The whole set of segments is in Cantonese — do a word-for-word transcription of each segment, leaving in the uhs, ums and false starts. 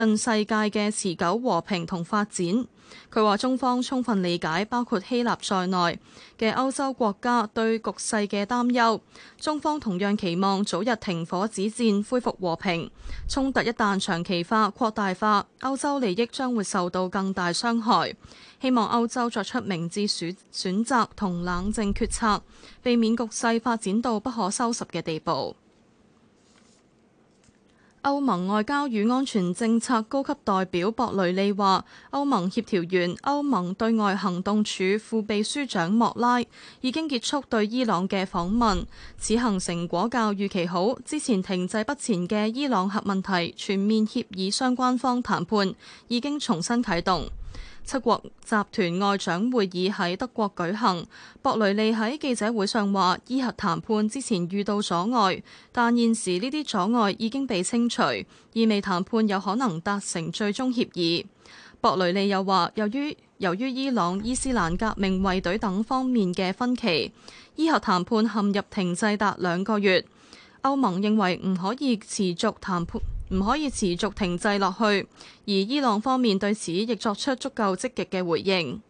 世界嘅持久和平同發展。佢話中方充分理解包括希臘在內嘅歐洲國家對局勢嘅擔憂，中方同樣期望早日停火止戰，恢復和平。衝突一旦長期化、擴大化，歐洲利益將會受到更大傷害。希望歐洲作出明智選選擇同冷靜決策，避免局勢發展到不可收拾嘅地步。歐盟外交與安全政策高級代表博雷利話，歐盟協調員、歐盟對外行動處副秘書長莫拉已經結束對伊朗嘅訪問，此行成果較預期好。之前停滯不前嘅伊朗核問題全面協議相關方談判已經重新啟動。七國集團外長會議喺德國舉行，博雷利喺記者會上話，伊核談判之前遇到阻礙，但現時呢啲阻礙已經被清除，意味談判有可能達成最終協議。博雷利又話，由於由於伊朗、伊斯蘭革命衛隊等方面嘅分歧，伊核談判陷入停滯達兩個月。歐盟認為唔可以持續談判。唔可以持續停滯落去，而伊朗方面對此亦作出足夠積極嘅回應。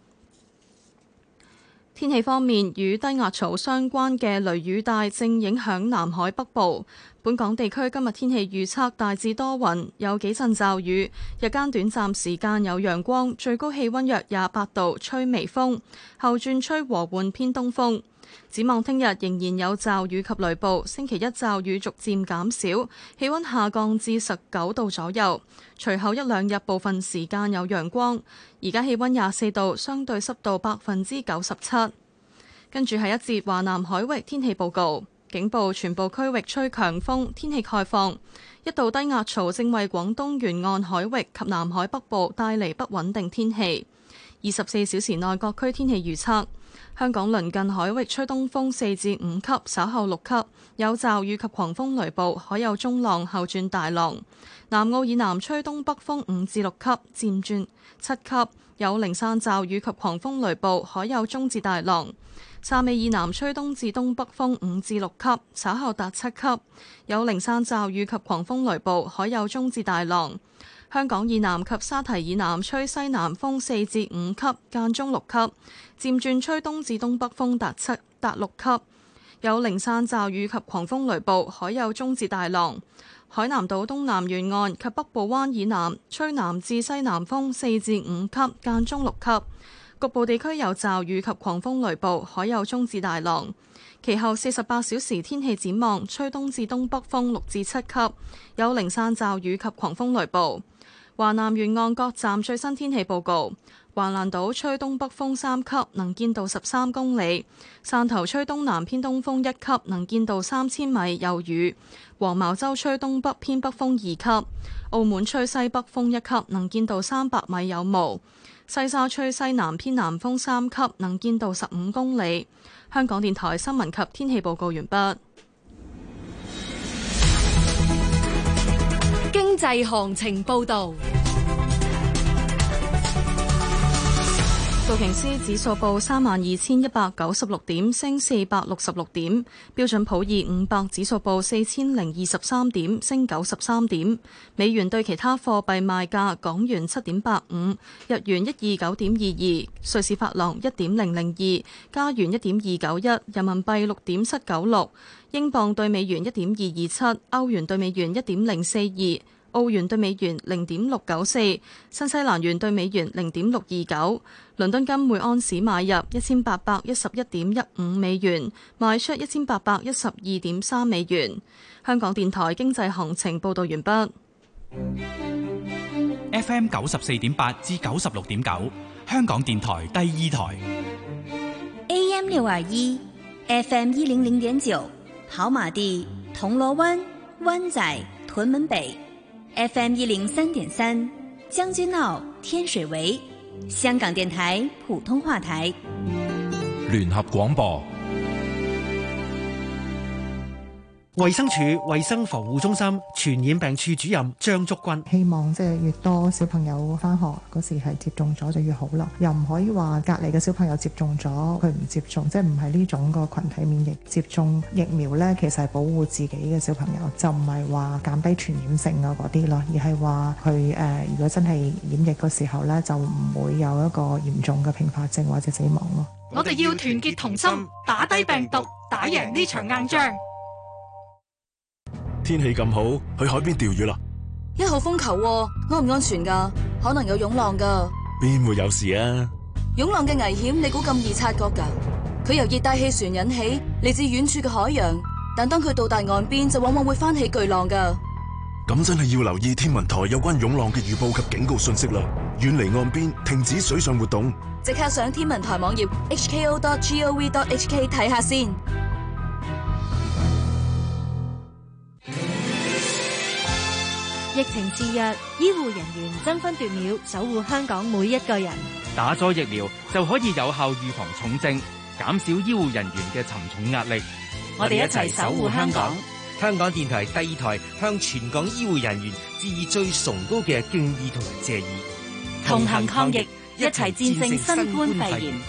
天氣方面，與低壓槽相關嘅雷雨帶正影響南海北部。本港地區今日天氣預測大致多雲，有幾陣驟雨，日間短暫時間有陽光，最高氣溫約廿八度，吹微風，後轉吹和緩偏東風。展望聽日仍然有驟雨及雷暴，星期一驟雨逐漸減少，氣溫下降至十九度左右。隨後一兩日部分時間有陽光。而家氣溫廿四度，相對濕度百分之九十七。跟住係一節華南海域天氣報告，警報全部區域吹強風，天氣概況。一道低壓槽正為廣東沿岸海域及南海北部帶嚟不穩定天氣。二十四小時內各區天氣預測。香港鄰近海域吹東風四至五級，稍後六級，有驟雨及狂風雷暴，海有中浪，後轉大浪。南澳以南吹東北風五至六級，漸轉七級，有零散驟雨及狂風雷暴，海有中至大浪。汕尾以南吹東至東北風五至六級，稍後達七級，有零散驟雨及狂風雷暴，海有中至大浪。香港以南及沙堤以南吹西南風四至五級，間中六級，漸轉吹東至東北風達七達六級，有零散驟雨及狂風雷暴，海有中至大浪。海南島東南沿岸及北部灣以南吹南至西南風四至五級，間中六級，局部地區有驟雨及狂風雷暴，海有中至大浪。其後四十八小時天氣展望，吹東至東北風六至七級，有零散驟雨及狂風雷暴。華南沿岸各站最新天氣報告：橫瀾島吹東北風三級，能見度十三公里；汕頭吹東南偏東風一級，能見度三千米，有雨；黃茅洲吹東北偏北風二級；澳門吹西北風一級，能見度三百米，有霧；西沙吹西南偏南風三級，能見度十五公里。香港電台新聞及天氣報告完畢。 經濟行情報道。 道瓊斯指數報三萬二千一百九十六點，升四百六十六點。標準普爾五百指數報四千零二十三點，升九十三點。美元對其他貨幣賣價：港元七點八五，日元一二九點二二，瑞士法郎一點零零二，加元一點二九一，人民幣六點七九六，英鎊對美元一點二二七，歐元對美元一點零四二。澳元對美元零點六九四，新西蘭元對美元零點六二九，倫敦金每安士買入一千八百一十一點一五美元，賣出一千八百一十二點三美元。香港電台經濟行情報道完畢。 F M 九十四點八至九十六點九，香港電台第二台。 A M 六二一，F M 一零零點九，跑馬地、銅鑼灣、灣仔、屯門北。F M 一零三點三，將軍澳、天水圍，香港電台普通話台。 聯合廣播。 衛生署衛生防護中心傳染病處主任張竹君， 希望即係越多小朋友返學嗰時係接種咗就越好啦，又唔可以話隔離嘅小朋友接種咗佢唔接種，即係唔係呢種個群體免疫。接種疫苗呢，其實係保護自己嘅小朋友，就唔係話減低傳染性啊嗰啲咯，而係話佢誒如果真係染疫嘅時候呢，就唔會有一個嚴重嘅併發症或者死亡咯。 我哋要團結同心，打低病毒，打贏呢場硬仗。 天氣咁好，去海邊釣魚啦！ 一號風球喎，安唔安全㗎？可能有湧浪㗎。 邊會有事啊？ 湧浪嘅危險，你估咁易察覺㗎？佢由熱帶氣旋引起，嚟自遠處嘅海洋，但當佢到達岸邊，就往往會翻起巨浪㗎。 咁真係要留意天文台有關湧浪嘅預報及警告信息啦！遠離岸邊，停止水上活動。 即刻上天文台網頁 h k o dot gov dot h k 睇下先。 疫情肆虐，醫護人員爭分奪秒守護香港每一個人。 打咗疫苗就可以有效預防重症，減少醫護人員嘅沉重壓力。 我哋一齊守護香港。 香港電台第二台向全港醫護人員致以最崇高嘅敬意同埋謝意。 同行抗疫，一齊戰勝新冠肺炎。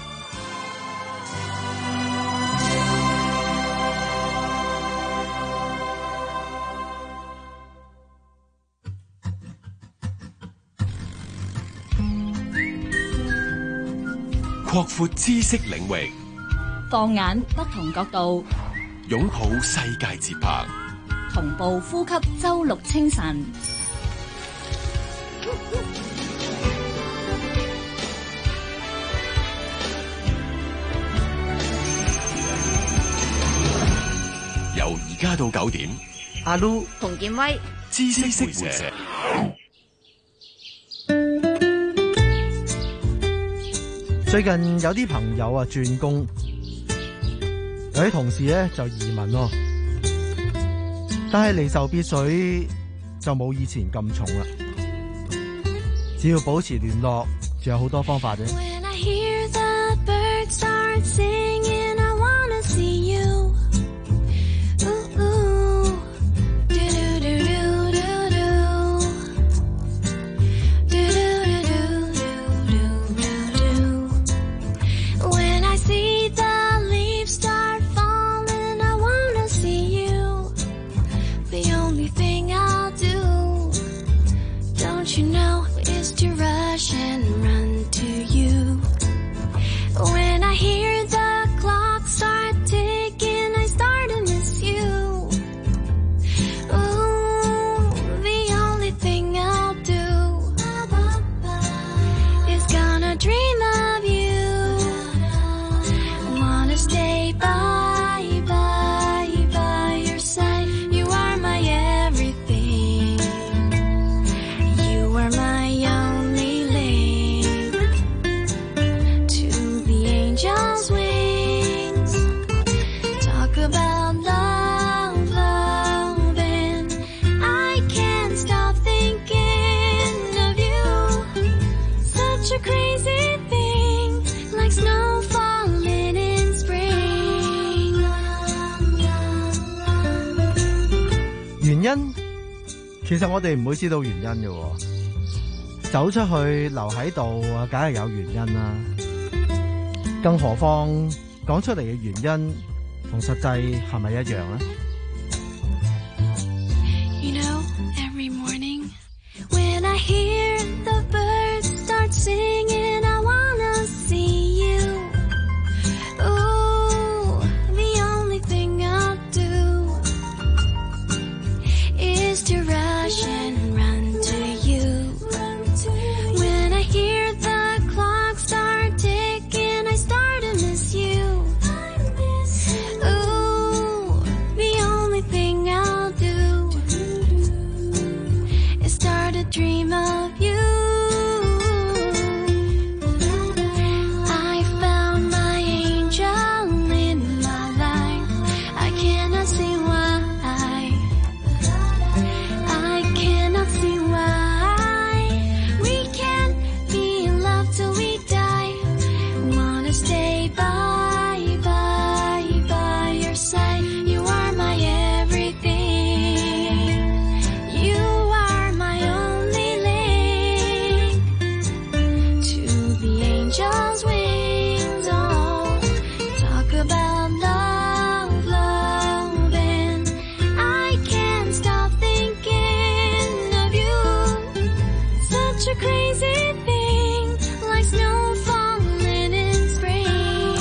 擴闊知識領域， 放眼不同角度， 擁抱世界節拍， 同步呼吸周六清晨。 由而家到九點， 阿 Lu 洪建威， 知識會社。 最近有啲朋友啊轉工，有啲同事咧就移民咯，但係離愁別緒就冇以前咁重啦。只要保持聯絡，仲有好多方法啫。其實我哋唔會知道原因嘅，走出去留喺度啊，梗係有原因啦。更何況講出嚟嘅原因同實際係咪一樣呢？ You know, every morning when I hear the birds start singing, I wanna see you. Oh, the only thing I'll do is to rush and run to you. When I hear the clock start ticking, I start to miss you. Oh, the only thing I'll do is start to dream of you. I found my angel in my life. I cannot see why. I cannot see why we can't be in love till we die. Wanna stay by, by, by your side. You are my everything. such a crazy thing, like snow falling in spring.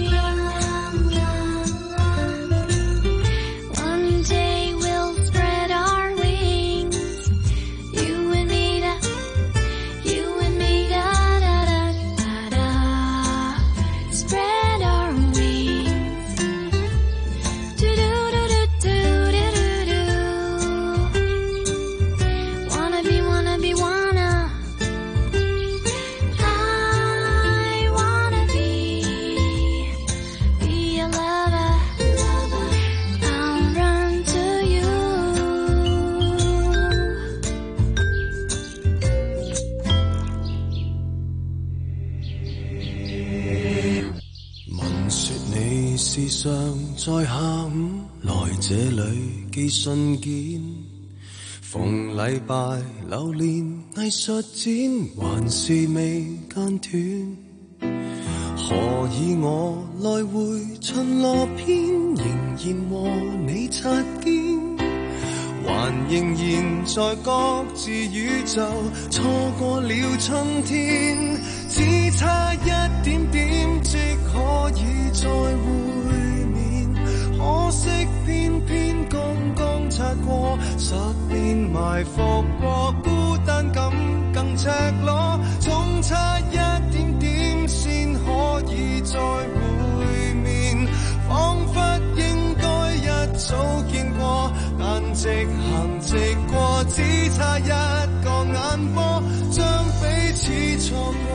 One day we'll spread our wings, you and me, da, you and me, da da da da da. Spread our wings, do do do do do do do do. Wanna be, wanna be, wanna. I wanna be, be a lover. I'll run to you. 聞說你時常在下午來這裏寄信件，逢禮拜流連藝術展，還是未間斷。何以我來回巡邏篇，仍然和你擦肩，還仍然在各自宇宙錯過了春天，只差一點點即可以再會面，可惜偏偏剛剛擦過，十年埋伏過，孤單感更赤裸，總差一點點先可以再會面，彷彿應該一早見過，但直行直過，只差一個眼波，將彼此錯過。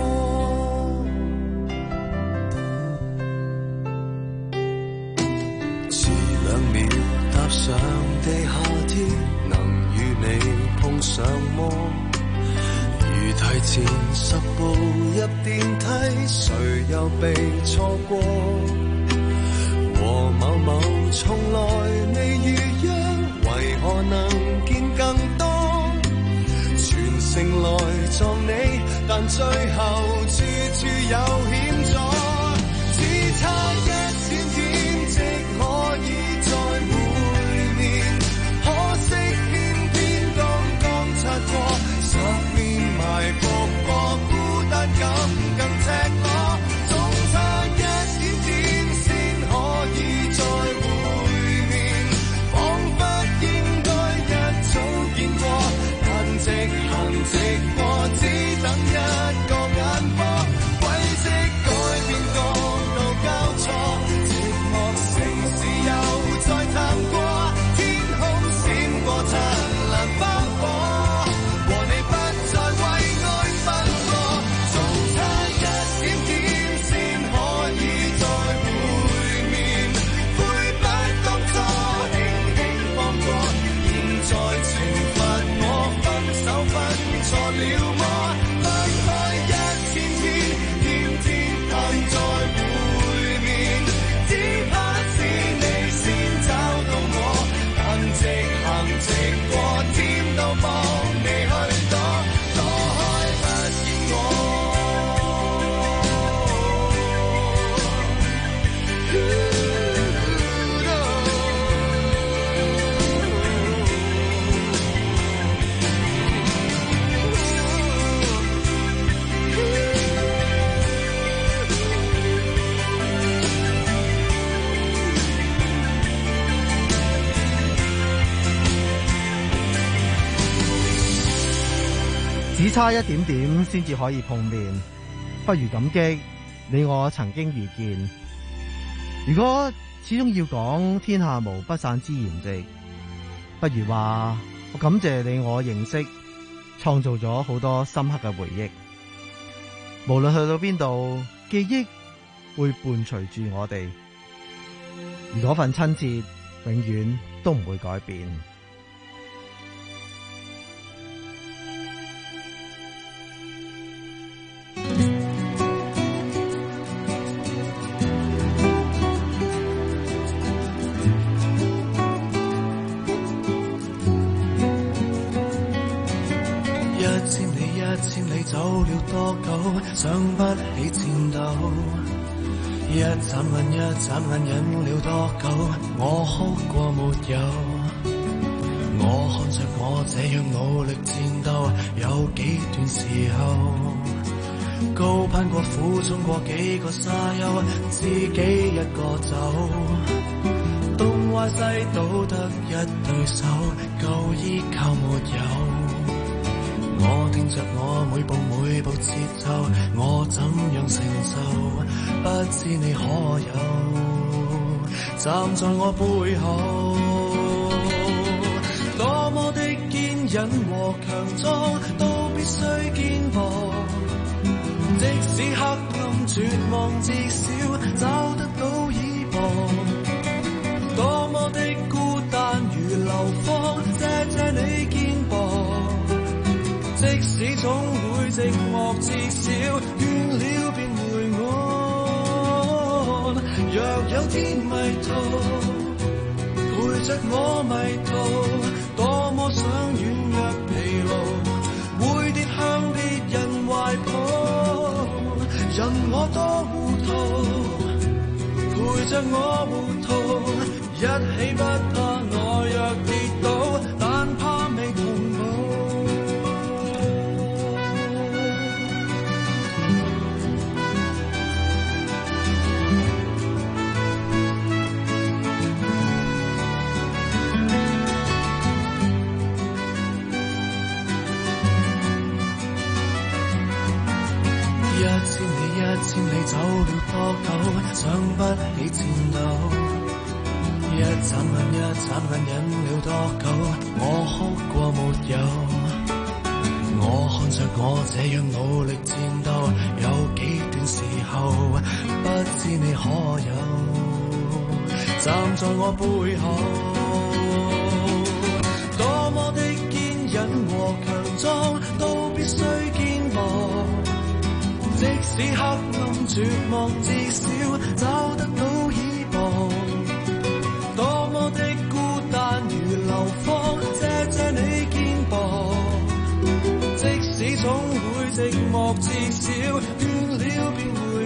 遲兩秒踏上地下鐵，能與你碰上麼？如提前十步入電梯，誰又被錯過？和某某從來未預約，為何能見更多？全城來撞你，但最後處處有險阻，只差一點點即可以再會面，可惜偏偏剛剛擦過，十年埋伏過，孤單感更赤裸，總差一點點先可以再會面，彷彿應該一早見過，但直行直過，只等一個眼波，軌跡改變角度交錯，寂寞城市又再探過，天空閃過燦爛花火，和你不再為愛奔波，總差一點點先可以再會面，悔不當初輕輕放過，現在懲罰我分手分錯了麼？分開一千天，偏偏盼再會面，只怕是你先找到我，但直行直過，天都幫你去躲，躲開不見我。 只差一點點先至可以碰面，不如感激你我曾經遇見。如果始終要講天下無不散之筵席，不如話我感謝你我認識，創造咗好多深刻嘅回憶。無論去到邊度，記憶會伴隨住我哋，而嗰份親切永遠都唔會改變。 走了多久，想不起戰鬥，一眨眼一眨眼忍了多久，我哭過沒有？ 我看着我這樣努力戰鬥，有幾段時候高攀過苦，衝過幾個沙丘，自己一個走，東歪西倒得一對手，夠依靠沒有。我聽着我每步每步節奏，我怎樣承受？不知你可有站在我背後？多麼的堅忍和強壯，都必須肩膊。即使黑暗絕望，至少找得到依傍。多麼的孤單如流放，謝謝你肩膊。即使總會寂寞，至少倦了便回岸。若有天迷途，陪着我迷途，多麼想軟弱疲勞，會跌向別人懷抱。人我多糊塗，陪着我糊塗，一起不怕我若跌倒，但怕未同步。一千里一千里走了多久，想不起顫抖。一眨眼一眨眼忍了多久，我哭過沒有？我看着我這樣努力戰鬥，有幾段時候，不知你可有站在我背後？多麼的堅忍和強壯，都必須肩膊。即使黑暗絕望，至少找得到依傍。多麼的孤單如流放，謝謝你肩膊。即使總會寂寞，至少倦了便回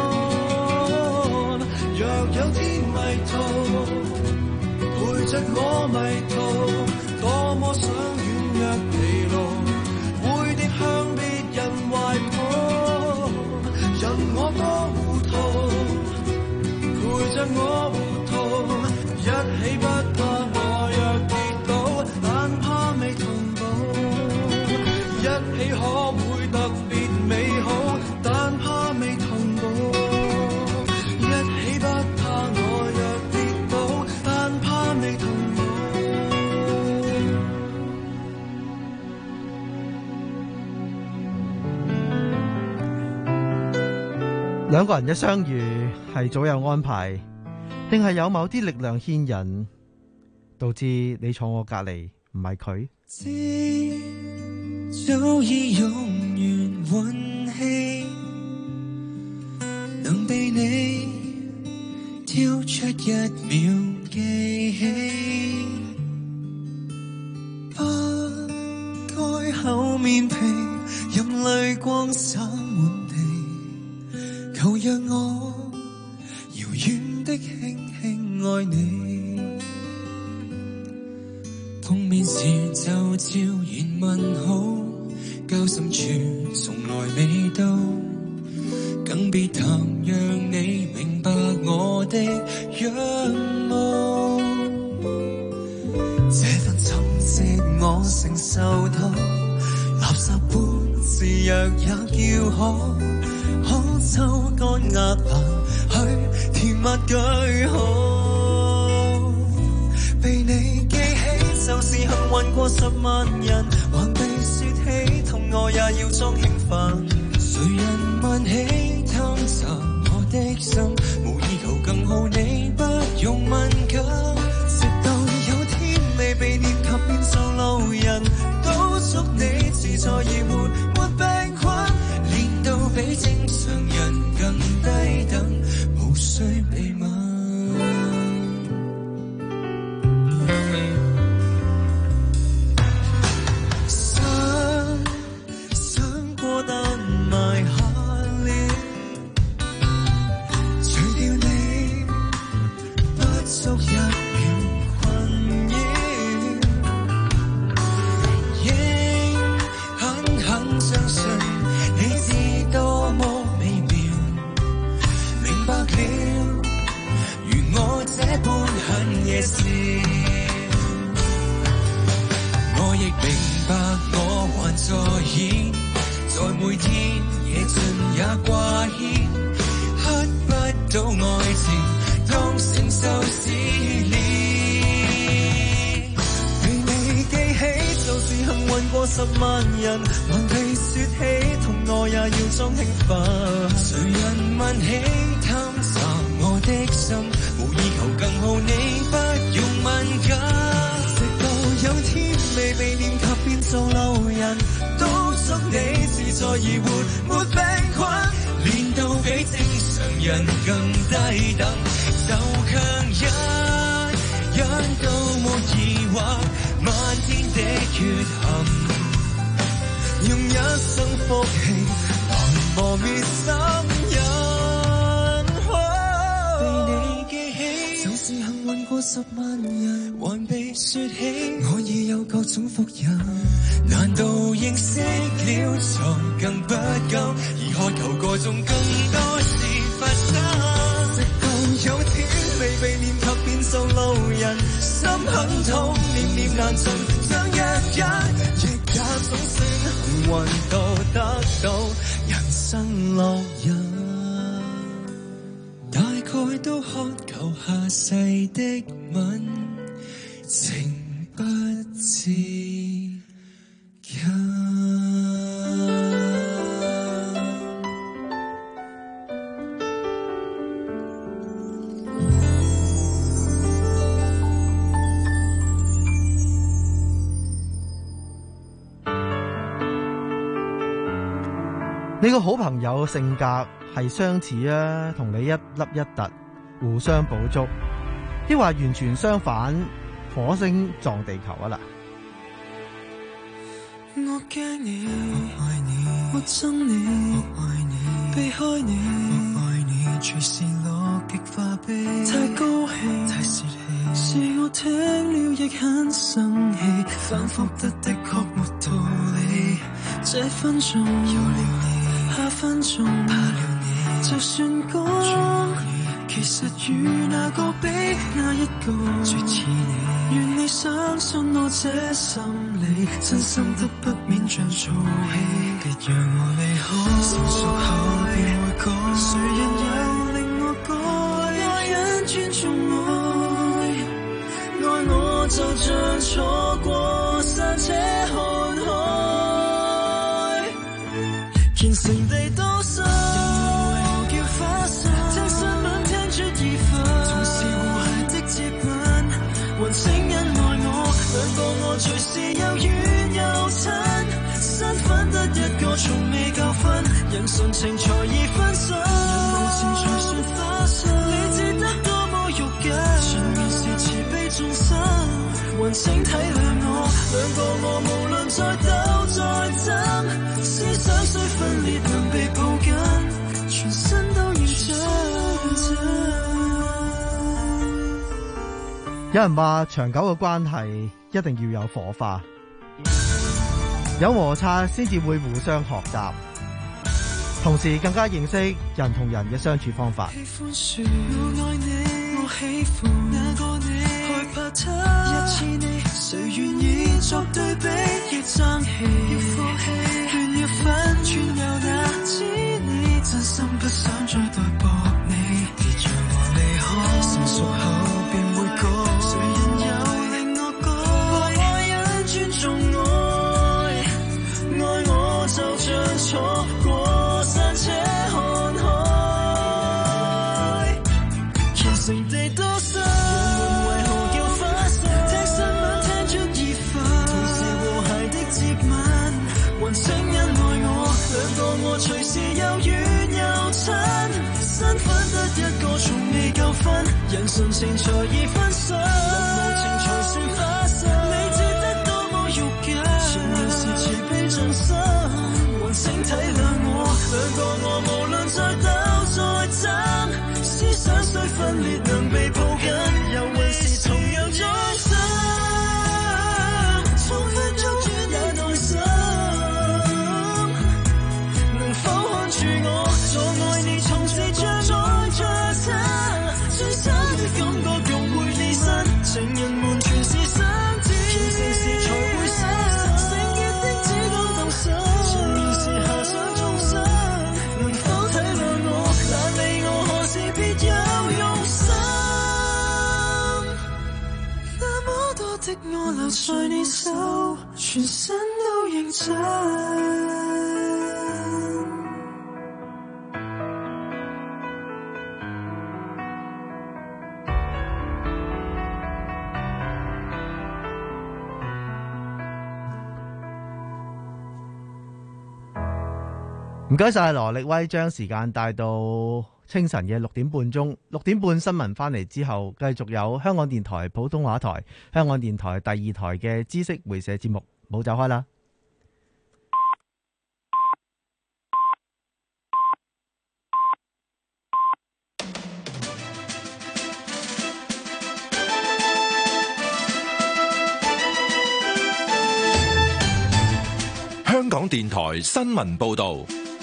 岸。若有天迷途，陪着我迷途，多麼想軟弱疲勞，會跌向別人懷抱。人我多糊塗，陪着我糊塗，一起不怕我若跌倒，但怕未同步。一起可會特別美好，但怕未同步。一起不怕我若跌倒，但怕未同步。 兩個人嘅相遇係早有安排，定係有某啲力量牽引，導致你坐我隔離，唔係佢？ 知早已用完運氣，能被你挑出一秒記起，不該厚面皮，任淚光灑滿地。求讓我遙遠的輕輕愛你，碰面時就悄然問好，交心處從來未到，更別談讓你明白我的仰慕。這份沉寂我承受到，垃圾般自若也叫可。可抽乾額棚去填密句號，被你記起就是幸運過十萬人，還被說起痛我也要裝興奮。誰人問起探查我的心，無意圖更好，你不用敏感。直到有天未被念及變做路人，都祝你自在而活沒病菌。到比正常人更低等，無需被問。想想過但埋下了，除掉你不足一秒困擾。 演，在每天夜盡也掛牽，乞不到愛情，當承受試煉。被你記起，就是幸運過十萬人，還被說起，痛愛也要裝興奮。誰人問起探查我的心，無意求更好，你不用問緊。有天未被念及變做路人，都祝你自在而活，沒病菌，練到比正常人更低等，就強一一都沒疑惑，漫天的缺陷，用一生福氣來磨滅心癮。被你記起，就是幸運過十萬人，還被說起我已有各種福蔭。難道認識了才更不夠，而渴求個中更多事發生？直到有天未被念及變做路人，心很痛，念念難盡，將一日亦也總算幸運到得到人生樂人。大概都渴求下世的吻，情不自禁。 你個好朋友性格係相似啊，同你一粒一突，互相補足，抑或完全相反，火星撞地球啊啦！ 我驚你，我愛你，我憎你，我愛你，避開你，我愛你，隨時樂極化悲，太高興，太泄氣，是我聽了亦很生氣，反覆得的確沒道理，這分鐘有了你，下分鐘怕了你，就算講，其實與那個比，那一個最似你。願你相信我這心理，真心得不免像做戲，別讓我離開。成熟後便會改，誰人又令我改？愛人尊重愛，愛我就像錯過山車看海，虔誠地多心。人們為何叫花心？聽新聞聽出意憤，從是和諧的接吻。還請恩愛我，兩個我隨時又遠又親，身份得一個從未教訓，人純情才易分身，人無情才算花心，理智得多麼肉緊，全然是慈悲眾生，還請體諒我，兩個我無論再鬥再爭，思想雖分裂能被抱緊，全身都要長長。 有人話長久嘅關係一定要有火花，有摩擦先至會互相學習，同時更加認識人同人嘅相處方法。 喜歡說我愛你，我喜歡那個你，害怕他一似你，誰願意作對比？要爭氣，要放棄，亂要分寸又哪知你真心不想再待薄你，別讓我離開，成熟後便會改。誰人又令我改？愛人尊重愛，愛我就像錯過山車看海，虔誠地多心。人們為何叫花心？聽新聞聽出意憤，同時和諧的接吻，還請恩愛我，兩個我隨時又遠又親，身份得一個從未夠分，人純情才易分身，人無情才算花心，理智得多麼肉緊，全然是慈悲眾生，還請體諒我，兩個我無論再鬥再爭，思想雖分裂能被抱緊，又還是同樣終生，從分鐘轉也內心，能否看住我，我愛你從此將再再親，最深的感覺融回你。 全身都認真。 唔該晒羅力威，將時間帶到清晨嘅六點半鐘，六點半新聞翻嚟之後，繼續有香港電台普通話台、香港電台第二台嘅知識會社節目，冇走開啦。 香港電台新聞報道。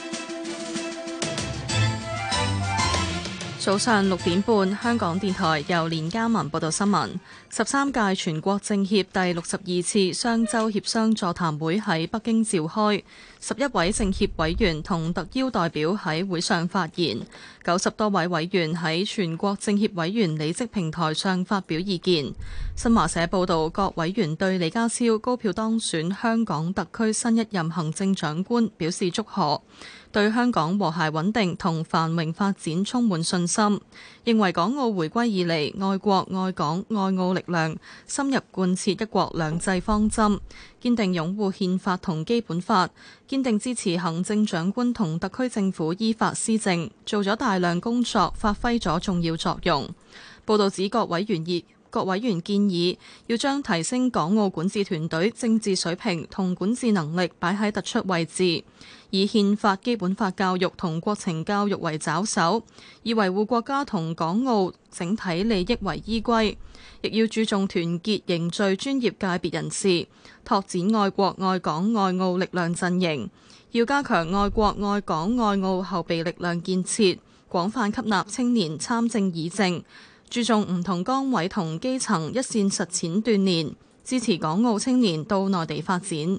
早上六點半，香港電台由連嘉文報道新聞。十三屆全國政協第六十二次雙周協商座談會喺北京召開，十一位政協委員同特邀代表喺會上發言，九十多位委員喺全國政協委員履職平台上發表意見。新華社報道，各委員對李家超高票當選香港特區新一任行政長官表示祝賀，對香港和諧穩定同繁榮發展充滿信心，認為港澳回歸以嚟，愛國愛港愛澳力量深入貫徹一國兩制方針，堅定擁護憲法同基本法，堅定支持行政長官同特區政府依法施政，做咗大量工作，發揮咗重要作用。報道指各委員熱各委員建議要將提升港澳管治團隊政治水平同管治能力擺喺突出位置，以憲法基本法教育同國情教育為抓手，以維護國家同港澳整體利益為依歸，亦要注重團結凝聚專業界別人士，拓展愛國愛港愛澳力量陣營，要加強愛國愛港愛澳後備力量建設，廣泛吸納青年參政議政，注重唔同崗位同基層一線實踐鍛鍊，支持港澳青年到內地發展。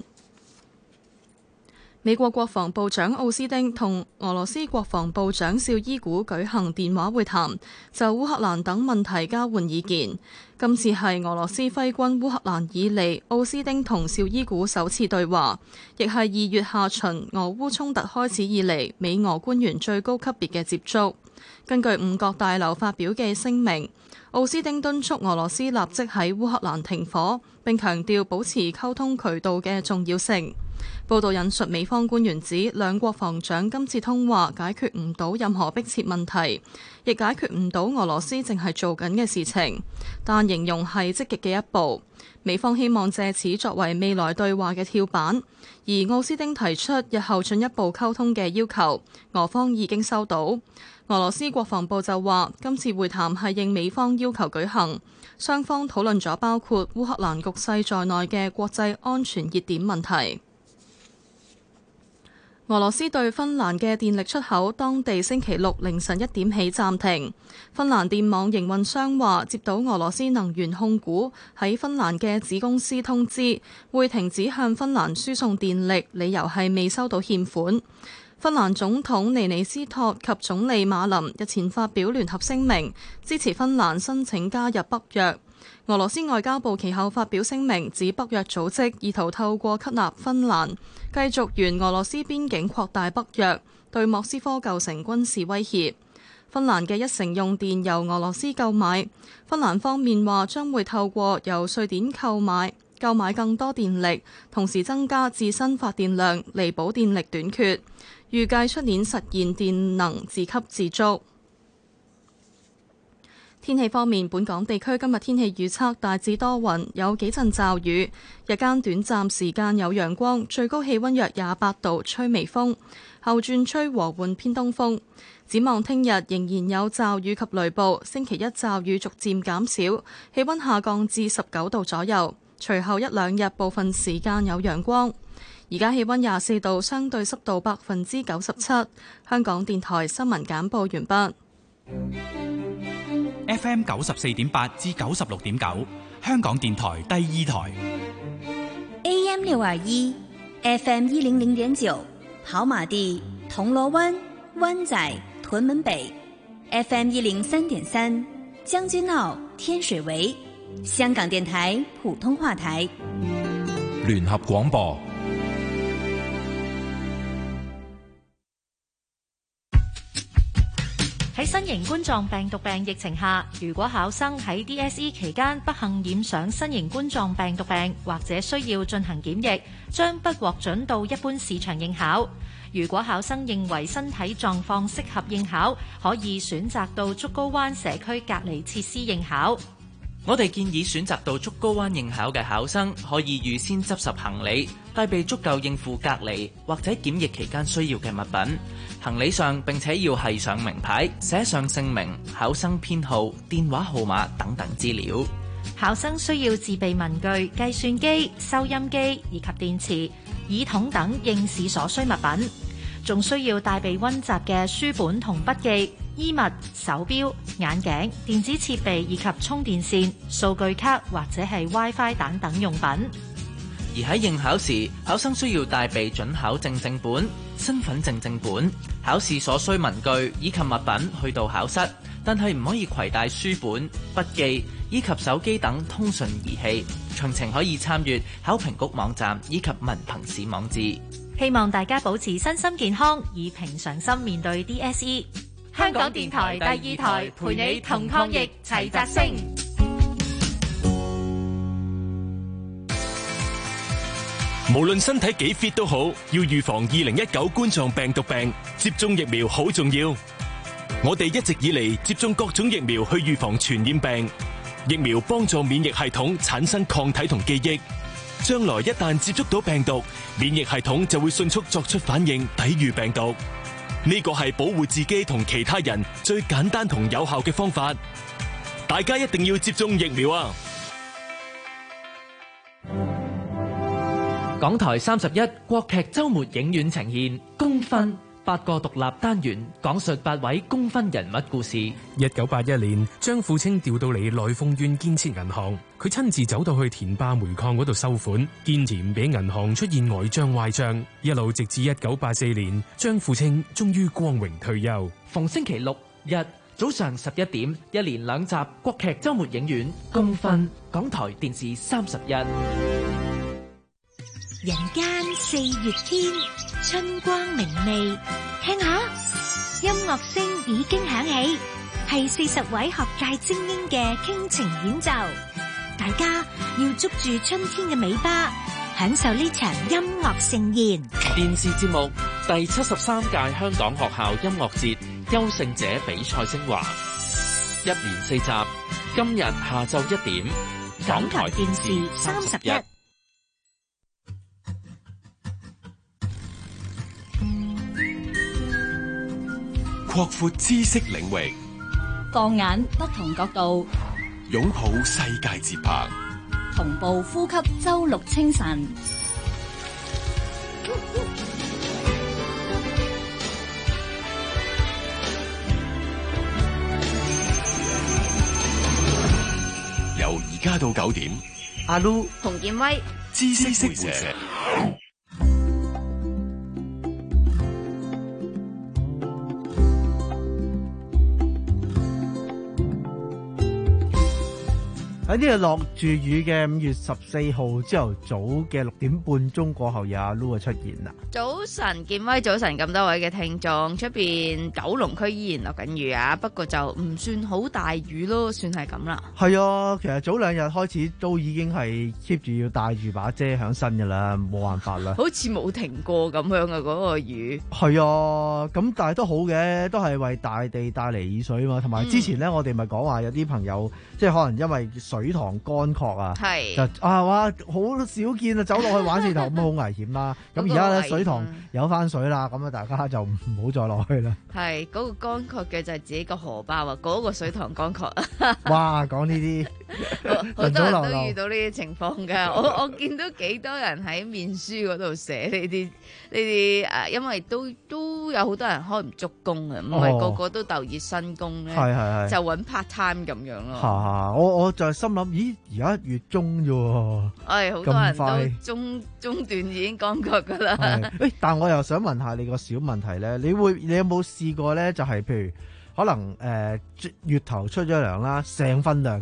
美國國防部長奧斯汀同俄羅斯國防部長紹伊古舉行電話會談，就烏克蘭等問題交換意見。今次係俄羅斯揮軍烏克蘭以嚟，奧斯汀同紹伊古首次對話，亦係二月下旬俄烏衝突開始以嚟，美俄官員最高級別嘅接觸。根據五角大樓發表嘅聲明，奧斯汀敦促俄羅斯立即喺烏克蘭停火，並強調保持溝通渠道嘅重要性。報道引述美方官員指，兩國防長今次通話解決唔到任何迫切問題，亦解決唔到俄羅斯正係做緊嘅事情，但形容係積極嘅一步。美方希望借此作為未來對話嘅跳板，而奧斯汀提出日後進一步溝通嘅要求，俄方已經收到。俄羅斯國防部就話，今次會談係應美方要求舉行，雙方討論咗包括烏克蘭局勢在內嘅國際安全熱點問題。俄羅斯對芬蘭嘅電力出口，當地星期六凌晨一點起暫停。芬蘭電網營運商話，接到俄羅斯能源控股喺芬蘭嘅子公司通知，會停止向芬蘭輸送電力，理由係未收到欠款。芬蘭總統尼尼斯托及總理馬林日前發表聯合聲明，支持芬蘭申請加入北約。俄羅斯外交部其後發表聲明，指北約組織意圖透過吸納芬蘭，繼續沿俄羅斯邊境擴大北約，對莫斯科構成軍事威脅。芬蘭嘅一成用電由俄羅斯購買，芬蘭方面話將會透過由瑞典購買購買更多電力，同時增加自身發電量，彌補電力短缺。預計出年實現電能自給自足。天氣方面，本港地區今日天氣預測大致多雲，有幾陣驟雨，日間短暫時間有陽光，最高氣溫約廿八度，吹微風，後轉吹和緩偏東風。展望聽日仍然有驟雨及雷暴，星期一驟雨逐漸減少，氣溫下降至十九度左右，隨後一兩日部分時間有陽光。而家氣溫廿四度，相對濕度百分之九十七。香港電台新聞簡報完畢。 F M 九十四點八至九十六點九，香港電台第二台。 A M 六二一，F M 一零零點九，跑馬地、銅鑼灣、灣仔、屯門北 ，F M 一零三點三，將軍澳、天水圍，香港電台普通話台。 聯合廣播。 喺新型冠狀病毒病疫情下，如果考生喺 D S E 期間不幸染上新型冠狀病毒病，或者需要進行檢疫，將不獲准到一般試場應考。如果考生認為身體狀況適合應考，可以選擇到竹篙灣社區隔離設施應考。 我哋建議選擇到竹篙灣應考嘅考生，可以預先執拾行李，帶備足夠應付隔離或者檢疫期間需要嘅物品。行李上並且要繫上名牌，寫上姓名、考生編號、電話號碼等等資料。 考生需要自備文具、計算機、收音機以及電池、耳筒等應試所需物品，仲需要帶備溫習嘅書本同筆記、衣物、手錶、眼鏡、電子設備以及充電線、數據卡或者係 WiFi 等等用品。 而喺應考時，考生需要帶備准考證正本、身份證正本、考試所需文具以及物品去到考室，但係唔可以攜帶書本、筆記以及手機等通訊儀器。詳情可以參閱考評局網站以及文憑試網誌。 希望大家保持身心健康，以平常心面對 D S E。香港電台第二台陪你同抗疫齊澤聲。 無論身體幾 fit 都好，要預防二零一九冠狀病毒病，接種疫苗好重要。我哋一直以嚟接種各種疫苗去預防傳染病，疫苗幫助免疫系統產生抗體同記憶，將來一旦接觸到病毒，免疫系統就會迅速作出反應，抵禦病毒。呢個係保護自己同其他人最簡單同有效嘅方法，大家一定要接種疫苗啊！ 港台三十一國劇週末影院呈現《功勳》，八個獨立單元講述八位功勳人物故事。 一九八一年，張富清調到嚟來鳳縣建設銀行，佢親自走到去田壩煤礦嗰度收款，堅持唔俾銀行出現呆賬壞賬，一路直至一九八四年，張富清終於光榮退休。 逢星期六日早上十一點，一連兩集國劇週末影院《功勳》，港台電視三十一。 人間四月天，春光明媚，聽下音樂聲已經響起，係四十位學界精英嘅傾情演奏。大家要捉住春天嘅尾巴，享受呢場音樂盛宴。 電視節目第七十三屆香港學校音樂節優勝者比賽精華，一連四集，今日下晝一點， 港台電視三十一。 擴闊知識領域， 放眼不同角度， 擁抱世界節拍， 同步呼吸周六清晨。 由而家到九點， 阿 Lu、 洪建威， 知識識回社。 喺呢個落住雨嘅五月十四號朝頭早嘅六點半鐘過後，有阿 Lu 啊出現啦。 早晨，建威，早晨，咁多位嘅聽眾，出邊九龍區依然落緊雨啊，不過就唔算好大雨咯，算係咁啦。 係啊，其實早兩日開始都已經係 keep 住要帶住把遮響身噶啦，冇辦法啦。 好似冇停過咁樣啊，嗰個雨。 係啊，咁但係都好嘅，都係為大地帶嚟雨水啊嘛。同埋之前咧，嗯、我哋咪講話有啲朋友即係可能因為水塘乾涸啊，就啊哇好少見啊，走落去玩水塘咁好危險啦。咁而家咧水塘有翻水啦，咁啊大家就唔好再落去啦。 係嗰、嗰個乾涸嘅就係自己個荷包啊，嗰、嗰個水塘乾涸啊。 哇，講呢啲好多人都遇到呢啲情況㗎。我我見到幾多人喺面書嗰度寫呢啲呢啲誒，因為都都有好多人開唔足工啊，唔係個個都鬥熱薪工咧， 係係係就揾 part time 咁樣咯。 嚇嚇，我我就係心諗，咦而家月中啫喎， 誒好多人都中中段已經乾涸㗎啦。 誒，但我又想問下你個小問題咧，你會你有冇試過咧？就係譬如可能誒月頭出咗糧啦，成份糧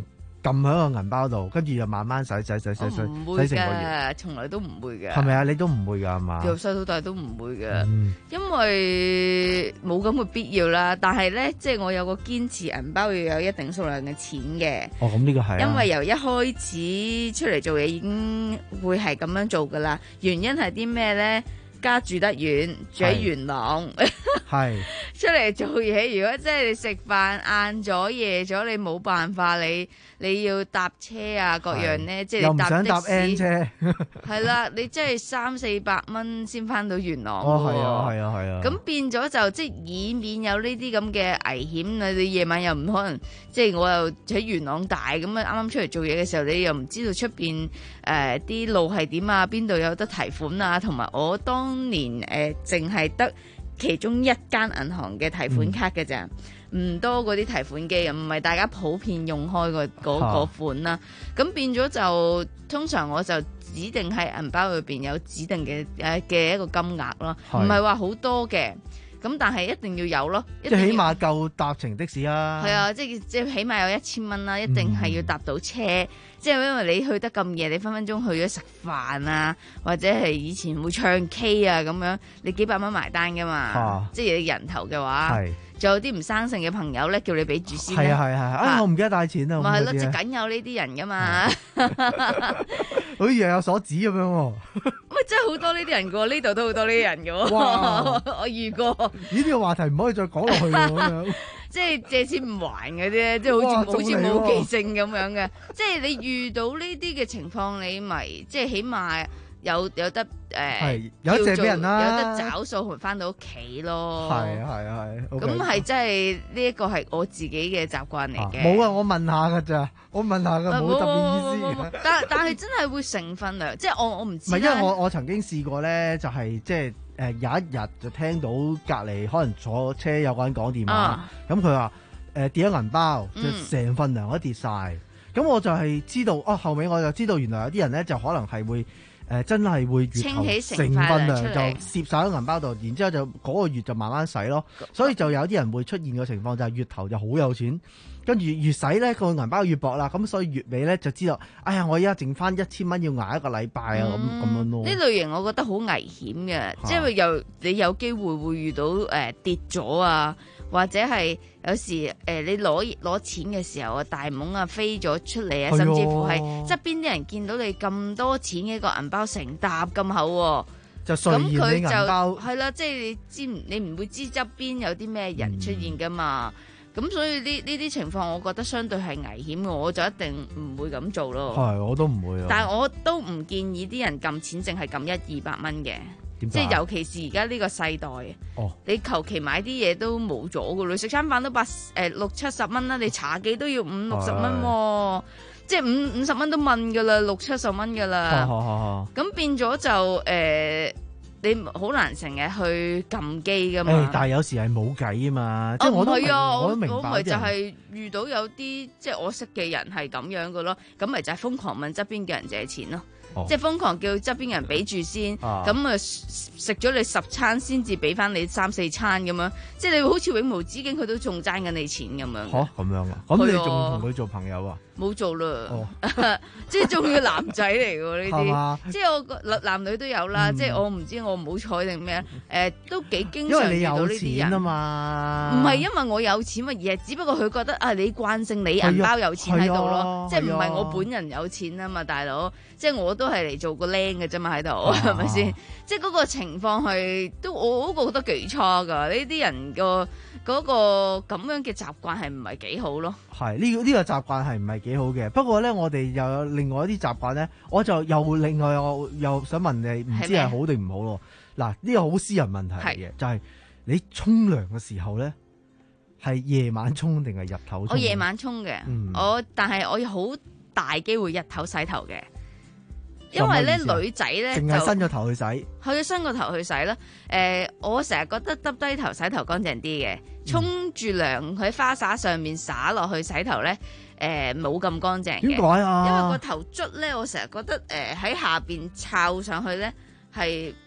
撳喺個銀包度，跟住就慢慢洗洗洗洗洗唔會洗成個月。 嘅，從來都唔會嘅。 係咪啊？你都唔會㗎係嘛？ 由細到大都唔會嘅， 嗯因為冇咁嘅必要啦。但係咧，即係我有個堅持銀包要有一定數量嘅錢嘅。 哦，咁呢個係啊。 因為由一開始出嚟做嘢已經會係咁樣做噶啦。原因係啲咩咧？家住得遠，住喺元朗， 係出嚟做嘢。如果真係你食飯晏咗、夜咗，你冇辦法，你你要搭車啊，各樣咧，即係你搭的士。 又唔想搭 N 車。 係啦，你真係三四百蚊先翻到元朗。 哦，係啊，係啊，係啊。 咁變咗就即係以免有呢啲咁嘅危險啊！你夜晚又唔可能，即係我又喺元朗大咁啊，啱啱出嚟做嘢嘅時候，你又唔知道出邊誒啲路係點啊，邊度有得提款啊，同埋我當年誒淨係得其中一間銀行嘅提款卡嘅咋。唔多嗰啲提款機啊，唔係大家普遍用開個嗰個款啦。咁變咗就通常我就指定喺銀包裏邊有指定嘅誒嘅一個金額咯，唔係話好多嘅。咁但係一定要有咯， 即係起碼夠搭程的士啊。 係啊，即係即係起碼有一千蚊啦，一定係要搭到車。嗯、即係因為你去得咁夜，你分分鐘去咗食飯啊，或者係以前會唱 K 啊咁樣，你幾百蚊埋單噶嘛。啊、即係你人頭嘅話。仲有啲唔生性嘅朋友咧，叫你俾住先。 係啊係係，啊，啊我唔記得帶錢啊。 咪係咯，即係梗有呢啲人噶嘛。 好似又有鎖匙咁樣喎。 咪真係好多呢啲人噶喎，呢度都好多呢啲人噶喎。哇！我遇過。呢啲個話題唔可以再講落去喎咁樣。 即係借錢唔還嗰啲，即係好似好似冇記性咁樣嘅。即係你遇到呢啲嘅情況，你咪即係起碼。有有得誒， 呃、有得借俾人啦， 有得找數回翻到屋企咯。 係啊係啊係。 咁係真係呢一個係我自己嘅習慣嚟嘅。 冇啊，我問下㗎咋，我問下㗎，冇特別意思。 但但係真係會成分量，即係我我唔知。 唔係，因為我我曾經試過咧，就係即係誒有一日就聽到隔離可能坐車有個人講電話，咁佢話誒跌咗銀包，就成份糧都跌晒。咁、嗯、我就係知道，哦後尾我就知道原來有啲人咧就可能係會。誒、呃、真係會月頭成份糧就攝晒喺銀包度，然之後就嗰個月就慢慢使咯。所以就有啲人會出現個情況，就係月頭就好有錢，跟住越使咧個銀包越薄啦。咁所以月尾咧就知道，哎呀我而家剩翻一千蚊要捱一個禮拜啊咁咁、嗯、樣咯。呢類型我覺得好危險嘅，即係又你有機會會遇到誒、呃、跌咗啊。或者係有時誒、呃，你攞攞錢嘅時候啊，大懵啊飛咗出嚟啊，甚至乎係側邊啲人見到你咁多錢嘅個銀包成沓咁厚喎， 就碎現你銀包。 係啦，即係你知你唔會知側邊有啲咩人出現噶嘛，咁、嗯、所以呢呢啲情況，我覺得相對係危險嘅，我就一定唔會咁做咯。 係，我都唔會啊。 但係我都唔建議啲人撳錢，淨係撳一二百蚊嘅。即係尤其是而家呢個世代， 哦、 你求其買啲嘢都冇咗噶啦，食餐飯都八誒六七十蚊啦，你茶記都要五六十蚊喎，即係五五十蚊都問噶啦，六七十蚊噶啦，咁變咗就誒、呃，你好難成日去撳機噶嘛。 欸、但係有時係冇計啊嘛，即係我都明， 啊、 我都明白。 我咪就係遇到有啲即係我識嘅人係咁樣噶咯，咁咪就係瘋狂問側邊嘅人借錢咯。哦、即係瘋狂叫側邊人俾住先，咁啊食咗你十餐先至俾翻你三四餐咁樣，即係你會好似永無止境，佢都仲爭緊你錢咁樣。 嚇咁樣啊？咁你仲同佢做朋友啊？ 冇做啦，哦、即係仲要男仔嚟喎呢啲，即係我男女都有啦。嗯、即係我唔知我唔好彩定咩，誒、呃、都幾經常遇到呢啲人啊嘛。唔係因為我有錢，而係只不過佢覺得啊，你慣性你銀包有錢喺度咯，即係唔係我本人有錢啊嘛，大佬。即係我都係嚟做個靚嘅啫嘛，喺度係咪先？即係嗰個情況係都我都覺得幾差㗎。呢啲人個嗰個咁樣嘅習慣係唔係幾好咯？ 係呢個呢個習慣係唔係幾好嘅？不過咧，我哋又有另外一啲習慣咧，我就又另外我又想問你，唔知係好定唔好咯？嗱，呢個好私人問題嚟嘅，就係你沖涼嘅時候咧，係夜晚沖定係日頭沖？ 我夜晚沖嘅，嗯、我但係我好大機會日頭洗頭嘅。因為咧女仔咧淨係伸個頭去洗， 佢要伸個頭去洗啦。誒、呃，我成日覺得耷低頭洗頭乾淨啲嘅，沖住涼喺花灑上面灑落去洗頭咧，誒冇咁乾淨嘅。 點解啊？ 因為個頭捽咧，我成日覺得誒喺、呃、下邊摷上去咧係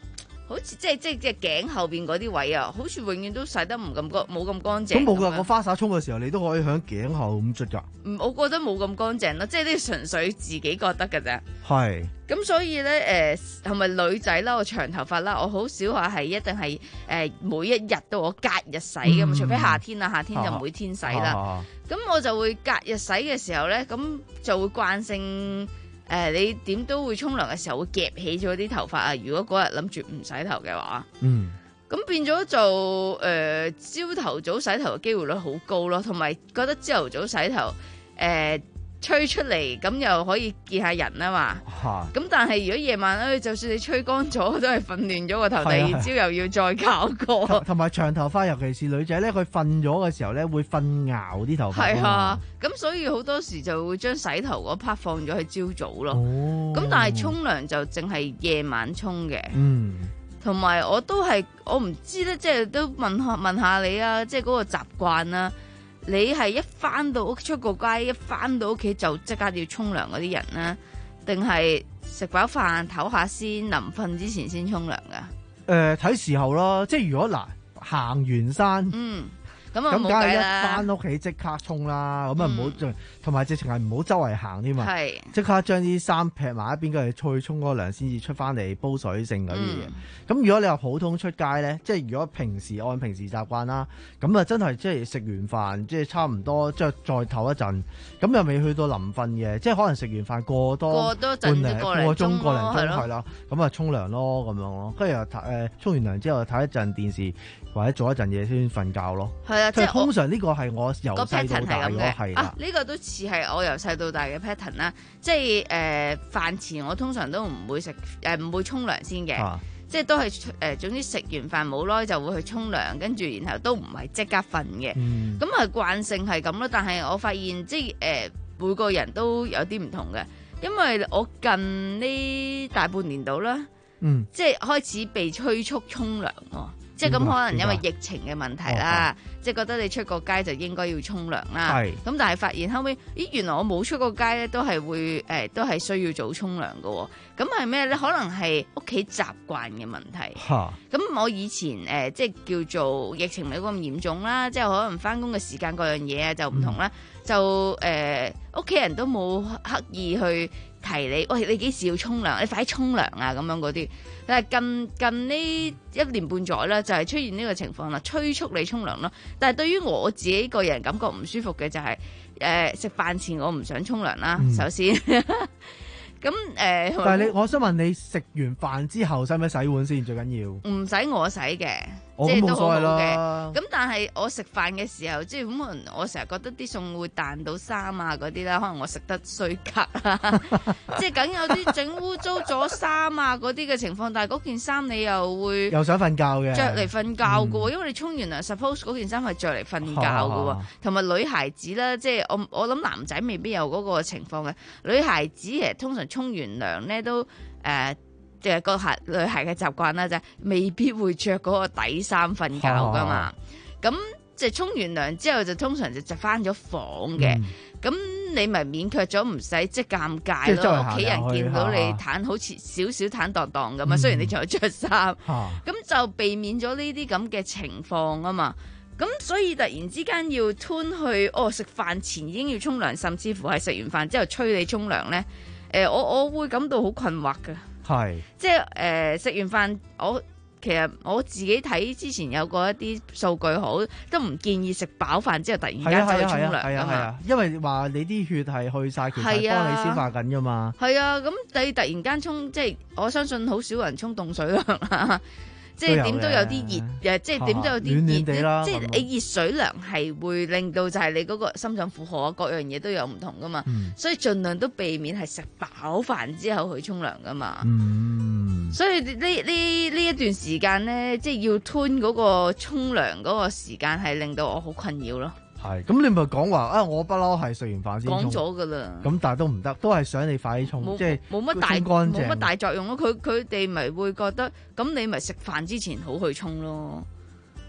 好似即係即係即係頸後邊嗰啲位啊，好似永遠都洗得唔咁乾，冇咁乾淨。 咁冇㗎，個花灑沖嘅時候，你都可以喺頸後咁捽㗎。 唔，我覺得冇咁乾淨咯，即係呢純粹自己覺得㗎啫。 係。 咁所以咧，誒係咪女仔啦？我長頭髮啦，我好少話係一定係誒、呃、每一日都我隔日洗㗎嘛、嗯，除非夏天啦，夏天就每天洗啦。咁、啊、我就會隔日洗嘅時候咧，咁就會慣性誒、呃，你點都會沖涼嘅時候會夾起咗啲頭髮啊！如果嗰日諗住唔洗頭嘅話，嗯，咁變咗就誒朝頭早洗頭嘅機會率好高咯，同埋覺得朝頭早洗頭誒。呃吹出嚟咁又可以見下人啊嘛，咁但係如果夜晚咧，就算你吹乾咗，都係瞓亂咗個頭，第二朝又要再搞過。同埋長頭髮，尤其是女仔咧，佢瞓咗嘅時候咧，會瞓熬啲頭髮。 係啊，咁所以好多時就會將洗頭嗰 part 放咗去朝早咯。咁、哦、但係沖涼就淨係夜晚沖嘅。嗯，同埋我都係我唔知咧，即係都問下問下你啊，即係嗰個習慣啦。你係一翻到屋出個街，一翻到屋企就即刻要沖涼嗰啲人呢？定係食飽飯唞下先，臨瞓之前先沖涼噶？誒、 呃，睇時候咯，即係如果嗱行完山，嗯，咁啊冇計啦，一翻屋企即刻沖啦，咁啊唔好同埋直情係唔好周圍行添嘛，係即刻將啲衫劈埋一邊，跟住去沖個涼先至出翻嚟煲水剩嗰啲嘢。咁、嗯、如果你話普通出街咧，即係如果平時按平時習慣啦，咁啊真係即係食完飯即係差唔多，即係再唞一陣，咁又未去到臨瞓嘅，即係可能食完飯過多過多陣半個個鐘個零鐘係啦，咁啊沖涼咯咁樣咯，跟住又誒沖完涼之後睇一陣電視或者做一陣嘢先瞓覺咯。係啊，即係通常呢個係我由細到大嘅係啦。 呢個都似係我由細到大嘅 pattern 啦，即係誒飯前我通常都唔會食誒唔會沖涼先嘅。啊即係都係誒、呃，總之食完飯冇耐就會去沖涼，跟住然後都唔係即刻瞓嘅。咁啊慣性係咁咯，但係我發現即係誒、呃、每個人都有啲唔同嘅，因為我近呢大半年度啦，嗯，即係開始被催促沖涼喎。即係咁可能因為疫情嘅問題啦，即係覺得你出個街就應該要沖涼啦。係咁，但係發現後尾，咦，原來我冇出過街咧，都係會誒、呃，都係需要早沖涼嘅。咁係咩咧？可能係屋企習慣嘅問題。嚇！咁我以前誒、呃，即係叫做疫情冇咁嚴重啦，即係可能返工嘅時間各樣嘢啊就唔同啦，嗯、就誒屋企人都冇刻意去提你，喂，你幾時要沖涼？你快啲沖涼啊！咁樣嗰啲。但係近近呢一年半載啦，就係、是、出現呢個情況啦，催促你沖涼咯。但係對於我自己個人感覺唔舒服嘅就係、是，誒食飯前我唔想沖涼啦，嗯、首先。咁誒，呃、 但係你，我想問你食完飯之後使唔使洗碗先？最緊要唔使我洗嘅。 我即係都好好嘅， 咁但係我食飯嘅時候，即係咁可能我成日覺得啲餸會彈到衫啊嗰啲啦，可能我食得衰格啦，即係梗有啲整污糟咗衫啊嗰啲嘅情況，但係嗰件衫你又會又想瞓覺嘅， 着嚟瞓覺嘅喎、嗯，因為你沖完涼 suppose 嗰件衫係着嚟瞓覺嘅喎，同埋女孩子啦，即係我我諗男仔未必有嗰個情況嘅，女孩子其實通常沖完涼咧都誒。呃即係個孩女孩嘅習慣啦，就係未必會着嗰個底衫瞓覺噶嘛。咁即係沖完涼之後，就通常就着翻咗房嘅。咁、嗯、你咪勉強咗唔使即係尷尬咯。屋企人見到你坦好似少少坦蕩蕩咁啊。雖然你仲有着衫，咁、嗯、就避免咗呢啲咁嘅情況啊嘛。咁所以突然之間要吞去哦，食飯前已經要沖涼，甚至乎係食完飯之後催你沖涼咧。誒、呃，我我會感到好困惑㗎。係，即係誒食完飯，我其實我自己睇之前有過一啲數據好，都唔建議食飽飯之後突然間走去沖涼㗎嘛。 因為話你啲血係去晒，其實係幫你消化緊㗎嘛。 係啊，咁你突然間沖，即係我相信好少人沖凍水涼啦。即係點都有啲熱，誒，即係點都有啲熱，暖暖啦，即係你熱水涼係會令到就係你嗰個心臟負荷啊，各樣嘢都有唔同噶嘛、嗯，所以盡量都避免係食飽飯之後去沖涼噶嘛。嗯，所以呢呢呢一段時間咧，即係要吞嗰個沖涼嗰個時間係令到我好困擾咯。 係，咁你咪講話啊！我不嬲係食完飯先沖。 講咗噶啦。咁但係都唔得，都係想你快啲沖，即係冇乜大冇乜大作用咯。佢佢哋咪會覺得，咁你咪食飯之前好去沖咯。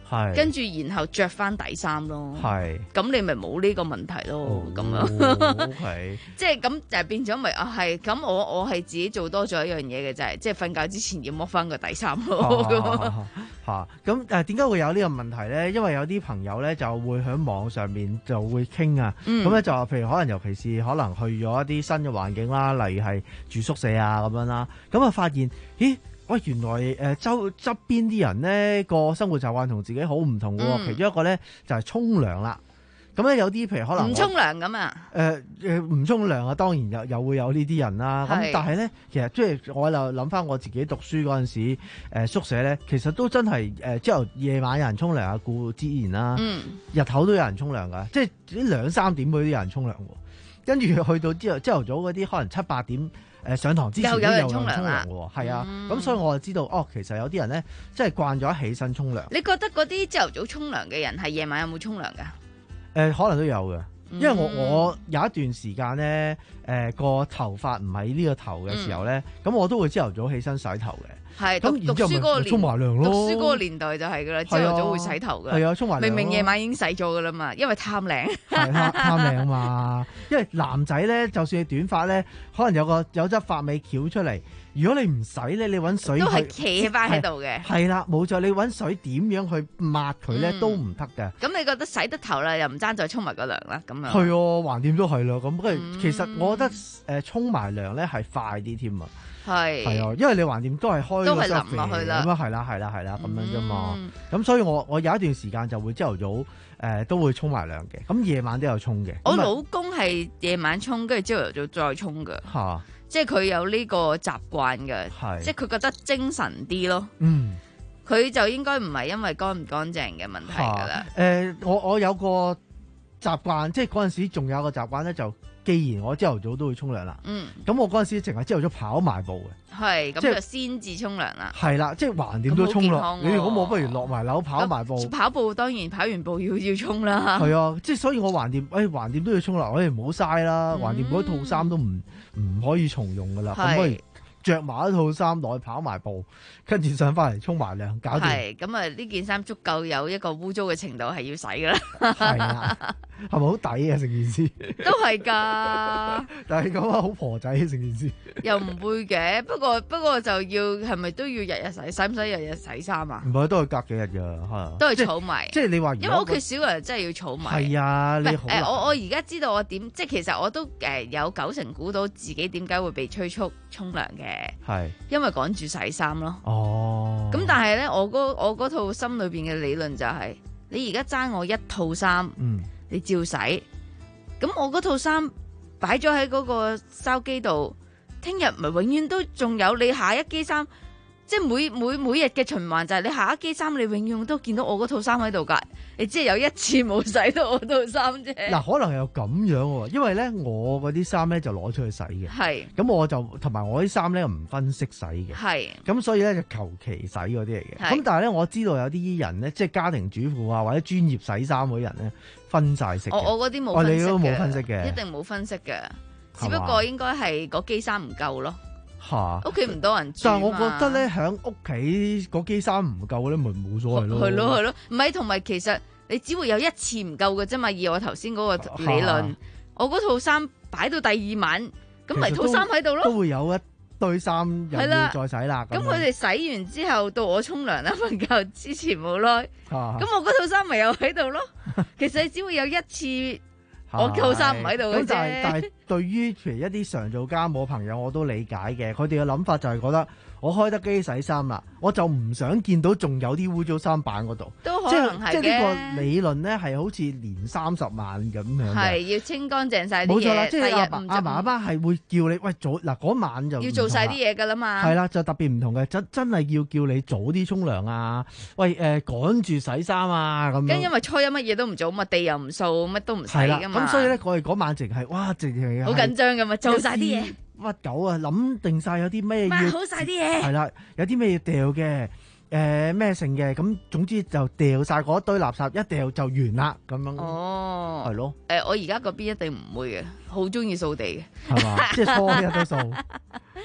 係跟住然後着翻底衫咯。 係咁你咪冇呢個問題咯。咁樣、 哦、OK 即係咁就變咗咪啊係咁我我係自己做多咗一樣嘢嘅就係即係瞓覺之前要剝翻個底衫咯。 嚇咁誒點解會有呢個問題咧？因為有啲朋友咧就會喺網上面就會傾啊，咁咧、嗯、就話譬如可能尤其是可能去咗一啲新嘅環境啦，例如係住宿舍啊咁樣啦，咁啊發現咦喂原來誒周側邊啲人咧個生活習慣同自己好唔同嘅喎，嗯、其中一個咧就係沖涼啦。咁咧有啲譬如可能唔沖涼咁啊？ 誒誒唔沖涼啊，當然又又會有呢啲人啦。咁是但係咧，其實即係我就諗翻我自己讀書嗰陣時、呃，宿舍咧，其實都真係誒朝頭夜晚有人沖涼啊，固之然啦。嗯。日頭都有人沖涼噶，即係啲兩三點嗰啲有人沖涼喎。跟住去到朝朝頭早嗰啲，可能七八點誒上堂之前都有人沖涼喎。係啊，咁、嗯、所以我就知道哦，其實有啲人咧，即係慣咗起身沖涼。 你覺得嗰啲朝頭早沖涼嘅人係夜晚有冇沖涼㗎？ 誒、呃、可能都有嘅，因為我我有一段時間咧，誒、呃、個頭髮唔喺呢個頭嘅時候咧，咁、嗯、我都會朝頭早起身洗頭嘅。係咁，讀書嗰個年，沖埋涼咯。 讀書嗰個年代就係噶啦，朝頭早會洗頭噶。 係啊，沖埋涼。 明明夜晚已經洗咗噶啦嘛，因為貪靚。 係貪貪靚啊嘛，因為男仔咧，就算你短髮咧，可能有個有執髮尾翹出嚟。如果你唔洗咧，你揾水都係企翻喺度嘅。係啦，冇錯，你揾水點樣去抹佢咧，都唔得嘅。 咁你覺得洗得頭啦，又唔爭再沖埋個涼啦，咁樣。 係啊，橫掂都係啦。咁不過其實我覺得誒沖埋涼咧係快啲添啊。係係啊，因為你橫掂都係開都係淋落去啦。 咁啊係啦係啦係啦咁樣啫嘛。咁所以我我有一段時間就會朝頭早誒都會沖埋涼嘅。咁夜晚都有沖嘅。 我老公係夜晚沖，跟住朝頭早再沖㗎。嚇！即係佢有呢個習慣嘅，是即係佢覺得精神啲咯。嗯，佢就應該唔係因為乾唔乾淨嘅問題㗎啦。 誒、呃，我我有個習慣，即係嗰陣時仲有個習慣咧，就既然我朝頭早都會沖涼啦，嗯，咁我嗰陣時淨係朝頭早跑埋步嘅。 係，咁就先至沖涼啦。 係啦，即係橫掂都沖咯。你如果冇，不如落埋樓跑埋步。 跑步當然跑完步要要沖啦。 係啊，即係所以我橫掂，誒橫掂都要沖涼，我哋唔好嘥啦。橫掂嗰套衫都唔唔可以重用噶啦，咁不如着埋一套衫落去跑埋步，跟住上翻嚟沖埋涼，搞掂。 係咁啊！呢件衫足夠有一個污糟嘅程度係要洗噶啦。 係啊，係咪好抵啊？成件事都係噶， 但係咁啊，好婆仔成件事。 又唔會嘅，不過不過就要係咪都要日日洗？使唔使日日洗衫啊？ 唔係，都係隔幾日噶，係都係儲埋。 即係你話， 因為屋企少人真係要儲埋。 係啊，你好。 誒，我我而家知道我點，即係其實我都誒有九成估到自己點解會被催促沖涼嘅。係，因為趕住洗衫咯。哦。咁但係咧，我嗰我嗰套心裏邊嘅理論就係、是，你而家爭我一套衫，嗯、你照洗，咁我嗰套衫擺咗喺嗰個筲箕度，聽日咪永遠都仲有你下一機衫。即係每每每日嘅循環就係你下一機衫，你永遠都見到我嗰套衫喺度㗎。你只係有一次冇洗到我套衫啫。 嗱，可能又咁樣喎，因為咧我嗰啲衫咧就攞出去洗嘅。係是。咁我就同埋我啲衫咧唔分色洗嘅。係是。咁所以咧就求其洗嗰啲嚟嘅。咁是但係咧我知道有啲人咧，即係家庭主婦啊或者專業洗衫嗰啲人咧分晒色。 我我嗰啲冇分色嘅。 你都冇分色嘅。 一定冇分色嘅，只不過應該係嗰機衫唔夠咯。吓，屋企唔多人住， 但係我覺得咧，喺屋企嗰機衫唔夠咧，咪冇所謂咯。 係咯係咯，唔係同埋其實你只會有一次唔夠嘅啫嘛。以我頭先嗰個理論，我嗰套衫擺到第二晚，咁咪套衫喺度咯。 都會有一堆衫又要再洗啦。 咁佢哋洗完之後，到我沖涼啦，瞓覺之前冇耐，咁我嗰套衫咪又喺度咯。其實你只會有一次。我套衫唔喺度嘅啫。 但係但係對於譬如一啲常做家務嘅朋友，我都理解嘅。佢哋嘅諗法就係覺得我開得機洗衫啦，我就唔想見到仲有啲污糟衫板嗰度。 都可能係嘅。 即係呢個理論咧，係好似年三十晚咁樣嘅。 係要清乾淨晒啲嘢。 冇錯啦，即係阿爸阿爸阿媽係會叫你喂早嗱嗰晚就要做晒啲嘢㗎啦嘛。 係啦，就特別唔同嘅，真真係要叫你早啲沖涼啊！喂誒，趕住洗衫啊咁樣。 咁因為初一乜嘢都唔做，咁啊地又唔掃，乜都唔洗㗎嘛。 咁所以咧，我哋嗰晚淨係哇，淨係好緊張㗎嘛，做晒啲嘢。 屈狗啊，諗定晒有啲咩要， 好晒啲嘢。 係啦，有啲咩要掉嘅，誒咩剩嘅，咁總之就掉晒嗰一堆垃圾，一掉就完啦，咁樣。哦，係咯。誒， 我而家嗰邊一定唔會嘅，好中意掃地嘅。 係嘛，即係初一都掃。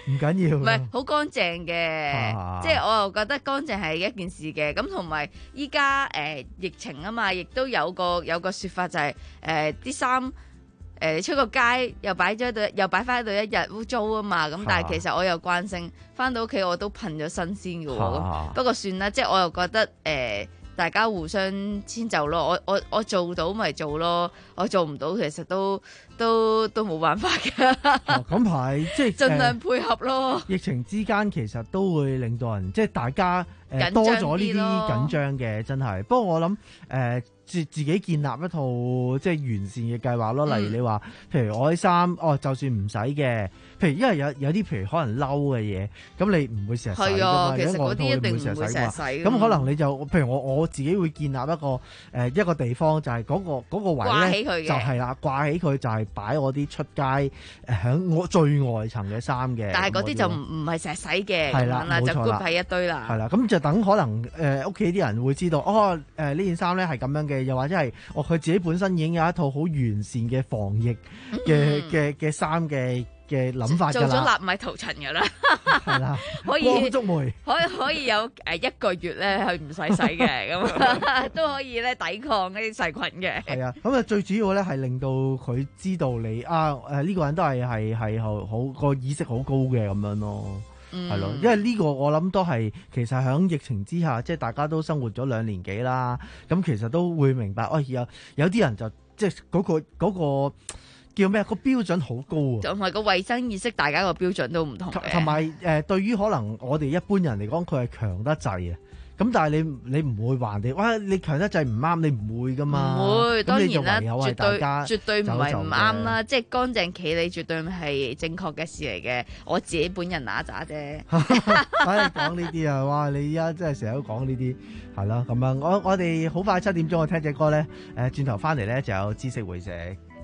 唔緊要， 唔係好乾淨嘅， 啊即係我又覺得乾淨係一件事嘅。咁同埋依家誒疫情啊嘛，亦都有個有個説法就係誒啲衫誒出個街又擺咗喺度，又擺翻喺度一日污糟啊嘛。咁但係其實我有慣性，翻到屋企我都噴咗新鮮嘅喎。 啊咁不過算啦，即係我又覺得誒。呃大家互相遷就咯，我我我做到咪做咯，我做唔到其實都都都冇辦法㗎。 咁係即係盡量配合咯。 疫情之間其實都會令到人即係大家誒、呃、多咗呢啲緊張嘅，真係。不過我諗誒。呃自自己建立一套即係完善嘅計劃咯，例如你話，譬如我啲衫，哦，就算唔洗嘅，譬如因為有有啲譬如可能褸嘅嘢，咁你唔會成日洗㗎嘛， 其實嗰啲一定唔會唔會成日洗。 咁可能你就譬如我我自己會建立一個誒、呃、一個地方，就係、是、嗰、那個嗰、那個位咧，就係啦，掛起佢就係擺我啲出街誒喺我最外層嘅衫嘅。 但係嗰啲就唔唔係成日洗嘅， 係啦，冇就錯啦， 攰喺一堆啦。 係啦，咁就等可能誒屋企啲人會知道，哦誒呢件衫咧係咁樣嘅。又或者係哦，佢自己本身已經有一套好完善嘅防疫嘅嘅嘅衫嘅嘅諗法㗎啦， 做咗納米塗層㗎啦， 係啦， 可以光觸媒， 可以可以有誒一個月咧係唔使洗嘅，咁都可以咧抵抗呢啲細菌嘅。 係啊，咁啊最主要咧係令到佢知道你啊誒呢、呃呢個人都係係係好好個意識好高嘅咁樣咯。係咯，因為呢個我諗都係其實喺疫情之下，即係大家都生活咗兩年幾啦，咁其實都會明白，哦、哎、有有啲人就即係嗰個嗰、嗰個叫咩？個標準好高啊， 同埋個衞生意識，大家個標準都唔同嘅。 同埋誒，對於可能我哋一般人嚟講，佢係強得滯啊。咁但係你你唔會話人哋，哇！你強得滯唔啱，你唔會噶嘛。 唔會，當然啦，絕對絕對唔係唔啱啦。即係乾淨企理，絕對係正確嘅事嚟嘅。我自己本人嗱喳啫。 唉，講呢啲啊，哇！你依家真係成日都講呢啲，係啦咁樣。我我哋好快七點鐘，我聽隻歌咧。誒，轉頭翻嚟咧就有知識會社。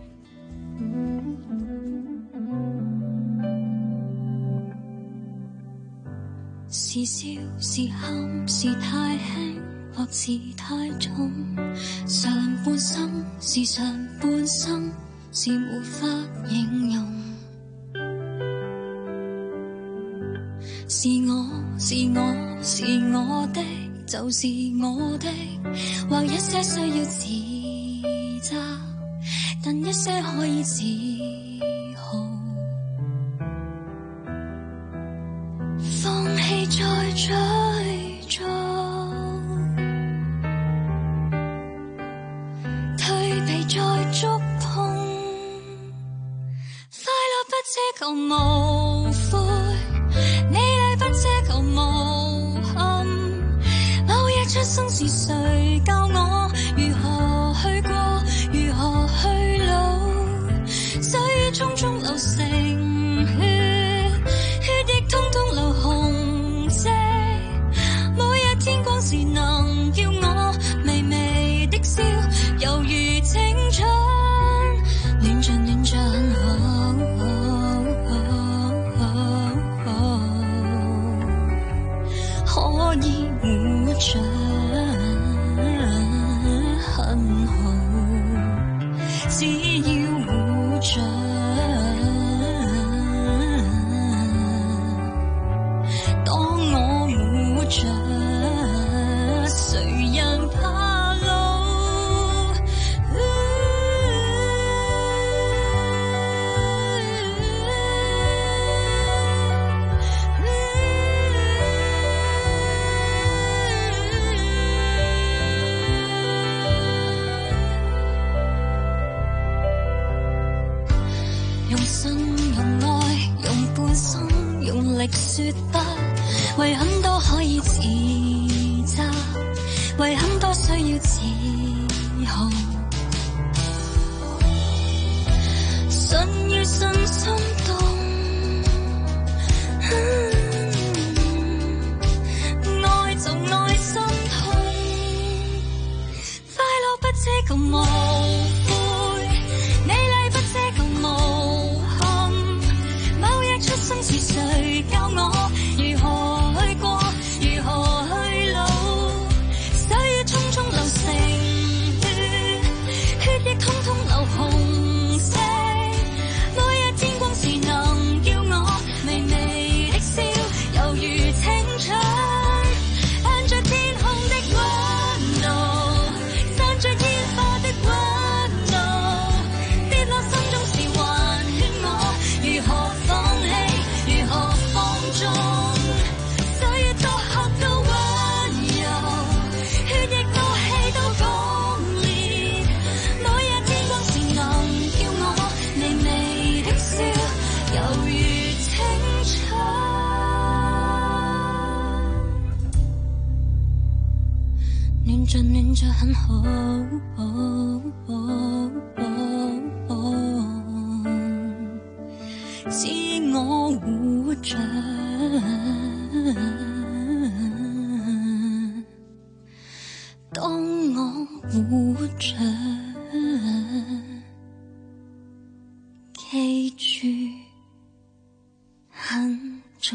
是笑是喊是太輕或是太重，上半生是上半生是沒法形容，是我是我是我的就是我的，或一些需要自責，但一些可以自豪，放棄再追逐，退避再觸碰，快樂不奢求無悔，美麗不奢求無憾，某日出生是誰教我如何去過，如何去老，歲月匆匆流成血，血液通通流紅色，每日天光時能叫我微微的笑，猶如青春戀盡戀盡，可以活着很好，只要活着，當我活着，誰人怕老？用心用愛用半生用力說不，為很多可以自責，為很多需要自豪，信要信心動，愛就愛心痛，快樂不奢求無悔，美麗不奢求無憾，某日出生是誰教我如何去過，如何去老，歲月匆匆流成血，血液通通流紅色，每日天光時能叫我微微看着很好，使我活着。當我活着，記住很早。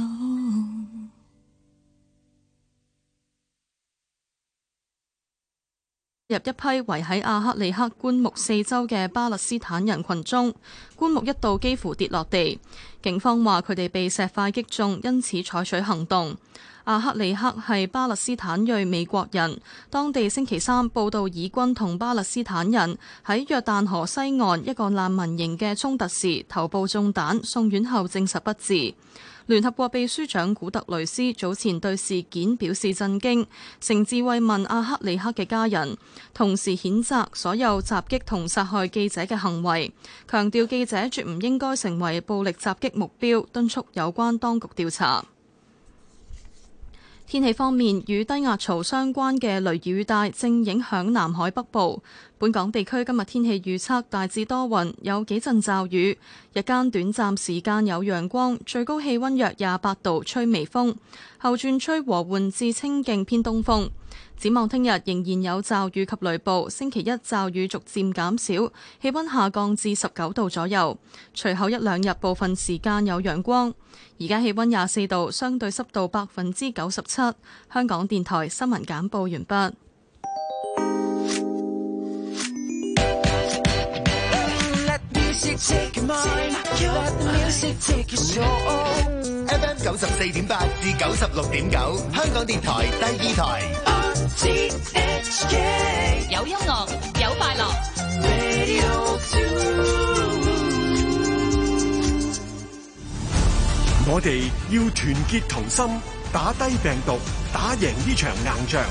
入一批圍喺阿克利克棺木四周嘅巴勒斯坦人群中，棺木一度幾乎跌落地。警方話佢哋被石塊擊中，因此採取行動。阿克利克係巴勒斯坦裔美國人，當地星期三報道以軍同巴勒斯坦人喺約旦河西岸一個難民營嘅衝突時頭部中彈，送院後證實不治。聯合國秘書長古特雷斯早前對事件表示震驚，誠摯慰問阿克利克嘅家人，同時譴責所有襲擊同殺害記者嘅行為，強調記者絕唔應該成為暴力襲擊目標，敦促有關當局調查。天氣方面，與低壓槽相關嘅雷雨帶正影響南海北部。本港地區今日天氣預測大致多雲，有幾陣驟雨，日間短暫時間有陽光，最高氣溫約廿八度，吹微風。後轉吹和緩至清勁偏東風。展望聽日仍然有驟雨及雷暴，星期一驟雨逐漸減少，氣溫下降至十九度左右。隨後一兩日部分時間有陽光。而家氣溫廿四度，相對濕度百分之九十七。香港電台新聞簡報完畢。 F M 九十四點八至九十六點九，香港電台第二台。T H K 有音樂，有快樂。 我哋要團結同心，打低病毒，打贏呢場硬仗。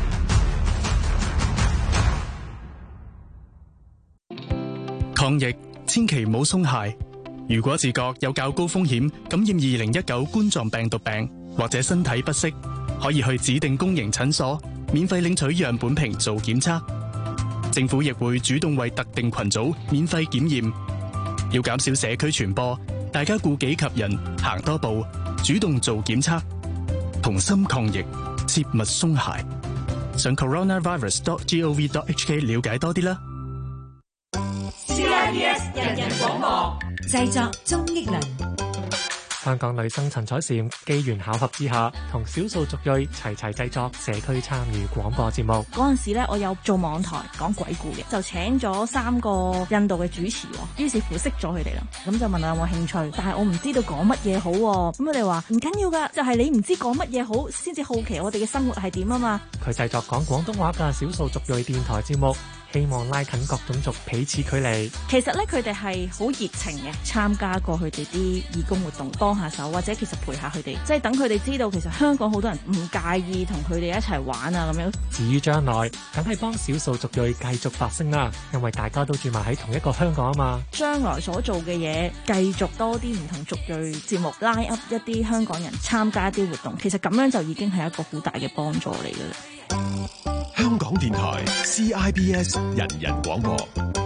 抗疫千祈唔好鬆懈。如果自覺有較高風險感染二零一九冠狀病毒病，或者身體不適，可以去指定公營診所免費領取樣本瓶做檢測。政府亦會主動為特定群組免費檢驗。要減少社區傳播，大家顧己及人，行多步，主動做檢測，同心抗疫，切勿鬆懈。上 coronavirus dot gov dot hk 了解多啲啦。 C I B S 人人廣播製作鍾益良。 香港女生陳彩嬋機緣巧合之下，同少數族裔齊齊製作社區參與廣播節目。 嗰陣時咧，我有做網台講鬼故嘅，就請咗三個印度嘅主持，於是乎識咗佢哋啦。咁就問我有冇興趣，但係我唔知道講乜嘢好。咁佢哋話唔緊要噶，就係、是、你唔知講乜嘢好，先至好奇我哋嘅生活係點啊嘛。 佢製作講廣東話嘅少數族裔電台節目，希望拉近各種族彼此距離。 其實咧，佢哋係好熱情嘅，參加過佢哋啲義工活動，幫下手，或者其實陪下佢哋，即係等佢哋知道，其實香港好多人唔介意同佢哋一齊玩啊咁樣。 至於將來，梗係幫少數族裔繼續發聲啦，因為大家都住埋喺同一個香港啊嘛。 將來所做嘅嘢，繼續多啲唔同族裔節目，拉 up 一啲香港人參加一啲活動，其實咁樣就已經係一個好大嘅幫助嚟嘅啦。 香港電台 C I B S 人人廣播。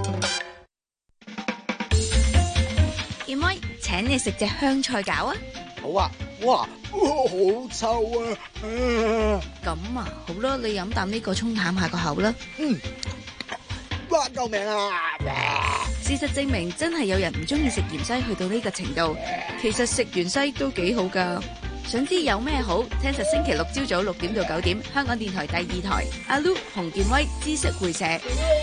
健威，請你食隻香菜餃啊！ 好啊！哇，好臭啊！ 咁啊，好啦，你飲啖呢個沖淡下個口啦。 嗯，哇，救命啊！ 事實證明，真係有人唔中意食芫茜去到呢個程度。其實食芫茜都幾好噶。想知有咩好？聽實星期六朝早六點到九點，香港電台第二台，阿 Lu 洪健威知識會社。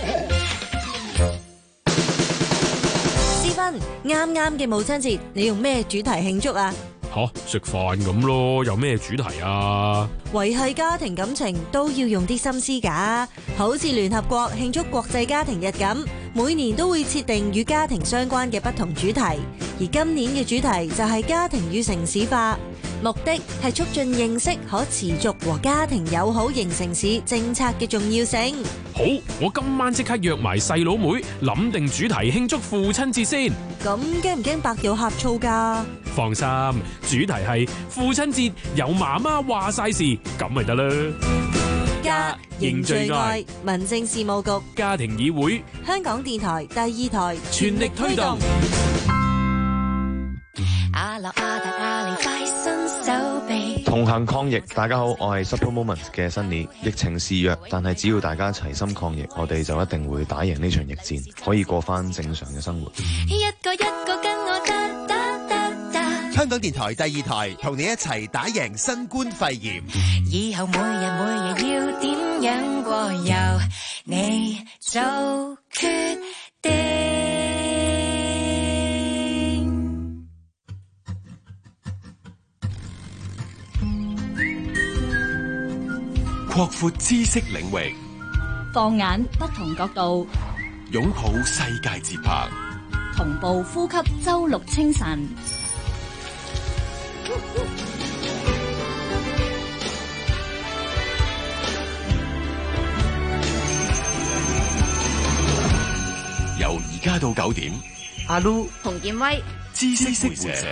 思芬，啱啱嘅母親節，你用咩主題慶祝啊？ 吓，食飯咁咯，有咩主題啊？ 維繫家庭感情都要用啲心思㗎，好似聯合國慶祝國際家庭日咁，每年都會設定與家庭相關嘅不同主題，而今年嘅主題就係家庭與城市化。目的係促進認識可持續和家庭友好型城市政策嘅重要性。 好，我今晚即刻約埋細佬妹諗定主題慶祝父親節先。 咁驚唔驚百有呷醋㗎？ 放心，主題係父親節由媽媽話晒事，咁咪得啦。 之家、凝聚愛、民政事務局、 家庭議會、 香港電台第二台全力推動。 阿樂阿達阿里快伸手臂， 同行抗疫，大家好，我係 Super Moment 嘅新年。疫情肆虐，但係只要大家齊心抗疫，我哋就一定會打贏呢場疫戰，可以過翻正常嘅生活。 一個一個跟我得得得得。 香港電台第二台同你一齊打贏新冠肺炎。 以後每日每日要點樣過，由你做決定。 擴闊知識領域， 放眼不同角度， 擁抱世界節拍， 同步呼吸周六清晨。 由而家到九點， 阿 Lu、洪建威、 知識會社。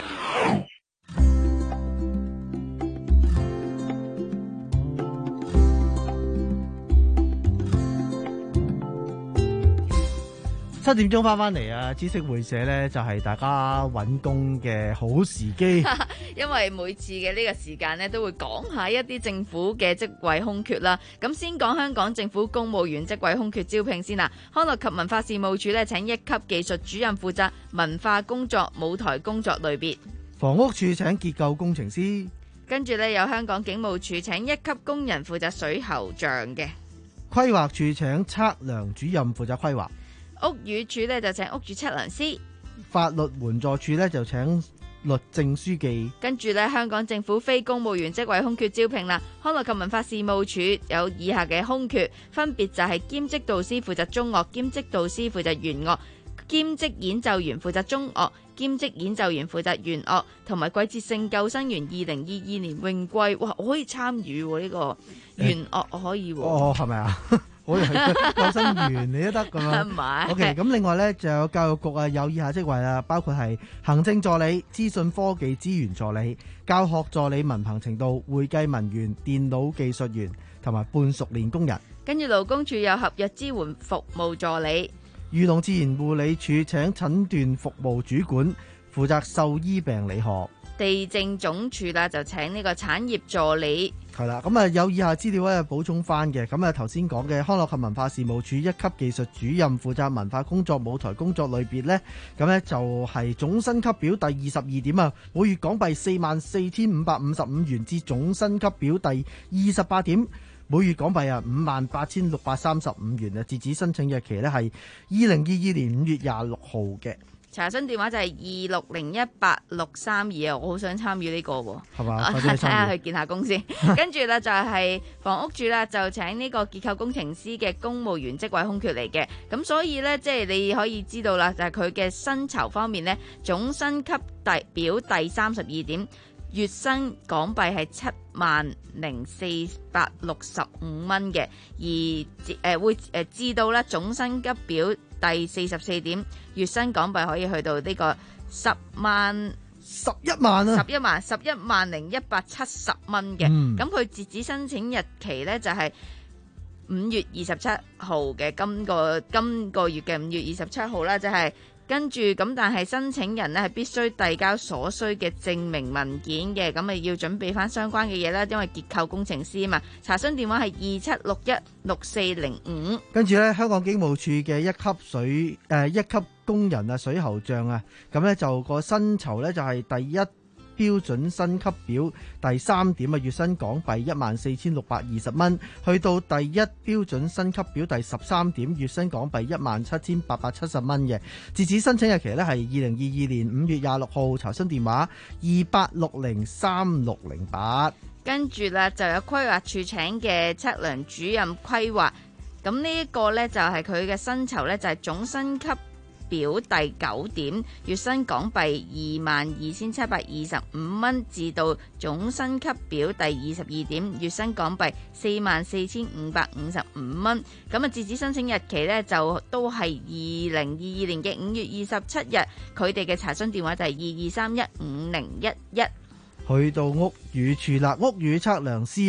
七點鐘翻翻嚟啊！知識會社呢就係大家揾工嘅好時機， 因為每次嘅呢個時間呢都會講下一啲政府嘅職位空缺啦。咁先講香港政府公務員職位空缺招聘先啦。康樂及文化事務署呢請一級技術主任負責文化工作、舞台工作類別。 房屋署請結構工程師， 跟住呢有香港警務處請一級工人負責水喉匠嘅。 規劃署請測量主任負責規劃。 屋宇署咧就請屋宇測量師， 法律援助署咧就請律政書記。 跟住咧香港政府非公務員職位空缺招聘啦。康樂及文化事務署有以下嘅空缺，分別就係兼職導師負責中樂，兼職導師負責弦樂，兼職演奏員負責中樂，兼職演奏員負責弦樂，同埋季節性救生員二零二二年泳季。哇，我可以參與呢、呢個弦樂，我可以喎。 哦，係咪啊？我以為救生員你都得咁樣。 唔係。 OK，咁另外咧就有教育局啊有以下職位啦，包括係行政助理、資訊科技資源助理、教學助理文憑程度、會計文員、電腦技術員同埋半熟練工人。 跟住勞工處有合約支援服務助理。 漁農自然護理署請診斷服務主管，負責獸醫病理學。 地政總署啦就請呢個產業助理。 係啦，咁啊有以下資料咧補充翻嘅，咁啊頭先講嘅康樂及文化事務署一級技術主任負責文化工作、舞台工作類別呢，咁呢就係總薪級表第二十二點啊，每月港幣四萬四千五百五十五元至總薪級表第二十八點，每月港幣啊五萬八千六百三十五元啊，截止申請日期呢係二零二二年五月廿六號嘅。 查詢電話就係二六零一八六三二啊，我好想參與呢個喎， 係嘛？ 睇下去見下工先。跟住咧就係房屋署啦，就請呢個結構工程師嘅公務員職位空缺嚟嘅。咁所以咧，即係你可以知道啦，就係佢嘅薪酬方面咧，總薪級第表第三十二點，月薪港幣係七萬零四百六十五蚊嘅，而誒、呃、會誒至到咧總薪級表第四十四點，月薪港幣可以去到呢個十萬十一萬啊， 十一萬十一萬零一百七十蚊嘅。咁佢、嗯、截止申請日期呢，就係五月二十七號嘅，今個今個月嘅五月二十七號啦，就係、是。跟住咁，但係申請人呢係必須遞交所需嘅證明文件嘅，咁咪要準備翻相關嘅嘢啦。因為結構工程師啊嘛，查詢電話係二七六一六四零五。 跟住呢，香港警務處嘅一級水誒、呃、一級工人啊，水喉匠啊，咁呢就個薪酬呢就係第一標準薪級表第三點啊，月薪港幣一萬四千六百二十蚊，去到第一標準薪級表第十三點，月薪港幣一萬七千八百七十蚊嘅。截止申請日期呢係二零二二年五月廿六號，查詢電話二八六零三六零八。 跟住咧就有規劃處請嘅測量主任規劃，咁呢一個呢，就係佢嘅薪酬呢，就係總薪級表第九點，月薪港幣二萬二千七百二十五蚊，至到總薪級表第二十二點，月薪港幣四萬四千五百五十五蚊。咁啊，截止申請日期呢，就都係二零二二年嘅五月二十七日。佢哋嘅查詢電話就係二二三一五零一一。 去到屋宇署啦，屋宇測量師啊。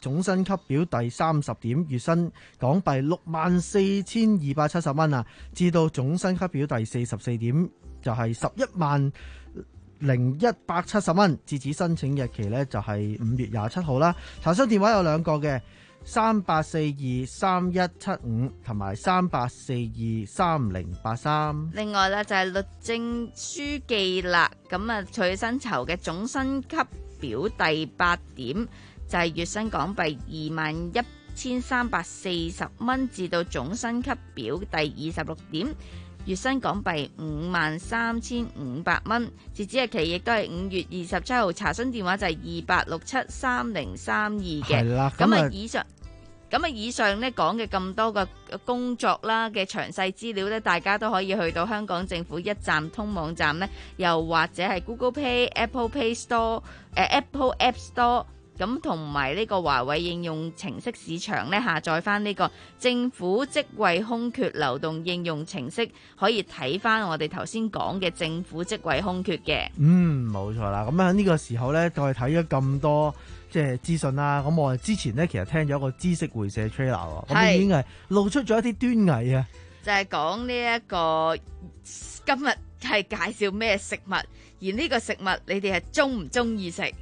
總薪級表第三十點，月薪港幣六萬四千二百七十蚊啊，至到總薪級表第四十四點就係十一萬零一百七十蚊。截止申請日期呢，就係五月廿七號啦。查詢電話有兩個嘅。三八四二三一七五同埋三八四二三零八三。 另外咧就係律政書記啦，咁啊佢薪酬嘅總薪級表第八點就係月薪港幣二萬一千三百四十蚊，至到總薪級表第二十六點，月薪港幣五萬三千五百蚊。截止日期亦都係五月二十七號。查詢電話就係二八六七三零三二嘅。係啦，咁啊以上。咁啊，以上咧講嘅咁多嘅工作啦嘅詳細資料咧，大家都可以去到香港政府一站通網站咧，又或者係 Google Play、Apple Play Store、誒、呃、Apple App Store，咁同埋呢個華為應用程式市場咧下載翻呢個政府職位空缺流動應用程式，可以睇翻我哋頭先講嘅政府職位空缺嘅。 嗯，冇錯啦。咁喺呢個時候咧，再睇咗咁多即係資訊啦，咁我哋之前咧其實聽咗一個知識會社 trailer， 咁已經係露出咗一啲端倪啊！ 就係講呢一個今日係介紹咩食物，而呢個食物你哋係中唔中意食？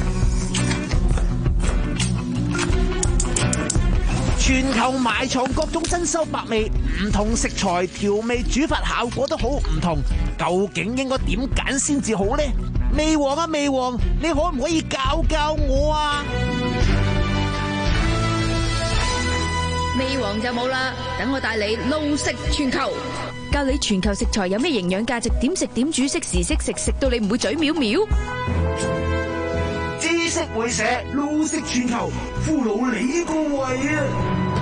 全球埋藏各種珍饈百味，唔同食材調味煮法效果都好唔同，究竟應該點揀先至好呢？味王啊味王，你可唔可以教教我啊？ 味王就冇啦，等我帶你路食全球，教你全球食材有咩營養價值，點食點煮，識時識食，食到你唔會嘴藐藐。 知識會社路食全球，俘虜你個胃啊！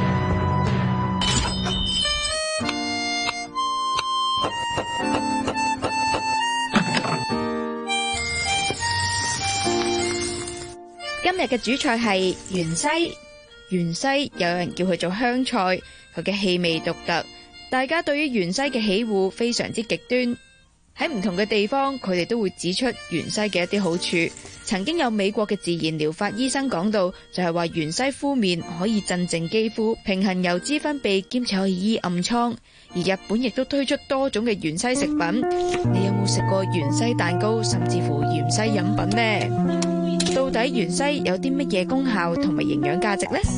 今日嘅主菜係芫茜。芫茜有人叫佢做香菜，佢嘅氣味獨特，大家對於芫茜嘅喜惡非常之極端。喺唔同嘅地方，佢哋都會指出芫茜嘅一啲好處。曾經有美國嘅自然療法醫生講到，就係話芫茜敷面可以鎮靜肌膚、平衡油脂分泌，兼且可以醫暗瘡。而日本亦都推出多種嘅芫茜食品。你有冇食過芫茜蛋糕，甚至乎芫茜飲品呢？到底芫茜有啲乜嘢功效同埋營養價值呢？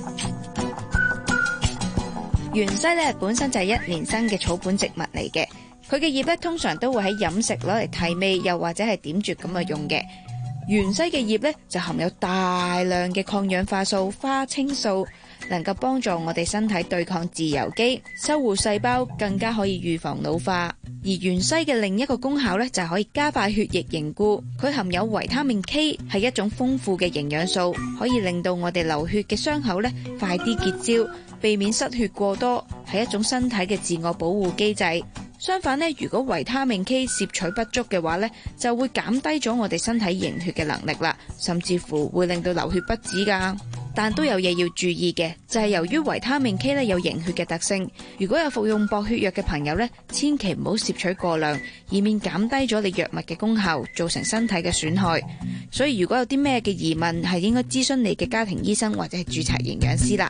芫茜咧本身就係一年生嘅草本植物嚟嘅，佢嘅葉咧通常都會喺飲食攞嚟提味，又或者係點綴咁去用嘅。芫茜嘅葉咧就含有大量嘅抗氧化素、花青素，能夠幫助我哋身體對抗自由基，修護細胞，更加可以預防老化。而芫茜嘅另一個功效咧就係可以加快血液凝固，佢含有維他命 K， 係一種豐富嘅營養素，可以令到我哋流血嘅傷口咧快啲結焦，避免失血過多，係一種身體嘅自我保護機制。相反呢，如果維他命 K 攝取不足嘅話呢，就會減低咗我哋身體凝血嘅能力啦，甚至乎會令到流血不止噶。但都有嘢要注意嘅，就係由於維他命 K 咧有凝血嘅特性，如果有服用薄血藥嘅朋友呢，千祈唔好攝取過量，以免減低咗你藥物嘅功效，造成身體嘅損害。所以如果有啲咩嘅疑問，係應該諮詢你嘅家庭醫生或者係註冊營養師啦。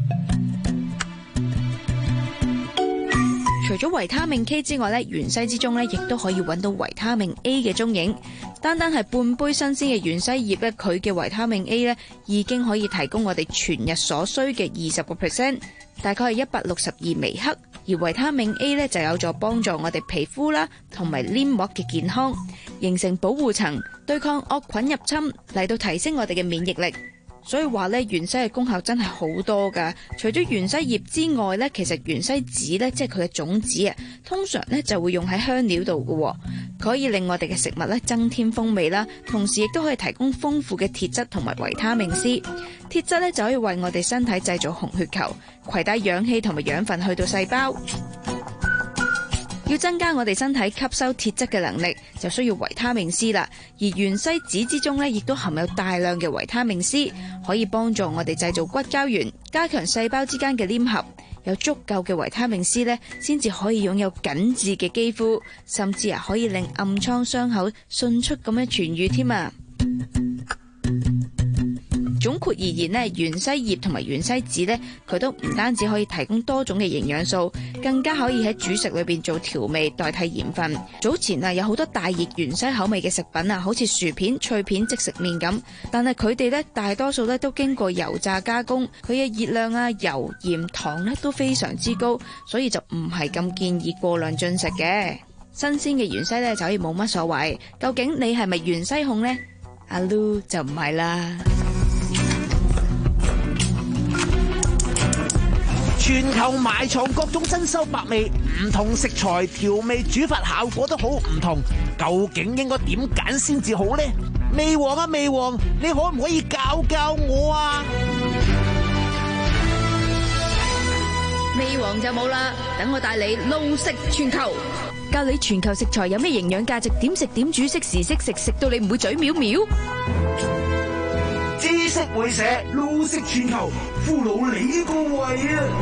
除咗維他命 K 之外咧，芫茜之中咧亦都可以揾到維他命 A 嘅蹤影。單單係半杯新鮮嘅芫茜葉咧，佢嘅維他命 A 咧已經可以提供我哋全日所需嘅二十個 percent， 大概係一百六十二微克。而維他命 A 咧就有助幫助我哋皮膚啦同埋黏膜嘅健康，形成保護層，對抗惡菌入侵，嚟到提升我哋嘅免疫力。所以話咧，芫茜嘅功效真係好多噶。除咗芫茜葉之外咧，其實芫茜籽咧，即係佢嘅種子啊，通常咧就會用喺香料度噶。佢可以令我哋嘅食物咧增添風味啦，同時亦都可以提供豐富嘅鐵質同埋維他命 C。鐵質咧就可以為我哋身體製造紅血球，攜帶氧氣同埋養分去到細胞。要增加我哋身體吸收鐵質嘅能力，就需要維他命 C 啦。而芫茜籽之中咧，亦都含有大量嘅維他命 C， 可以幫助我哋製造骨膠原，加強細胞之間嘅黏合。有足夠嘅維他命 C 咧，先至可以擁有緊緻嘅肌膚，甚至啊可以令暗瘡傷口迅速咁樣痊癒添啊！總括而言呢，芫茜葉同埋芫茜籽呢，佢都唔單止可以提供多種嘅營養素，更加可以喺主食裏邊做調味，代替鹽分。早前啊，有好多大熱芫茜口味嘅食品啊，好似薯片、脆片、即食麵咁，但係佢哋呢，大多數呢都經過油炸加工，佢嘅熱量啊、油、鹽、糖呢都非常之高，所以就唔係咁建議過量進食嘅。新鮮嘅芫茜呢，就可以冇乜所謂。究竟你係咪芫茜控呢？阿 Lu 就唔係啦。 全球埋藏各種珍饈百味，唔同食材調味煮法效果都好唔同，究竟應該點揀先至好呢？味王啊味王，你可唔可以教教我啊？ 味王就冇啦，等我帶你路食全球，教你全球食材有咩營養價值，點食點煮，適時適食，食到你唔會嘴藐藐。 知識會社路食全球，俘虜你個胃啊！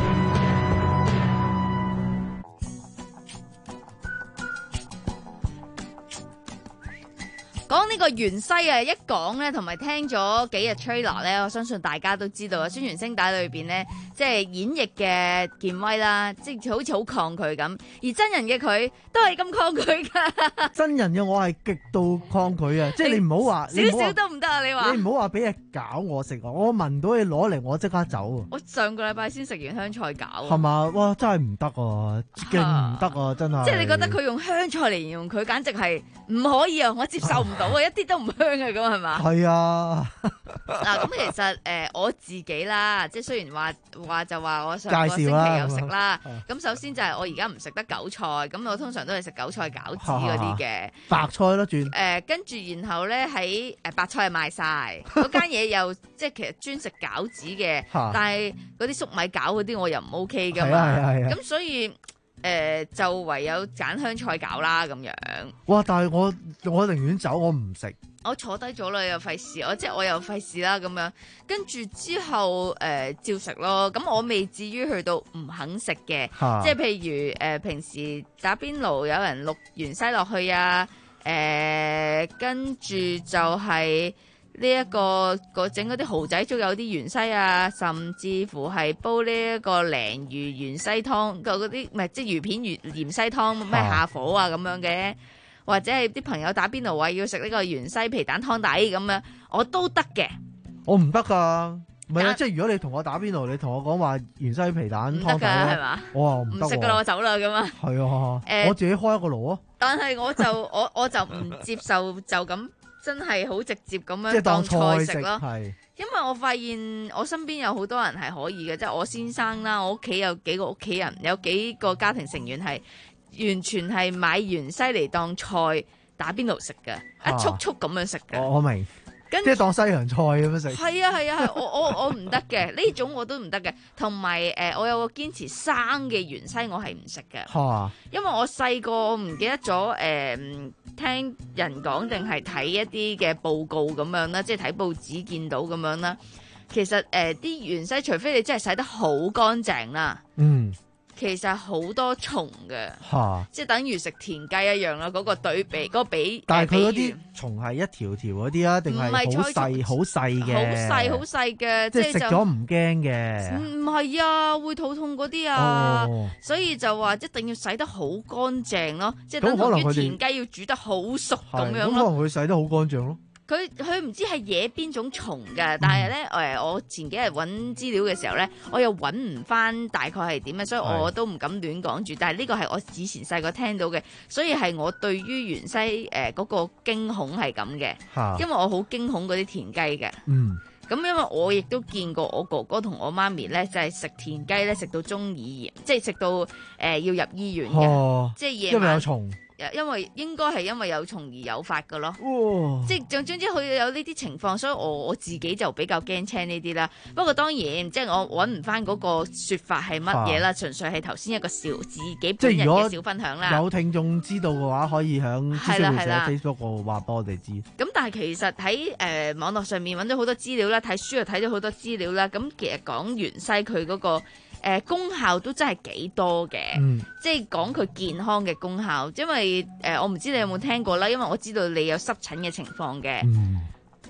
講呢個芫茜啊，一講咧，同埋聽咗幾日 trailer 咧，我相信大家都知道啊。宣傳聲帶裏邊咧，即係演繹嘅健威啦，即係好似好抗拒咁，而真人嘅佢都係咁抗拒噶。 真人嘅我係極度抗拒啊！即係你唔好話少少都唔得啊！你話你唔好話俾嘢搞我食，我聞到你攞嚟，我即刻走啊！ 我上個禮拜先食完香菜餃， 係嘛？哇！真係唔得啊，勁唔得啊！真係。 即係你覺得佢用香菜嚟形容佢，簡直係唔可以啊！我接受唔到啊，一啲都唔香嘅咁係嘛？ 係啊。 嗱，咁其實誒、呃、我自己啦，即係雖然話話就話我上個星期有食啦，咁首先就係我而家唔食得韭菜，咁我通常都係食韭菜餃子嗰啲嘅白菜咯，轉誒跟住然後咧喺誒白菜係賣晒，嗰間嘢又即係其實專食餃子嘅，但係嗰啲粟米餃嗰啲我又唔 OK 噶嘛，咁所以誒、呃、就唯有揀香菜餃啦咁樣。 哇！但係我我寧願走，我唔食。 我坐低咗啦，又費事，我即係我又費事啦咁樣，跟住之後誒、呃、照食咯。咁我未至於去到唔肯食嘅，即係譬如誒、呃、平時打邊爐有人淥芫茜落去啊，誒跟住就係呢一個個整嗰啲蠔仔粥有啲芫茜啊，甚至乎係煲呢一個鯪魚芫茜湯，個嗰啲唔係即係魚片魚芫茜湯咩下火啊咁樣嘅。或者係啲朋友打邊爐話要食呢個芫茜皮蛋湯底咁樣，我都得嘅。 我唔得噶，唔係啊！即係如果你同我打邊爐，你同我講話芫茜皮蛋湯底咧，係嘛？我話唔得，唔食噶啦，我走啦咁啊。係啊，誒，我自己開一個爐啊。但係我就我我就唔接受就咁真係好直接咁樣當菜食咯。係，因為我發現我身邊有好多人係可以嘅，即係我先生啦，我屋企有幾個屋企人，有幾個家庭成員係。完全係買芫茜嚟當菜打邊爐食嘅，一束束咁樣食嘅。我明，即係當西洋菜咁樣食。係啊係啊係，我我我唔得嘅，呢種我都唔得嘅。同埋誒，我有個堅持生嘅芫茜我係唔食嘅，因為我細個我唔記得咗誒、呃，聽人講定係睇一啲嘅報告咁樣啦，即係睇報紙見到咁樣啦。其實誒，啲芫茜除非你真係洗得好乾淨啦，嗯。其實好多蟲嘅，即係等於食田雞一樣啦。嗰、嗰個對比，嗰、嗰個比，但係佢嗰啲蟲係一條條嗰啲啊，定係好細好細嘅？好細好細嘅，即係食咗唔驚嘅。唔係啊，會肚痛嗰啲啊、哦，所以就話一定要洗得好乾淨咯。即係等同於田雞要煮得好熟咁樣咯。咁可能佢洗得好乾淨咯。佢佢唔知係惹邊種蟲嘅，但係咧誒，我前幾日揾資料嘅時候咧，我又揾唔翻大概係點嘅，所以我都唔敢亂講住。但係呢個係我以前細個聽到嘅，所以係我對於芫茜誒嗰個驚恐係咁嘅，因為我好驚恐嗰啲田雞嘅。嗯，咁因為我亦都見過我哥哥同我媽咪咧，就係食田雞咧食到中耳炎，即係食到誒、呃、要入醫院嘅、哦，即係夜晚因為有蟲。因為應該係因為有蟲而誘發嘅咯，哦、即係總之佢有呢啲情況，所以我我自己就比較驚青呢啲啦。不過當然，即係我揾唔翻嗰個説法係乜嘢啦，純粹係頭先一個小自己本人嘅小分享啦。有聽眾知道嘅話，可以喺知識會社 Facebook 度話俾我哋知。咁但係其實喺誒、呃、網絡上面揾咗好多資料啦，睇書又睇咗好多資料啦。咁其實講芫茜佢嗰個。誒、呃、功效都真係幾多嘅、嗯，即係講佢健康嘅功效，因為誒、呃、我唔知你有冇聽過啦，因為我知道你有濕疹嘅情況嘅、嗯，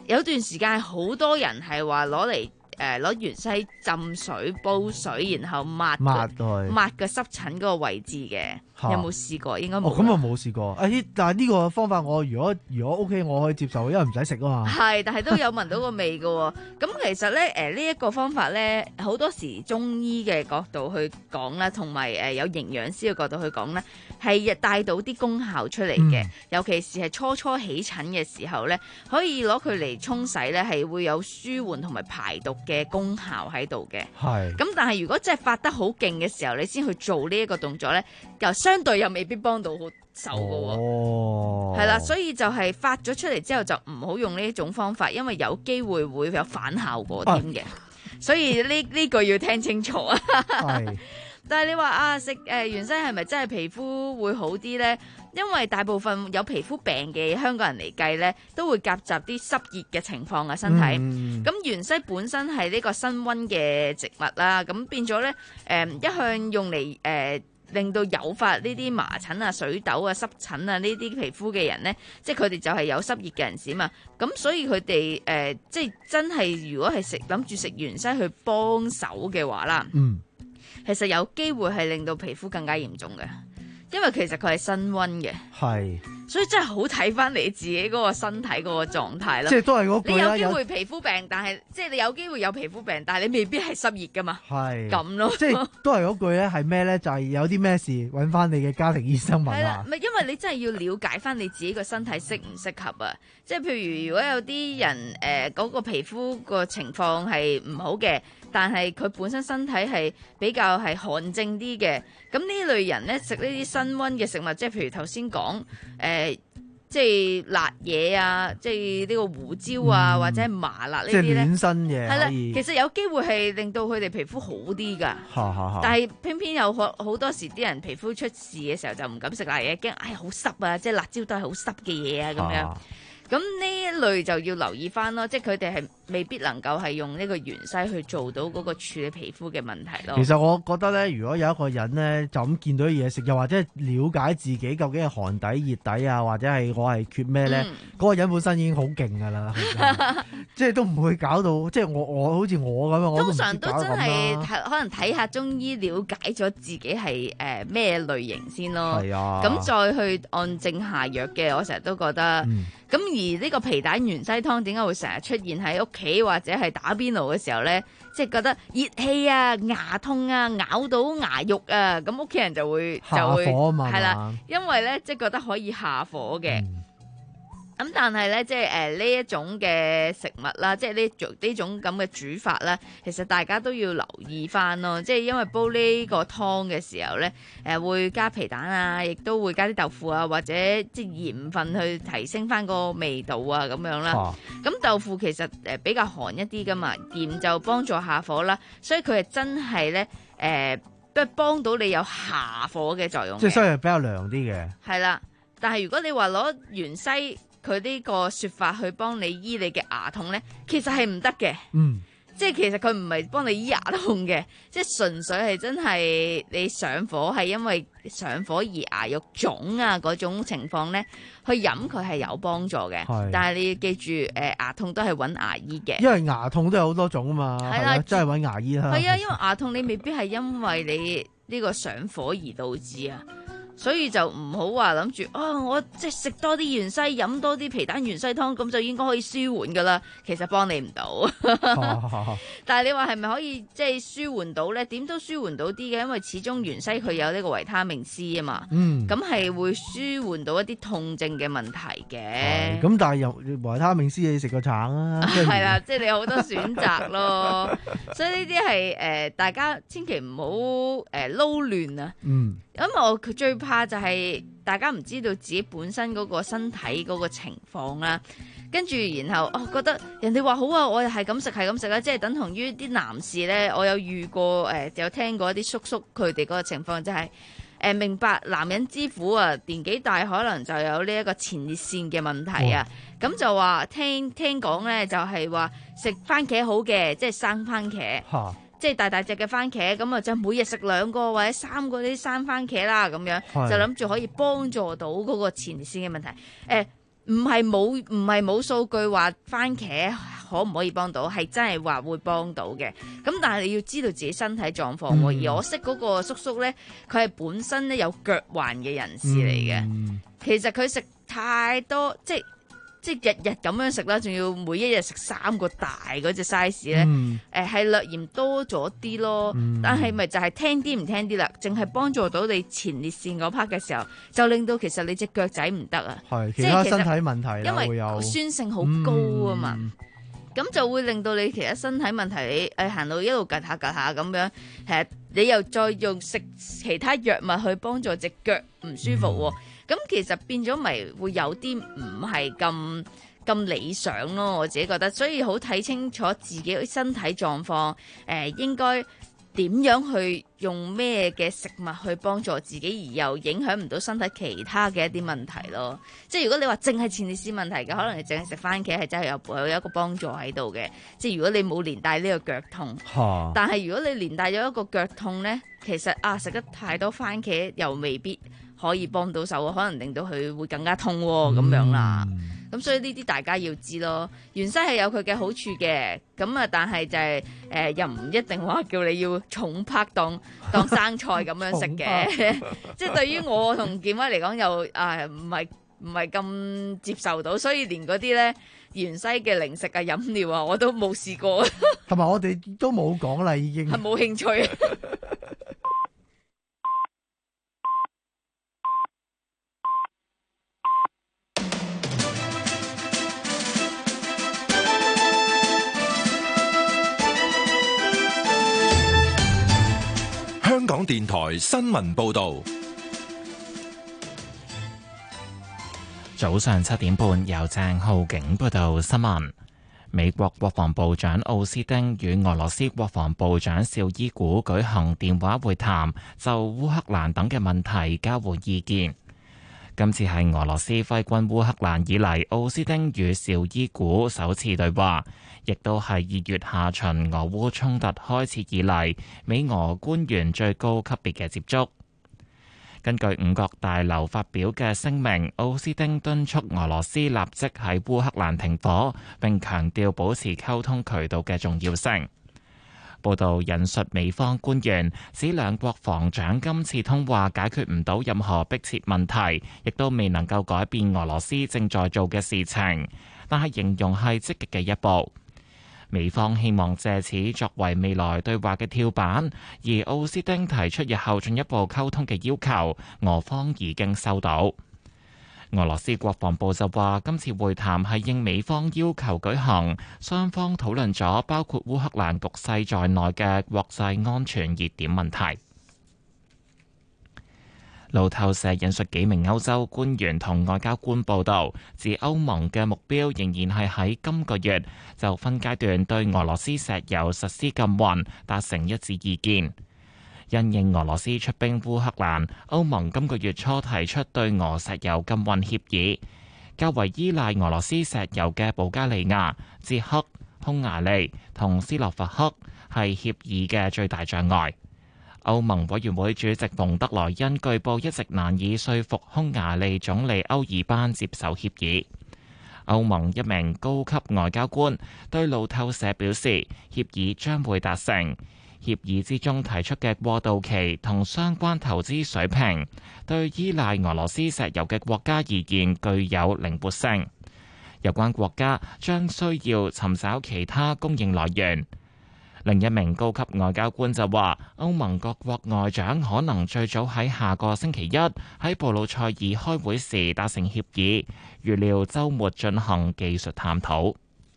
有段時間好多人係話攞嚟。誒攞芫茜浸水煲水，然後抹抹抹個濕疹嗰個位置嘅，有冇試過？應該冇。 哦，咁啊冇試過。誒，但係呢個方法我如果如果 OK，我可以接受，因為唔使食啊嘛。 係，但係都有聞到個味嘅喎。咁其實咧，誒呢一個方法咧，好多時中醫嘅角度去講啦，同埋誒有營養師嘅角度去講咧，係帶到啲功效出嚟嘅。嗯、尤其是係初初起疹嘅時候咧，可以攞佢嚟沖洗咧，係會有舒緩同埋排毒嘅功效喺度嘅。係。咁但係如果真係發得好勁嘅時候，你先去做呢一個動作咧，又相對又未必幫到好手㗎喎。係啦、哦，所以就係發咗出嚟之後就唔好用呢一種方法，因為有機會會有反效果添嘅。啊、所以呢呢句要聽清楚啊。係。但係你話啊，食誒芫茜係咪真係皮膚會好啲呢？因為大部分有皮膚病嘅香港人嚟計呢，都會夾雜啲濕熱嘅情況啊，身體。咁芫茜本身係呢個辛溫嘅植物啦，咁變咗呢，誒、呃、一向用嚟誒、呃、令到誘發呢啲麻疹啊、水痘啊、濕疹啊呢啲皮膚嘅人呢，即係佢哋就係有濕熱嘅人士嘛。咁所以佢哋誒即係真係如果係食諗住食芫茜去幫手嘅話啦。嗯。其實有機會係令到皮膚更加嚴重嘅，因為其實佢係辛溫嘅，係，所以真係好睇翻你自己嗰個身體嗰個狀態啦。即係都係嗰句啦。你有機會皮膚病，但係即係你有機會有皮膚病，但係你未必係濕熱噶嘛。係咁咯。即係都係嗰句咧，係咩咧？就係有啲咩事揾翻你嘅家庭醫生問下。係啦，唔係因為你真係要了解翻你自己個身體適唔適合啊。即係譬如如果有啲人誒嗰個皮膚個情況係唔好嘅。但係佢本身身體係比較係寒症啲嘅，咁呢類人咧食呢啲辛溫嘅食物，即係譬如頭先講誒，即係辣嘢啊，即係呢個胡椒啊，嗯、或者係麻辣呢啲咧，即係暖身嘢，係啦，其實有機會係令到佢哋皮膚好啲㗎。但係偏偏有好好多時啲人皮膚出事嘅時候就唔敢食辣嘢，驚唉好濕啊，即係辣椒都係好濕嘅嘢啊咁樣。咁呢一類就要留意翻咯，即係佢哋係未必能夠係用呢個芫茜去做到嗰個處理皮膚嘅問題咯。其實我覺得咧，如果有一個人咧就咁見到啲嘢食，又或者了解自己究竟係寒底熱底啊，或者係我係缺咩咧，嗰、嗯、個人本身已經好勁噶啦，即係都唔會搞到，即係我我好似我咁樣，我都唔知搞咁啦。通常都真係可能睇下中醫，了解咗自己係誒咩類型先咯。係啊，咁再去按症下藥嘅，我成日都覺得。嗯咁而呢個皮蛋芫茜湯點解會成日出現喺屋企或者係打邊爐嘅時候咧？即係覺得熱氣啊、牙痛啊、咬到牙肉啊，咁屋企人就會就會係啦，因為咧即係覺得可以下火嘅。嗯咁但係咧，即係誒呢一種嘅食物啦，即係呢種呢種咁嘅煮法啦，其實大家都要留意翻咯。即係因為煲呢個湯嘅時候咧，誒、呃、會加皮蛋啊，亦都會加啲豆腐啊，或者即係鹽分去提升翻個味道啊咁樣啦。咁、啊、豆腐其實誒比較寒一啲噶嘛，鹽就幫助下火啦，所以佢係真係咧誒都係幫到你有下火嘅作用。即係所以係比較涼啲嘅。係啦，但係如果你話攞芫茜，佢呢個說法去幫你醫你嘅牙痛咧，其實係唔得嘅。嗯，即係其實佢唔係幫你醫牙痛嘅，即係純粹係真係你上火係因為上火而牙肉腫啊嗰種情況咧，去飲佢係有幫助嘅。係，但係你要記住，誒、呃、牙痛都係揾牙醫嘅。因為牙痛都有好多種啊嘛。係啦，真係揾牙醫啦。係啊，因為牙痛你未必係因為你呢個上火而導致啊。所以就唔好話諗住啊！我即係食多啲芫茜，飲多啲皮蛋芫茜湯，咁就應該可以舒緩噶啦。其實幫你唔到，但係你話係咪可以即係舒緩到咧？點都舒緩到啲嘅，因為始終芫茜佢有呢個維他命 C 啊嘛。嗯，咁係會舒緩到一啲痛症嘅問題嘅。咁但係又維他命 C 你食個橙啊？係啦，即係你有好多選擇咯。所以呢啲係誒大家千祈唔好誒撈亂啊。嗯。咁我最怕就係大家唔知道自己本身嗰個身體嗰個情況啦，跟住然後哦覺得人哋話好啊，我又係咁食係咁食啦，即係等同於啲男士咧，我有遇過誒、呃，有聽過一啲叔叔佢哋嗰個情況就係、是、誒、呃、明白男人之苦啊，年紀大可能就有呢一個前列腺嘅問題啊，咁、哦、就話聽聽講咧就係話食番茄好嘅，即係生番茄。即係大大隻嘅番茄，咁啊就每日食兩個或者三個啲生番茄啦，咁樣就諗住可以幫助到嗰個前列腺嘅問題。誒、呃， 唔係冇唔係冇數據話番茄可唔可以幫到，係真係話會幫到嘅。咁但係你要知道自己身體狀況喎。嗯、而我識嗰個叔叔咧，佢係本身咧有腳患嘅人士嚟嘅。嗯、其實佢食太多，即係即係日日咁樣食啦，仲要每一日食三個大嗰隻 size 咧。誒係、嗯呃、略嫌多咗啲咯。嗯、但係咪就係聽啲唔聽啲啦？淨係幫助到你前列腺嗰 part 嘅時候，就令到其實你隻腳仔唔得啊。 係其他身體問題啦， 因為會有酸性好高啊嘛。嗯咁就會令到你其他身體問題，你誒行到一路趌下趌下咁樣，誒你又再用食其他藥物去幫助隻腳唔舒服喎，咁、嗯、其實變咗咪會有啲唔係咁咁理想咯，我自己覺得，所以好睇清楚自己身體狀況，誒、呃、應該點樣去用咩嘅食物去幫助自己，而又影響唔到身體其他嘅一啲問題咯。即係如果你話淨係前列腺問題嘅，可能你淨係食番茄係真係有有一個幫助喺度嘅。即係如果你冇連帶呢個腳痛，哈但係如果你連帶咗一個腳痛呢，其實啊食得太多番茄又未必可以幫到手，可能令到佢會更加痛咁、嗯、樣啦。咁所以呢啲大家要知咯，芫茜係有佢嘅好處嘅，咁啊但係就係、是、誒、呃、又唔一定話叫你要重拍當當生菜咁樣食嘅，即係對於我同健威嚟講又啊唔係唔係咁接受到，所以連嗰啲咧芫茜嘅零食啊飲料啊我都冇試過， 同埋我哋都冇講啦，已經係冇興趣。 香港電台新聞報道， 早上七點半由鄭浩景報道新聞。美國國防部長奧斯汀與俄羅斯國防部長紹伊古舉行電話會談，就烏克蘭等嘅問題交換意見。今次係俄羅斯揮軍烏克蘭以嚟，奧斯汀與紹伊古首次對話，亦都係二月下旬俄烏衝突開始以嚟，美俄官員最高級別嘅接觸。根據五角大樓發表嘅聲明，奧斯汀敦促俄羅斯立即喺烏克蘭停火，並強調保持溝通渠道嘅重要性。報道引述美方官員指，兩國防長今次通話解決唔到任何迫切問題，亦都未能夠改變俄羅斯正在做嘅事情，但係形容係積極嘅一步。美方希望借此作為未來對話嘅跳板，而奧斯汀提出日後進一步溝通嘅要求，俄方已經收到。俄羅斯國防部就話，今次會談係應美方要求舉行，雙方討論咗包括烏克蘭局勢在內嘅國際安全熱點問題。路透社引述幾名歐洲官員同外交官報道，指歐盟嘅目標仍然係喺今個月就分階段對俄羅斯石油實施禁運達成一致意見。因應俄羅斯出兵烏克蘭，歐盟今個月初提出對俄石油禁運協議。較為依賴俄羅斯石油嘅保加利亞、捷克、匈牙利同斯洛伐克係協議嘅最大障礙。歐盟委員會主席馮德萊恩據報一直難以說服匈牙利總理歐爾班接受協議。歐盟一名高級外交官對路透社表示，協議將會達成。協議之中提出嘅過渡期同相關投資水平，對依賴俄羅斯石油嘅國家而言具有靈活性。有關國家將需要尋找其他供應來源。另一名高級外交官就話，歐盟各國外長可能最早喺下個星期一喺布魯塞爾開會時達成協議，預料週末進行技術探討。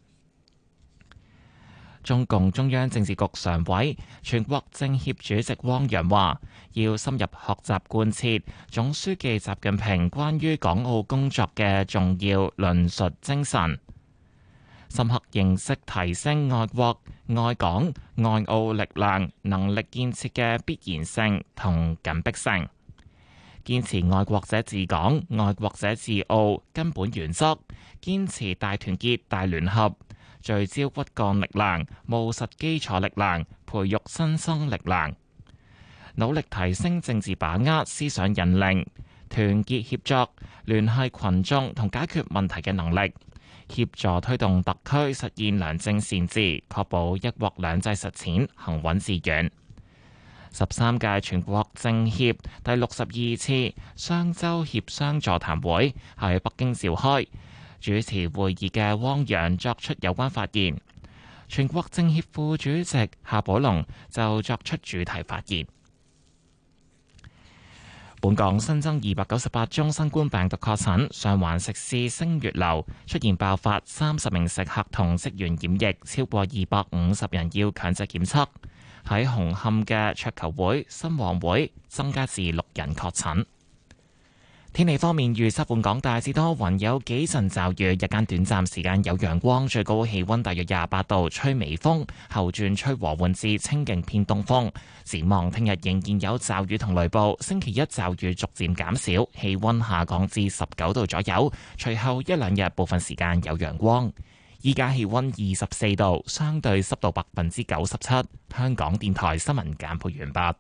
中共中央政治局常委、全國政協主席汪洋話，要深入學習貫徹總書記習近平關於港澳工作嘅重要論述精神，深刻認識提升愛國、愛港、愛澳力量能力建設嘅必然性同緊迫性，堅持愛國者治港、愛國者治澳根本原則，堅持大團結、大聯合，聚焦骨幹力量、務實基礎力量，培育新生力量，努力提升政治把握、思想引領， 團結協作、聯繫群眾同解決問題嘅能力，協助推動特區實現良政善治，確保一國兩制實踐行穩致遠。十三屆全國政協第六十二次雙周協商座談會喺北京召開，主持會議嘅汪洋作出有關發言，全國政協副主席夏寶龍就作出主題發言。本港新增二百九十八宗新冠病毒確診，上環食肆星月樓出現爆發，三十名食客同職員染疫，超過二百五十人要強制檢測。喺紅磡嘅桌球會新旺會增加至六人確診。天氣方面預測，本港大致多雲，有幾陣驟雨，日間短暫時間有陽光，最高氣溫大約廿八度，吹微風，後轉吹和緩至清勁偏東風。展望聽日仍然有驟雨同雷暴，星期一驟雨逐漸減少，氣溫下降至十九度左右，隨後一兩日部分時間有陽光。依家氣溫二十四度，相對濕度百分之九十七。香港電台新聞簡報完畢。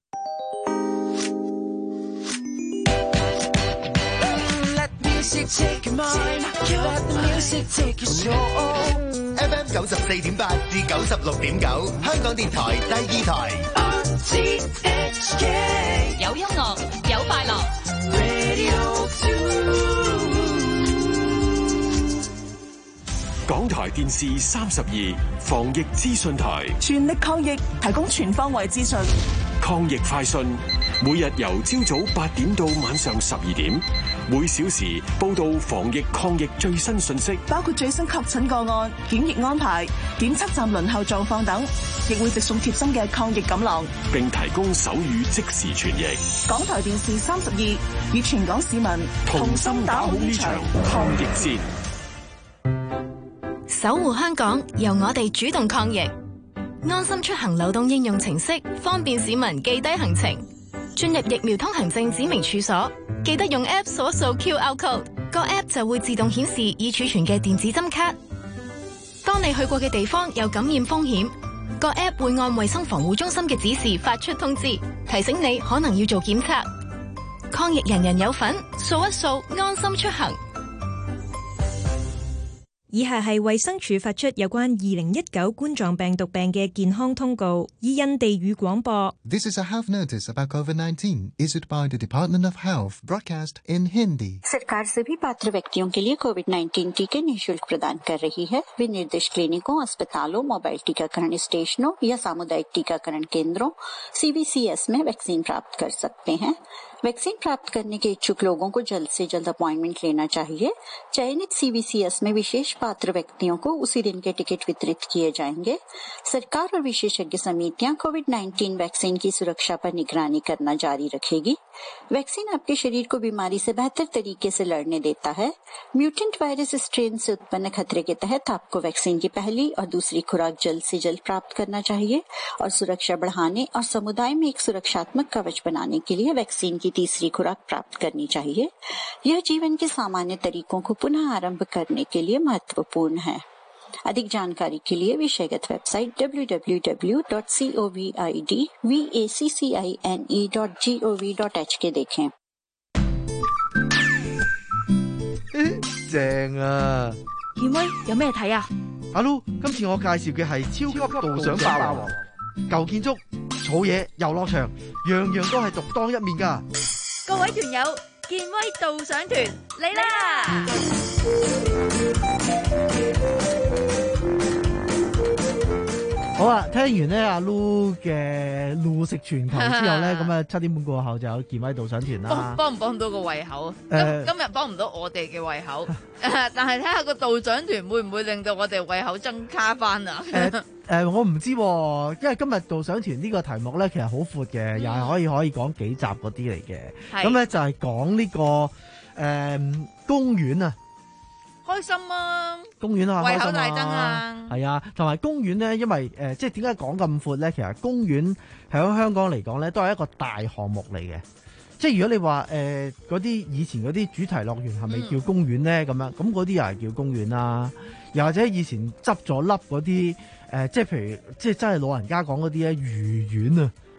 F M 九十四點八至九十六點九，香港電台第二台。 有音樂，有快樂。 港台電視三十二防疫資訊台， 全力抗疫，提供全方位資訊。 抗疫快訊，每日由朝早八點到晚上十二點，每小時報道防疫抗疫最新信息， 包括最新確診個案、檢疫安排、檢測站輪候狀況等，亦會直送貼心嘅抗疫錦囊， 並提供手語即時傳譯。 港台電視三十二與全港市民同心打好呢場抗疫戰。 守護香港，由我哋主動抗疫。安心出行流動應用程式方便市民記低行程。進入疫苗通行證指明處所，記得用 App 掃一掃 Q R code， 個 App 就會自動顯示已儲存嘅電子針卡。當你去過嘅地方有感染風險，個 App 會按衛生防護中心嘅指示發出通知，提醒你可能要做檢測。抗疫人人有份，掃一掃安心出行。 以下係衛生署發出有關二零一九冠狀病毒病嘅健康通告，以印地語廣播。 This is a health notice about COVID nineteen issued by the Department of Health, broadcast in Hindi. सरकार सभी पात्र व्यक्तियों के लिए Covid nineteen टीके निःशुल्क प्रदान कर रही है। वे निर्दिष्ट क्लिनिकों, अस्पतालों, मोबाइल टीकाकरण स्टेशनों या सामुदायिक टीकाकरण केंद्रों सीवीसीएस में वैक्सीन प्राप्त कर सकते हैं। वैक्सीन प्राप्त करने के इच्छुक लोगों को जल्द से जल्द अपॉइंटमेंट लेना चाहिए। चयनित सीवीसीएस में विशेष पात्र व्यक्तियों को उसी दिन के टिकट वितरित किए जाएंगे। सरकार और विशेषज्ञ समितियां कोविड नाइन्टीन वैक्सीन की सुरक्षा पर निगरानी करना जारी रखेगी। वैक्सीन आपके शरीर को बीमारी से बेहतर तरीके से लड़ने देता है। म्यूटेंट वायरस स्ट्रेन से उत्पन्न खतरे के तहत आपको वैक्सीन की पहली और दूसरी खुराक जल्द से जल्द प्राप्त करना चाहिए और सुरक्षा बढ़ाने और समुदाय में एक सुरक्षात्मक कवच बनाने के लिए वैक्सीन की तीसरी खुराक प्राप्त करनी चाहिए। यह जीवन के सामान्य तरीकों को पुनः आरंभ करने के लिए महत्वपूर्ण है। अधिक जानकारी के लिए विषयगत website W W W dot covid dot gov dot H K देखें। 正啊！ 健威有咩睇啊？ 阿 Lu， 今次我介紹嘅係超級導賞霸王，舊建築、草野、遊樂場，樣樣都係獨當一面㗎。 各位團友，健威導賞團嚟啦！ 好啊，聽完咧阿 Lu 嘅路食全球之後咧，咁啊七點半過後就有健威導賞團啦。 幫唔幫到個胃口？ 誒， 今日幫唔到我哋嘅胃口，但係睇下個導賞團會唔會令到我哋胃口增加翻啊？ 誒誒，我唔知，因為今日導賞團呢個題目咧，其實好闊嘅，又係可以可以講幾集嗰啲嚟嘅。咁咧就係講呢個誒公園啊。 開心啊！ 公園啊， 胃口大增啊！ 係啊，同埋公園咧，因為誒、呃，即係點解講咁闊咧？其實公園喺香港嚟講咧，都係一個大項目嚟嘅。即係如果你話誒嗰啲以前嗰啲主題樂園係咪叫公園咧？咁、嗯、樣咁嗰啲又係叫公園啦。又或者以前執咗笠嗰啲誒，即係譬如即係真係老人家講嗰啲咧，魚園啊。嚇，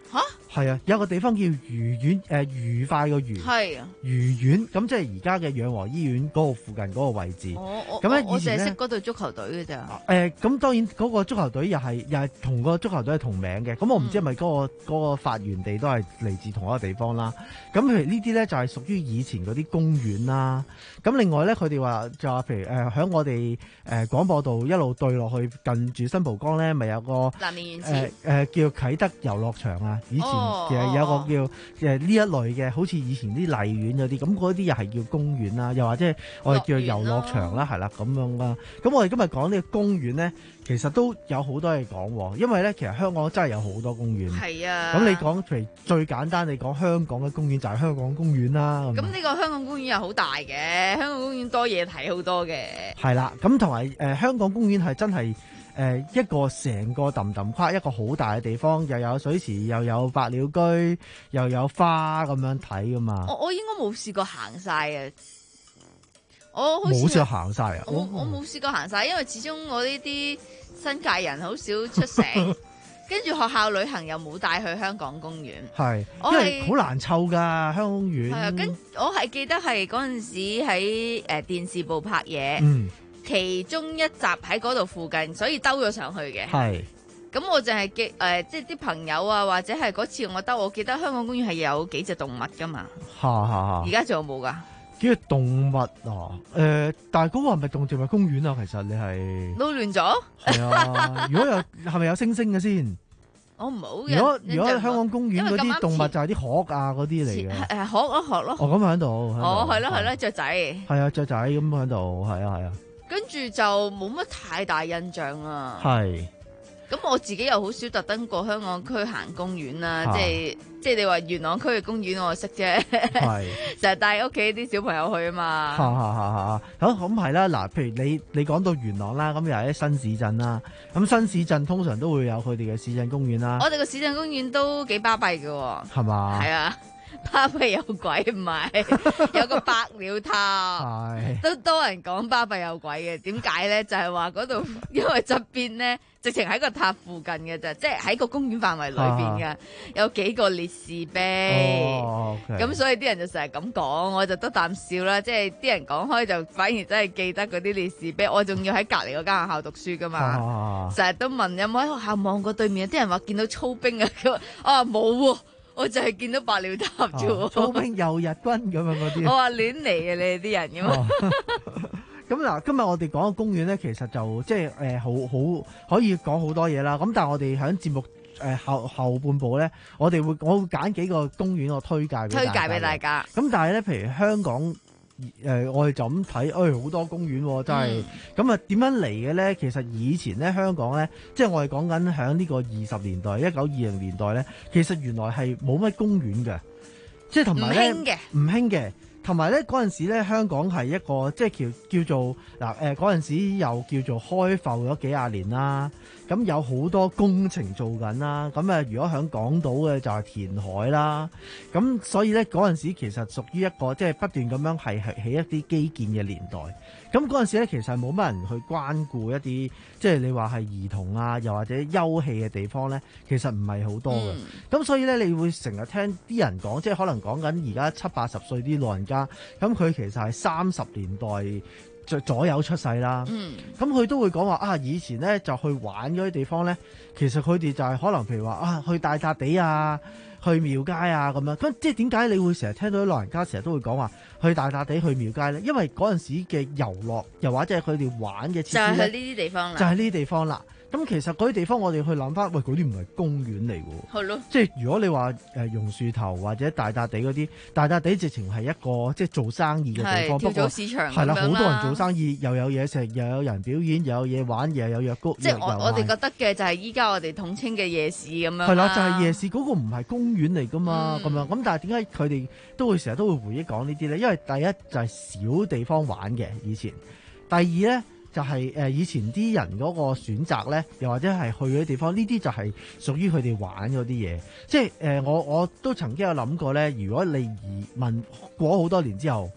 係啊，有個地方叫愉園，誒、呃、愉快個愉， 係啊， 愉園，咁即係而家嘅養和醫院嗰個附近嗰個位置。 我我咁咧我以前咧淨係識嗰隊足球隊嘅咋。 誒咁、呃、當然嗰個足球隊又係又係同個足球隊係同名嘅，咁我唔知係咪嗰個嗰、嗰個發源地都係嚟自同一個地方啦。咁譬如呢啲咧就係屬於以前嗰啲公園啦。咁另外咧佢哋話就話譬如誒喺、呃、我哋誒、呃、廣播道一路對落去近住新蒲崗咧，咪有個南面園誒池誒叫啟德遊樂場啊。以前其實有個叫誒呢一類嘅，好似以前啲荔園嗰啲，咁嗰啲又係叫公園啦，又或者我哋叫遊樂場啦，係啦咁樣啦。咁我哋今日講呢個公園咧，其實都有好多嘢講，因為咧其實香港真係有好多公園。 係啊。 咁你講譬如最簡單，你講香港嘅公園就係香港公園啦。 咁呢個香港公園又好大嘅，香港公園多嘢睇好多嘅。 係啦，咁同埋誒香港公園係真係。誒、呃、一個成個揼揼跨一個好大嘅地方，又有水池，又有百鳥居，又有花咁樣睇噶嘛。 我我應該冇試過行晒啊！我冇試過行晒啊！ 我我冇試過行晒，因為始終我呢啲新界人好少出城，跟住學校旅行又冇帶去香港公園。 係，因為好難湊㗎香港公園。 係啊，跟我係記得係嗰陣時喺誒電視部拍嘢。 嗯。 其中一集喺嗰度附近，所以兜咗上去嘅。 係。 咁我就係記誒、呃，即係啲朋友啊，或者係嗰次我兜，我記得香港公園係有幾隻動物噶嘛。 嚇嚇嚇！ 而家仲有冇㗎？ 幾隻動物啊？誒、呃，但係嗰個係咪動植物公園啊？其實你係撈亂咗。係啊，如果有係咪有猩猩嘅先？ 我唔好。 如果如果香港公園嗰啲動物就係啲鶴啊嗰啲嚟嘅。 誒鶴咯鶴咯。 哦，咁喺度。 哦，係咯係咯，雀仔。 係啊，雀仔咁喺度，係啊係啊。 跟住就冇乜太大印象啦。 係。 咁我自己又好少特登過香港區行公園啦， 啊、 即係即係你話元朗區嘅公園我識啫， 係成日帶屋企啲小朋友去啊嘛。 嚇嚇嚇嚇！好咁係啦，嗱，譬如你你講到元朗啦，咁又係啲新市鎮啦，咁新市鎮通常都會有佢哋嘅市鎮公園啦。 我哋個市鎮公園都幾巴閉嘅， 係嘛？ 係啊。巴閉有鬼唔係，有個百鳥塔，都多人講巴閉有鬼嘅。點解咧？就係話嗰度因為側邊咧，直情喺個塔附近嘅啫，即係喺個公園範圍裏邊嘅，有幾個烈士碑。 哦， 咁、okay. 所以啲人就成日咁講，我就得啖笑啦。即係啲人講開就反而真係記得嗰啲烈士碑。我仲要喺隔離嗰間學校讀書噶嘛，成、啊、日都問有冇喺學校望過對面。啲人話見到操兵啊，佢話啊冇喎。我就係見到百鳥塔啫喎， 操兵又日軍咁樣嗰啲。 我話亂嚟嘅你哋啲人咁啊。 咁嗱，今日我哋講嘅公園咧，其實就即係誒好好可以講好多嘢啦。咁但係我哋喺節目誒、呃、後後半部咧，我哋會我會揀幾個公園我推介俾推介俾大家。 咁但係咧，譬如香港。誒、呃，我哋就咁睇，誒、哎，好多公園、哦，真係咁啊！點、嗯、樣嚟嘅咧？其實以前咧，香港咧，即係我哋講緊喺呢個二十年代、一九二零年代咧，其實原來係冇乜公園嘅，即係同埋咧，唔興嘅，唔興嘅。同埋咧，嗰陣時咧，香港係一個即係叫叫做嗱誒，嗰、呃、陣時又叫做開埠咗幾廿年啦。咁有好多工程做緊啦。咁誒，如果喺港島嘅就係填海啦。咁所以咧，嗰陣時其實屬於一個即係不斷咁樣係係起一啲基建嘅年代。咁嗰陣時咧，其實冇乜人去關顧一啲即係你話係兒童啊，又或者休憩嘅地方咧，其實唔係好多嘅。咁、嗯、所以咧，你會成日聽啲人講，即係可能講緊而家七八十歲啲老人家，咁佢其實係三十年代左右出世啦。嗯，咁佢都會講話啊，以前咧就去玩嗰啲地方咧，其實佢哋就係可能譬如話啊，去大笪地啊。去廟街啊咁樣，咁即係點解你會成日聽到啲老人家成日都會講話去大笪地去廟街咧？因為嗰陣時嘅遊樂，又或者係佢哋玩嘅設施咧， 就係呢啲地方啦。 就係呢啲地方啦。咁其實嗰啲地方我哋去諗翻，喂，嗰啲唔係公園嚟喎。係咯。即係如果你話誒榕樹頭或者大笪地嗰啲，大笪地直情係一個即係做生意嘅地方。不過市場係啦，好多人做生意，又有嘢食，又有人表演，又有嘢玩，又有藥谷。 即係我我哋覺得嘅就係依家我哋統稱嘅夜市咁樣。 係啦，就係、是、夜市嗰、那個唔係公園嚟噶嘛，咁、嗯、樣咁但係點解佢哋都會成日都會回憶講呢啲咧？因為第一就係少地方玩嘅以前，第二咧。就係、是、誒以前啲人嗰個選擇咧，又或者係去嗰啲地方，呢啲就係屬於佢哋玩嗰啲嘢。即係誒、呃，我我都曾經有諗過咧，如果你移民過好多年之後，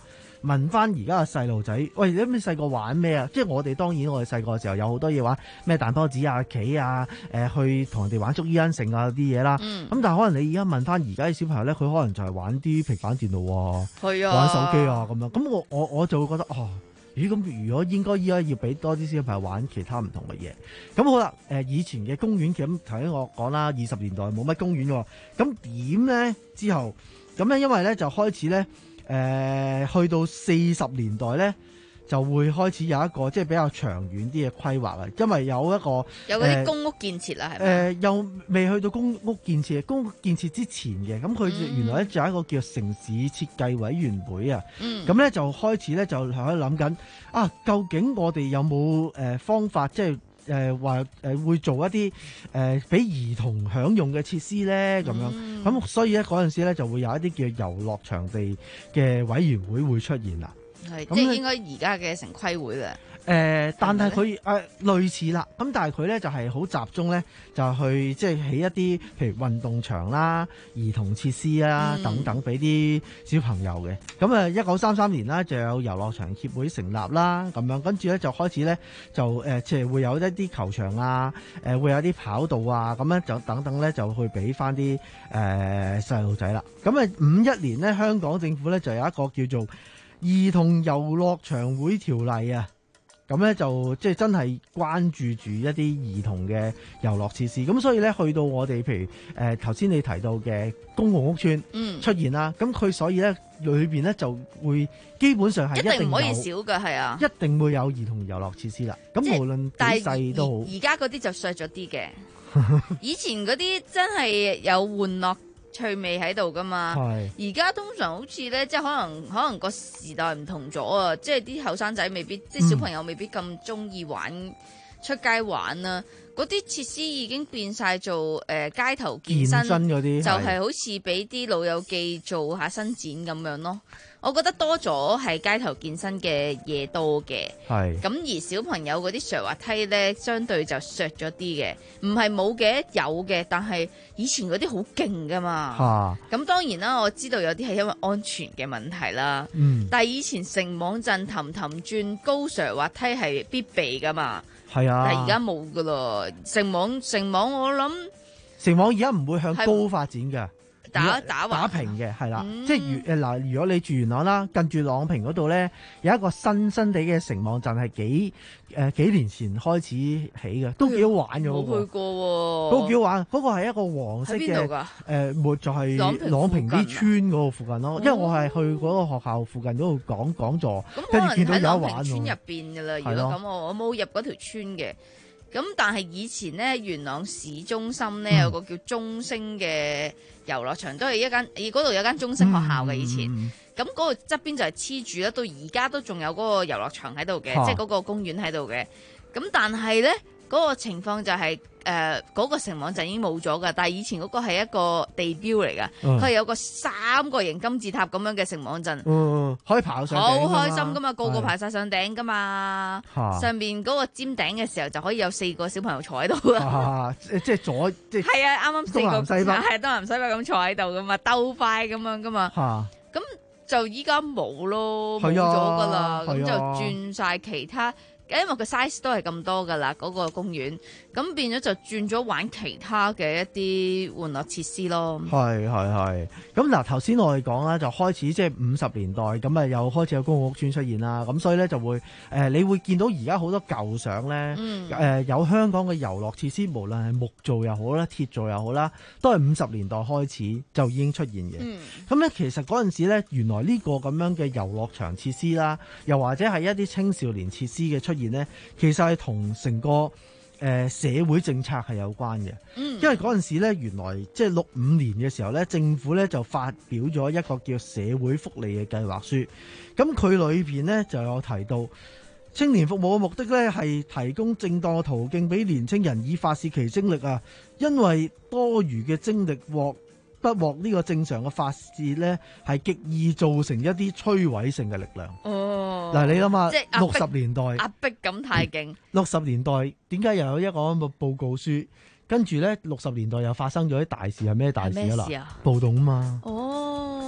問翻而家嘅細路仔，喂，你咁細個玩咩啊？即係我哋當然我哋細個嘅時候有好多嘢玩，咩彈波子啊、棋啊，誒、呃、去同人哋玩捉伊恩城啊啲嘢啦。咁、嗯、但係可能你而家問翻而家啲小朋友咧，佢可能就係玩啲平板電腦啊， 係啊， 玩手機啊咁樣。咁我我我就會覺得哦，咦咁如果應該依家要俾多啲小朋友玩其他唔同嘅嘢。咁好啦，誒、呃、以前嘅公園咁頭先我講啦，二十年代冇乜公園喎。咁點咧之後？咁咧因為咧就開始咧。誒、呃、去到四十年代咧，就會開始有一個即係比較長遠啲嘅規劃啊，因為有一個有嗰啲公屋建設啦，係咪？ 誒又未去到公屋建設，公屋建設之前嘅，咁佢原來咧就有一個叫城市設計委員會啊，咁咧、嗯、就開始咧就喺度諗緊啊，究竟我哋有冇誒方法即係？誒話誒會做一啲誒俾兒童享用嘅設施咧，咁樣咁、嗯、所以咧嗰陣時咧就會有一啲叫遊樂場地嘅委員會會出現啦。 係即係應該而家嘅城規會啦。 誒、呃，但係佢誒類似啦，咁但係佢咧就係、是、好集中咧，就去即係起一啲譬如運動場啦、兒童設施啦、嗯、等等，俾啲小朋友嘅。咁啊，一九三三年啦，就有遊樂場協會成立啦，咁樣跟住咧就開始咧就誒即係會有一啲球場啊，誒、呃、會有啲跑道啊，咁樣就等等咧就去俾翻啲誒細路仔啦。咁啊五一年咧，香港政府咧就有一個叫做兒童遊樂場會條例啊。咁咧就即係真係關注住一啲兒童嘅遊樂設施，咁所以咧去到我哋譬如誒頭先你提到嘅公共屋邨出現啦，咁佢、嗯、所以咧裏邊咧就會基本上係一定唔可以少㗎，係啊，一定會有兒童遊樂設施啦。咁無論幾細都好， 而家嗰啲就削咗啲嘅，以前嗰啲真係有玩樂趣味喺度噶嘛，而家通常好似咧，即係可能可能個時代唔同咗啊，即係啲後生仔未必，即係小朋友未必咁中意玩、嗯、出街玩啊，嗰啲設施已經變晒做誒、呃、街頭健身嗰啲，就係好似俾啲老友記做下伸展咁樣咯。我覺得多咗係街頭健身嘅嘢多嘅，咁而小朋友嗰啲上滑梯咧，相對就削咗啲嘅，唔係冇嘅，有嘅，但係以前嗰啲好勁噶嘛。咁、啊、當然啦，我知道有啲係因為安全嘅問題啦。嗯、但係以前城網陣氹氹轉高上滑梯係必備噶嘛。係啊，但係而家冇噶咯。城網城網我諗城網而家唔會向高發展嘅。 打打打平嘅係啦，嗯、即係如誒嗱，如果你住元朗啦，近住朗屏嗰度咧，有一個新新地嘅城網站係幾誒、呃、幾年前開始起嘅，都幾好玩嘅。 冇去過喎， 都幾好玩。嗰、嗰個係一個黃色嘅誒，沒、呃、就係、是、朗屏啲村嗰個附近咯。因為我係去嗰個學校附近嗰度講講座，跟住見到有得玩。 村入邊㗎啦，如果咁我我冇入嗰條村嘅。咁但係以前咧，元朗市中心咧、嗯、有個叫中升嘅遊樂場，都係一間，嗰度有間中升學校嘅以前。咁嗰、嗯、個側邊就係黐住啦，到而家都仲有嗰個遊樂場喺度嘅，啊、即係嗰個公園喺度嘅。咁但係咧，嗰、嗰個情況就係誒嗰個城網就已經冇咗噶，但係以前嗰個係一個地標嚟噶，佢係、嗯、有個三角形金字塔咁樣嘅城網陣、 嗯，可以爬上頂， 好開心噶嘛，個個爬晒上頂噶嘛，是上邊嗰個尖頂嘅時候就可以有四個小朋友坐喺度啊， 即係左即係係啊，啱啱四個東南西北係東南西北咁坐喺度噶嘛，鬥快咁樣噶嘛，咁就依家冇咯，冇咗噶啦，咁就轉晒其他。因為個 size 都係咁多噶啦，嗰、嗰個公園，咁變咗就轉咗玩其他嘅一啲玩樂設施咯。 係係係，咁嗱頭先我哋講啦，就開始即係五十年代，咁啊又開始有公共屋邨出現啦，咁所以咧就會誒、呃，你會見到而家好多舊相咧，誒、嗯呃、有香港嘅遊樂設施，無論係木造又好啦，鐵造又好啦，都係五十年代開始就已經出現嘅。咁咧、嗯、其實嗰陣時咧，原來呢個咁樣嘅遊樂場設施啦，又或者係一啲青少年設施嘅出現咧，其實係同成個誒、呃、社會政策係有關嘅。嗯，因為嗰陣時咧，原來即係六五年嘅時候咧，政府咧就發表咗一個叫社會福利嘅計劃書。咁佢裏邊咧就有提到，青年服務嘅目的咧係提供正當嘅途徑俾年青人以發泄其精力啊。因為多餘嘅精力獲不獲呢個正常嘅發泄咧，係極易造成一啲摧毀性嘅力量。哦，嗱你諗下，六十年代壓迫感太勁。 六十年代點解又有一個咁嘅報告書？跟住咧，六十年代又發生咗啲大事，係咩大事啊？啦，暴動啊嘛。哦，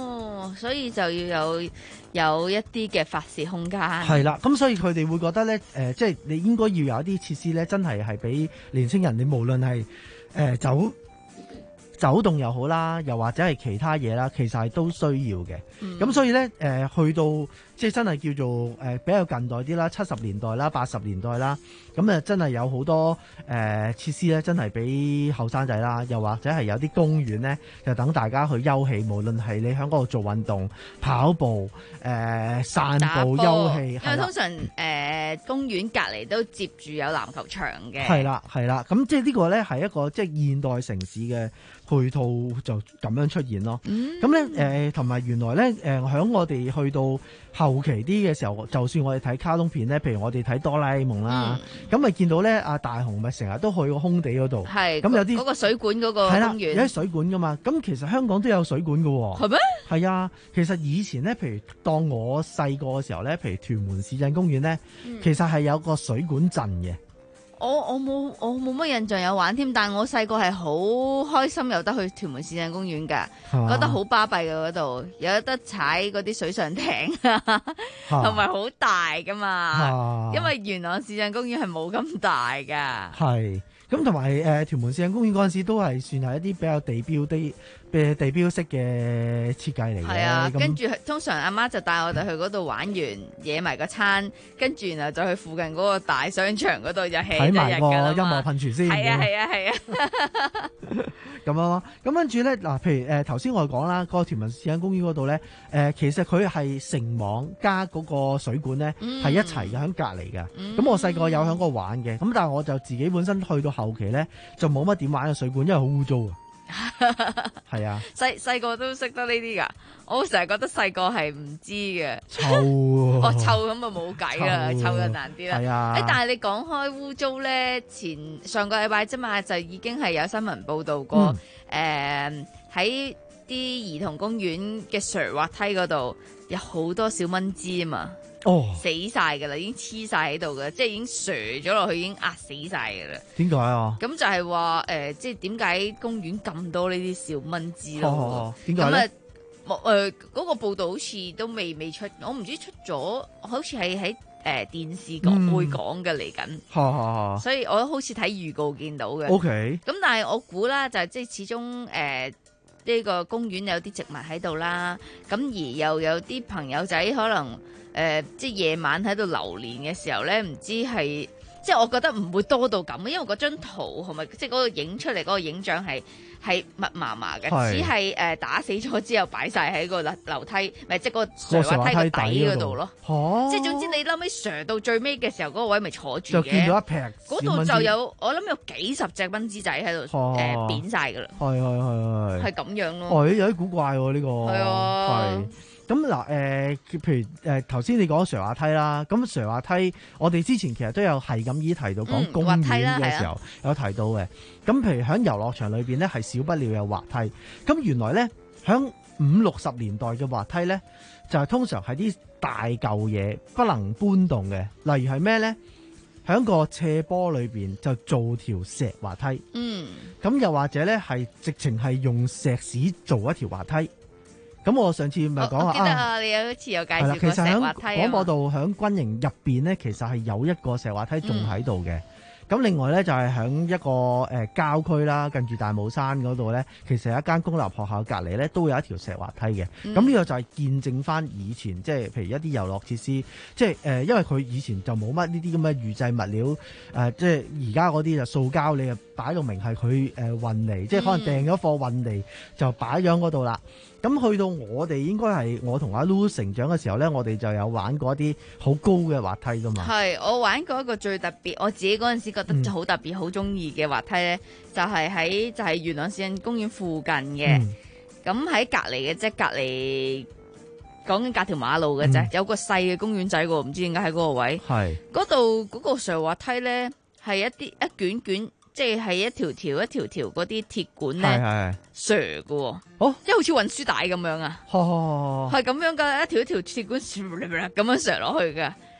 哦，所以就要有有一啲嘅發泄空間。 係啦，咁所以佢哋會覺得咧，誒、呃，即係你應該要有一啲設施咧，真係係俾年青人，你無論係誒走走動又好啦，又或者係其他嘢啦，其實係都需要嘅。咁、嗯、所以咧，誒、呃、去到即係真係叫做誒、呃、比較近代啲啦，七十年代啦、八十年代啦，咁啊真係有好多誒、呃、設施咧，真係俾後生仔啦，又或者係有啲公園咧，就等大家去休憩，無論係你喺嗰度做運動、跑步、誒、呃、散步、休憩。因為通常誒、呃、公園隔離都接住有籃球場嘅。 係啦，係啦，咁即係呢個咧係一個即係現代城市嘅配套就咁樣出現咯。咁咧誒同埋原來咧誒喺我哋去到後期啲嘅時候，就算我哋睇卡通片咧，譬如我哋睇哆啦 A 夢啦，咁咪見到咧阿大雄咪成日都去個空地嗰度，係咁有啲嗰個水管嗰個公園， 係啦，有啲水管噶嘛。咁其實香港都有水管噶喎。 係咩？ 係啊，其實以前咧，譬如當我細個嘅時候咧，譬如屯門市鎮公園咧，嗯、其實係有個水管陣嘅。 我我冇我冇乜印象有玩添，但係我細個係好開心有得去屯門市鎮公園㗎，覺得好巴閉㗎嗰度，有得踩嗰啲水上艇，同埋好大㗎嘛，啊、因為元朗市鎮公園係冇咁大㗎。 係。咁同埋誒屯門市鎮公園嗰陣時都係算係一啲比較地標啲嘅地標式嘅設計嚟嘅。係啊， 跟住通常阿媽就帶我哋去嗰度玩完，野埋個餐，跟住然後就去附近嗰個大商場嗰度就 hea 睇埋個音樂噴泉先。 係啊係啊係啊。 咁樣咯，咁跟住咧嗱，譬如誒頭先我哋講啦，嗰個屯門市鎮公園嗰度咧，誒、呃、其實佢係城網加嗰個水管咧係、嗯、一齊嘅喺隔離嘅。咁、嗯、我細個有喺嗰度玩嘅，咁但係我就自己本身去到後期咧就冇乜點玩個水管，因為好污糟啊。係啊， 細細個都識得呢啲噶，我成日覺得細個係唔知嘅。 臭啊！ 哦，臭咁啊冇計啦，臭就難啲啦。係啊，誒，但係你講開污糟咧，前上個禮拜啫嘛，就已經係有新聞報道過，誒喺啲兒童公園嘅瀡滑梯嗰度有好多小蚊滋啊嘛。哦，死晒噶啦，已經黐晒喺度噶，即係已經瀡咗落去，已經壓死晒噶啦。 點解啊？咁就係話誒，即係點解公園咁多呢啲小蚊滋咯？ 點解咧？ 咁啊，誒，嗰個報道好似都未未出，我唔知出咗，好似係喺誒電視講、嗯、會講嘅嚟緊。 嗯、 所以我好似睇預告見到嘅。 O K。 咁但係我估啦，就係即係始終誒。呃呢個公園有啲植物喺度啦，咁而又有啲朋友仔可能誒、呃，即係夜晚喺度流連嘅時候咧，唔知係即係我覺得唔會多到咁，因為嗰張圖同埋即係嗰個影出嚟嗰個影像係係密麻麻嘅，只係誒、呃、打死咗之後擺晒喺個樓樓梯，咪即係個瀡滑梯個底嗰度咯。哦、即係總之你嬲尾瀡到最尾嘅時候，嗰、那個位咪坐住嘅。就見到一劈。 嗰度就有我諗有幾十隻蚊滋仔喺度誒扁晒㗎啦。係係係係。係咁樣咯。 哦，有啲古怪喎呢、這個。係啊。 係。咁嗱誒，譬如誒頭先你講瀡滑梯啦，咁瀡滑梯我哋之前其實都有係咁依提到講公園嘅時候、嗯、有提到嘅。咁譬如喺遊樂場裏邊咧，係少不了有滑梯。咁原來咧，喺五六十年代嘅滑梯咧，就係、是、通常係啲大嚿嘢不能搬動嘅，例如係咩咧？喺個斜坡裏邊就做條石滑梯。嗯。咁又或者咧係直情係用石屎做一條滑梯。咁我上次咪講話啊，記得啊，你有一次有介紹過石滑梯啊。廣播道響軍營入邊咧，其實係有一個石滑梯仲喺度嘅。咁、嗯、另外咧就係響一個誒、呃、郊區啦，近住大帽山嗰度咧，其實有一間公立學校隔籬咧都有一條石滑梯嘅。咁呢、嗯、個就係見證翻以前即係譬如一啲遊樂設施，即係誒、呃，因為佢以前就冇乜呢啲咁嘅預製物料，誒、呃，即係而家嗰啲就塑膠，你就擺到明係佢誒運嚟，即係可能訂咗貨運嚟就擺咗嗰度啦。咁去到我哋應該係我同阿 Lu 成長嘅時候咧，我哋就有玩過一啲好高嘅滑梯噶嘛。係，我玩過一個最特別，我自己嗰陣時覺得好特別、好中意嘅滑梯咧，就係、是、喺就係、是、元朗市鎮公園附近嘅。咁喺隔離嘅啫，隔離講緊隔條馬路嘅啫、嗯，有個細嘅公園仔喎，唔知點解喺嗰個位。係嗰度嗰個瀡滑梯咧，係一啲一卷卷。即係一條條一條條嗰啲鐵管咧，瀡嘅，哦，即係好似運輸帶咁樣啊，係咁樣噶，一條一條鐵管咁樣瀡落去嘅。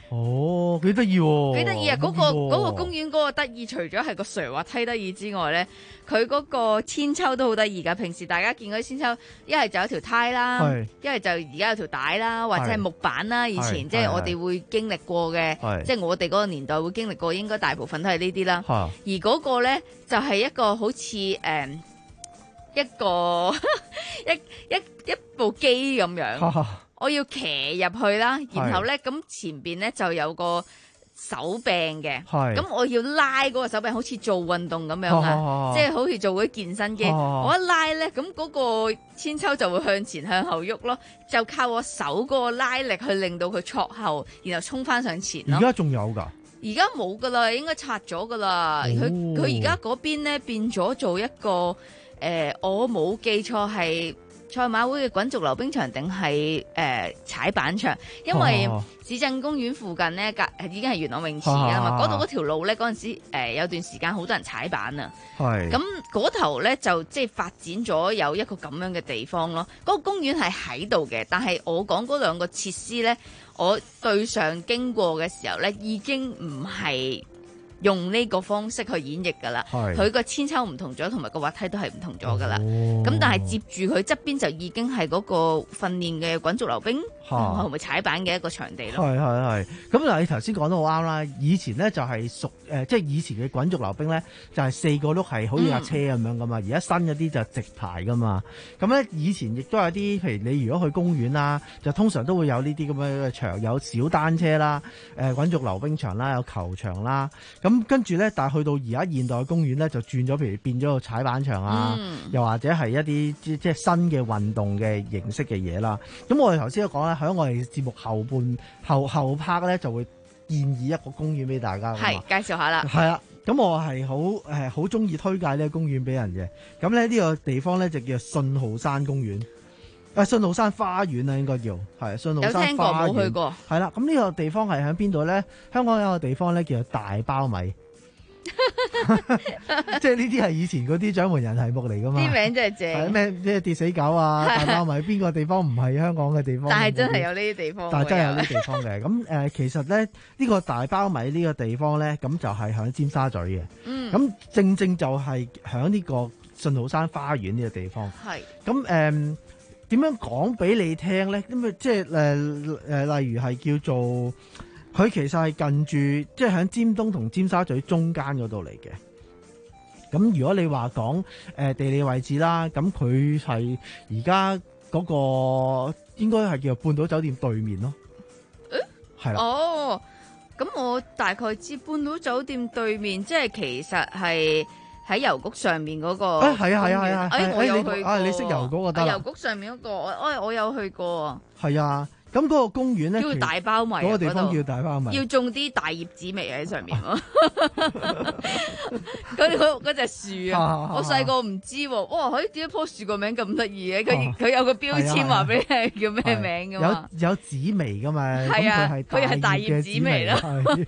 哦，幾得意喎！ 幾得意啊！嗰、嗰個嗰、嗰個公園嗰個得意，除咗係個垂滑梯得意之外咧，佢嗰個千秋都好得意㗎。平時大家見嗰啲千秋，一係就有條呔啦，一係就而家有條帶啦，或者係木板啦。以前即係我哋會經歷過嘅，即係我哋嗰個年代會經歷過，應該大部分都係呢啲啦。而嗰個咧就係、係、一個好似誒、嗯、一個一一一部機咁樣。我要騎入去啦，然後咧咁前邊咧就有個手柄嘅，咁我要拉嗰個手柄，好似做運動咁樣啊，即係好似做嗰啲健身機。我一拉咧，咁嗰個千秋就會向前向後喐咯，就靠我手嗰個拉力去令到佢挫後，然後衝翻上前咯。 而家仲有㗎？ 而家冇㗎啦，應該拆咗㗎啦。佢佢而家嗰邊咧變咗做一個誒、呃，我冇記錯係賽馬會嘅滾軸溜冰場定係誒踩板場，因為市鎮公園附近咧隔已經係元朗泳池啊嘛，嗰度嗰條路咧嗰陣時誒、呃、有段時間好多人踩板啊，咁嗰頭咧就即係發展咗有一個咁樣嘅地方咯。嗰、嗰個公園係喺度嘅，但係我講嗰兩個設施咧，我對上經過嘅時候咧已經唔係用呢個方式去演繹㗎啦，佢個千秋唔同咗，同埋個滑梯都係唔同咗㗎啦。咁、哦、但係接住佢側邊就已經係嗰個訓練嘅滾軸溜冰同埋踩板嘅一個場地咯。係係係。咁嗱，你頭先講得好啱啦。以前咧就係屬誒，即係以前嘅滾軸溜冰咧就係四個轆係好似架車咁樣噶嘛。而、嗯、家新嗰啲就直排噶嘛。咁咧以前亦都有啲，譬如你如果去公園啦，就通常都會有呢啲咁樣嘅場，有小單車啦，誒滾軸溜冰場啦，有球場啦。咁跟住咧，但係去到而家現代公園咧，就轉咗，譬如變咗個踩板場啊，嗯、又或者係一啲即即係新嘅運動嘅形式嘅嘢啦。咁我哋頭先都講咧，喺我哋節目後半後後 part 咧，就會建議一個公園俾大家。係介紹下啦。係啦，咁我係好誒好中意推介呢個公園俾人嘅。咁咧呢個地方咧就叫信號山公園。啊，信號山花園啊，應該叫係信號山花園。有聽過冇去過？係啦，咁呢個地方係喺邊度咧？香港有個地方咧叫做大包米。即係呢啲係以前嗰啲獎門人題目嚟噶嘛？啲名真係正。咩咩跌死狗啊？大包米邊個地方唔係香港嘅地方？但係真係有呢啲地方。但係真係有呢啲地方嘅。咁誒、呃，其實咧呢、呢個大包米呢個地方咧，咁就係喺尖沙咀嘅。嗯。咁正正就係喺呢個信號山花園呢個地方。係。咁誒。呃點樣講俾你聽咧？咁啊，即係誒誒，例如係叫做佢其實係近住，即係喺尖東同尖沙咀中間嗰度嚟嘅。咁如果你話講誒地理位置啦，咁佢係而家嗰個應該係叫做半島酒店對面咯。誒，係啦。哦，咁我大概知半島酒店對面，即係其實係。喺郵局上面嗰、那個，誒係啊係啊係啊，誒、哎、我有去過，你，啊、你識郵局就得啦。郵局上面嗰、那個，我我我有去過。係啊。咁嗰個公園咧，叫大包米，嗰、那個地方叫大包米，要種啲大葉紫薇喺上面咯。嗰嗰嗰隻樹啊，我細個唔知喎，哇！可以點解棵樹個名咁得意嘅？佢佢有個標籤話俾你係叫咩名噶嘛？有有紫薇噶嘛？係啊，佢係大葉紫薇啦。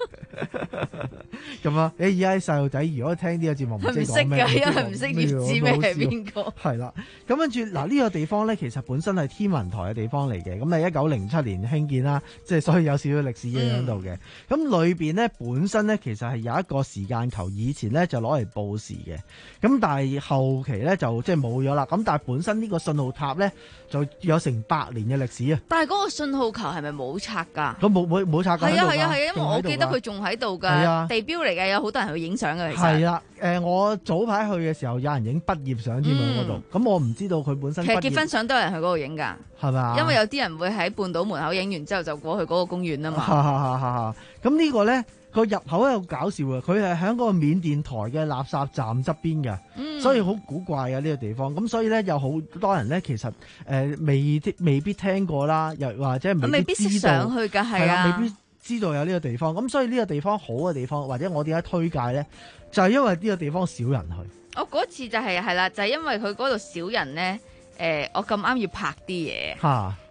咁啊，你而家啲細路仔如果聽呢個節目唔識講咩？因為唔識葉紫薇係邊個？係啦，咁跟住嗱呢個地方咧，其實本身係天文台嘅地方嚟嘅，咁係一九零七年興建啦，即係所以有少少歷史嘅喺度嘅。咁裏邊咧本身咧其實係有一個時間球，以前咧就攞嚟報時嘅。咁但係後期咧就即係冇咗啦。咁但係本身呢個信號塔咧就有成百年嘅歷史啊。但係嗰個信號球係咪冇拆㗎？咁冇冇冇拆㗎？係啊係啊係啊，因為我記得佢仲喺度㗎。係啊，地標嚟嘅，有好多人去影相嘅。其實係啦，誒、呃、我早排去嘅時候，有人影畢業相添喺嗰度。咁、嗯、我唔知道佢本身其實結婚相都有人去嗰度影㗎，係咪？因為有啲人會喺半島門口影完之後就過去嗰個公園啊嘛。咁呢個咧個入口咧好搞笑啊！佢係喺嗰個緬甸台嘅垃圾站側邊嘅、嗯，所以好古怪啊呢、這個地方。咁所以咧有好多人咧其實誒、呃、未未必聽過啦，又或者未必知道上去㗎，係啊，未必知道有呢個地方。咁所以呢個地方好嘅地方，或者我點解推介咧，就係、是、因為呢個地方少人去。我嗰次就係係啦，就係、是、因為佢嗰度少人咧。誒、呃，我咁啱要拍啲嘢。嚇。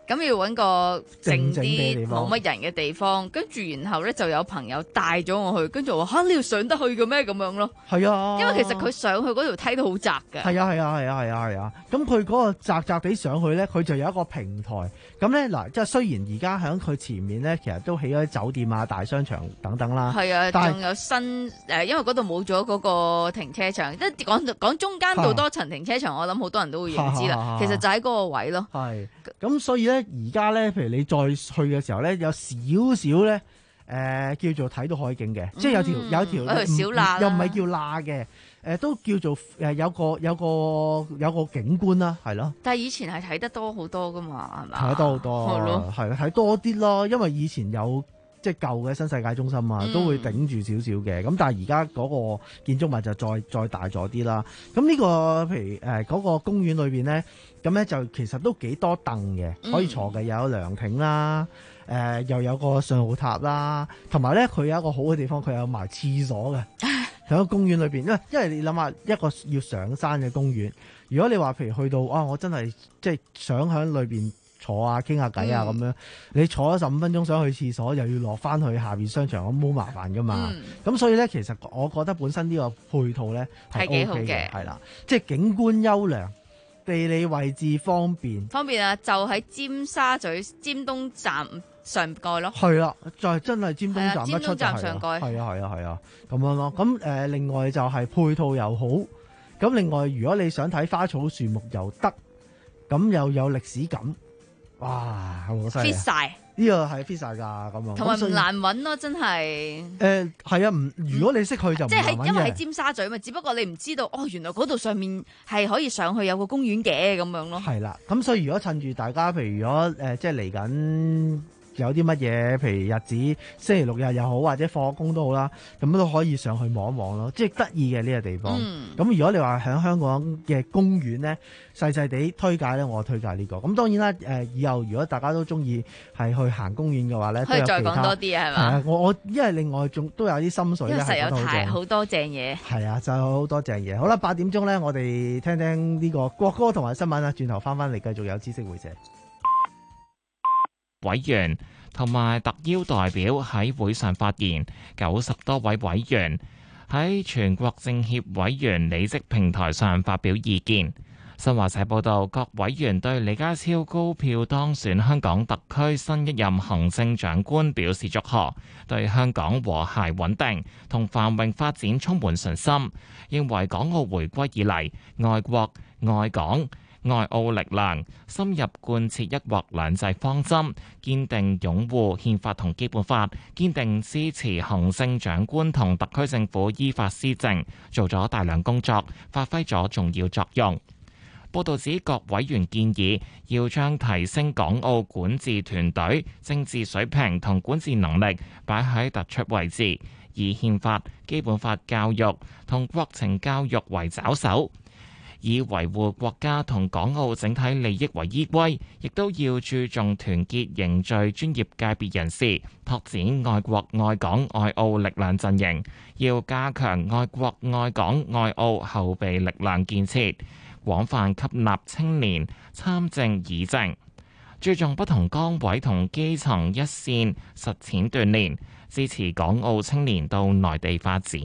咁要揾個靜靜啲地啲方冇乜人嘅地方，跟住然後咧就有朋友帶咗我去，跟住我話嚇你要上得去嘅咩咁樣咯？ 係啊， 因為其實佢上去嗰條梯都好窄嘅。 係啊係啊係啊係啊係啊，咁佢嗰個窄窄地上去咧，佢就有一個平台。咁咧嗱，即係雖然而家喺佢前面咧，其實都起咗啲酒店啊、大商場等等啦。 係啊， 但係仲有新誒，因為嗰度冇咗嗰個停車場，即係講講中間度多層停車場，我諗好多人都會認知啦。其實就喺嗰個位咯。 係，咁所以咧，而家咧，譬如你再去嘅時候咧，有少少咧，誒、呃、叫做睇到海景嘅，嗯、即係有條有條有條小罅， 又唔係叫罅嘅，誒、呃、都叫做誒有個有個有個景觀啦，係咯。 但係以前係睇得多好多噶嘛，係咪？ 睇得多好多， 係咯， 係睇多啲咯，因為以前有。即係舊嘅新世界中心啊， 嗯、 都會頂住少少嘅。咁但係而家嗰個建築物就再再大咗啲啦。咁呢、呢個譬如誒嗰、呃嗰個公園裏邊咧，咁咧就其實都幾多凳嘅，可以坐嘅，又有涼亭啦，誒、呃、又有個信號塔啦，同埋咧佢有一個好嘅地方，佢有埋廁所嘅喺個公園裏邊。因為因為你諗下一個要上山嘅公園，如果你話譬如去到啊，我真係即係想喺裏邊坐啊，傾下偈啊咁樣，嗯、你坐咗十五分鐘想去廁所，又要落翻去下邊商場，咁好麻煩噶嘛。咁、嗯、所以咧，其實我覺得本身呢個配套咧係幾好嘅，係啦，即係景觀優良，地理位置方便。 方便啊！就喺尖沙咀尖東站上蓋咯。 係啦，就係、是、真係尖東站一出就係。 上蓋。 係啊係啊係啊，咁樣咯。咁誒、呃，另外就係配套又好。咁另外，如果你想睇花草樹木又得，咁又有歷史感。哇，好犀利！ fit 晒呢個係 fit 晒㗎，咁樣同埋唔難揾咯，真係。 誒係啊，唔如果你識去就唔難揾嘅。即係因為喺尖沙咀嘛，只不過你唔知道哦，原來嗰度上面係可以上去有個公園嘅咁樣咯。 係啦，咁所以如果趁住大家，譬如如果誒、呃、即係嚟緊有啲乜嘢，譬如日子星期六日又好，或者放工都好啦，咁都可以上去望一望咯，即係得意嘅呢個地方。咁、嗯、如果你話喺香港嘅公園咧，細細地推介咧，我推介呢、呢個。咁當然啦，誒、呃、以後如果大家都中意係去行公園嘅話咧， 可以再講多啲啊，係嘛？ 係啊，我我因為另外仲都有啲心水咧， 因為實有太好好多正嘢。 係啊，就好多正嘢。好啦，八點鐘咧，我哋聽聽呢個國歌同埋新聞啊，轉頭翻翻嚟繼續有知識會社。 委員同埋特邀代表喺會上發言，九十多位委員喺全國政協委員履職平台上發表意見。新華社報道，各委員對李家超高票當選香港特區新一任行政長官表示祝賀，對香港和諧穩定同繁榮發展充滿信心，認為港澳回歸以嚟，愛國愛港愛澳力量深入貫徹一國兩制方針，堅定擁護憲法同基本法，堅定支持行政長官同特區政府依法施政，做咗大量工作，發揮咗重要作用。報道指各委員建議要將提升港澳管治團隊政治水平同管治能力擺喺突出位置，以憲法、基本法教育同國情教育為抓手，以維護國家同港澳整體利益為依歸，亦都要注重團結凝聚專業界別人士，拓展愛國愛港愛澳力量陣營，要加強愛國愛港愛澳後備力量建設，廣泛吸納青年參政議政，注重不同崗位同基層一線實踐鍛鍊，支持港澳青年到內地發展。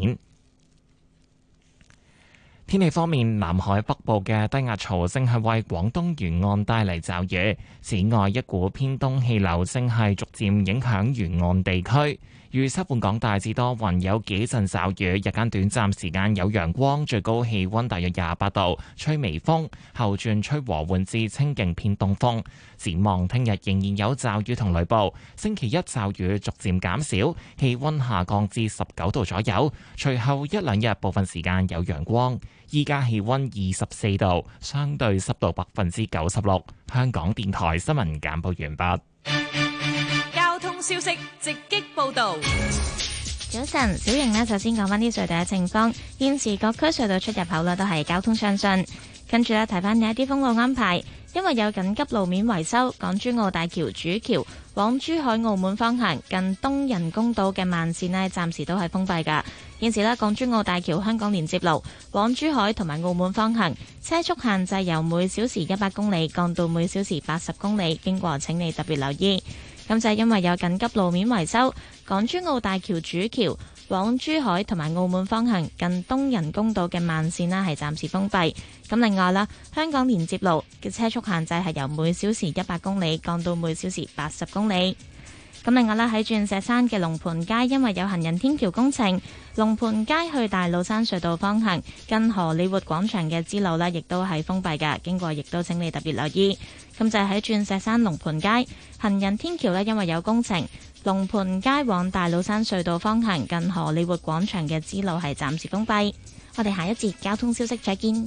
天氣方面，南海北部嘅低壓槽正係為廣東沿岸帶嚟驟雨，此外一股偏東氣流正係逐漸影響沿岸地區。預測本港大致多雲，有幾陣驟雨，日間短暫時間有陽光，最高氣溫大約廿八度，吹微風，後轉吹和緩至清勁偏東風。展望聽日仍然有驟雨同雷暴，星期一驟雨逐漸減少，氣溫下降至十九度左右，隨後一兩日部分時間有陽光。依家氣溫二十四度，相對濕度百分之九十六。香港電台新聞簡報完畢。 交通消息直擊報道。 早晨，小瑩呢，首先講返啲隧道嘅情況。現時各區隧道出入口呢都係交通暢順。 跟住呢，提翻你一啲封路安排，因為有緊急路面維修，港珠澳大橋主橋往珠海澳門方向近東人工島嘅慢線呢，暫時都係封閉㗎。現時呢，港珠澳大橋香港連接路往珠海同埋澳門方向車速限制由每小時一百公里降到每小時八十公里，經過請你特別留意。咁就係因為有緊急路面維修，港珠澳大橋主橋往珠海同埋澳門方向近東人工島嘅慢線呢係暫時封閉。咁另外啦，香港連接路嘅車速限制係由每小時一百公里降到每小時八十公里。咁另外啦，喺鑽石山嘅龍盤街，因為有行人天橋工程，龍盤街去大老山隧道方向近荷里活廣場嘅支路呢亦都係封閉㗎，經過亦都請你特別留意。咁就係喺鑽石山龍盤街行人天橋呢，因為有工程，龍盤街往大老山隧道方向近荷里活廣場嘅支路係暫時封閉。我哋下一節交通消息再見。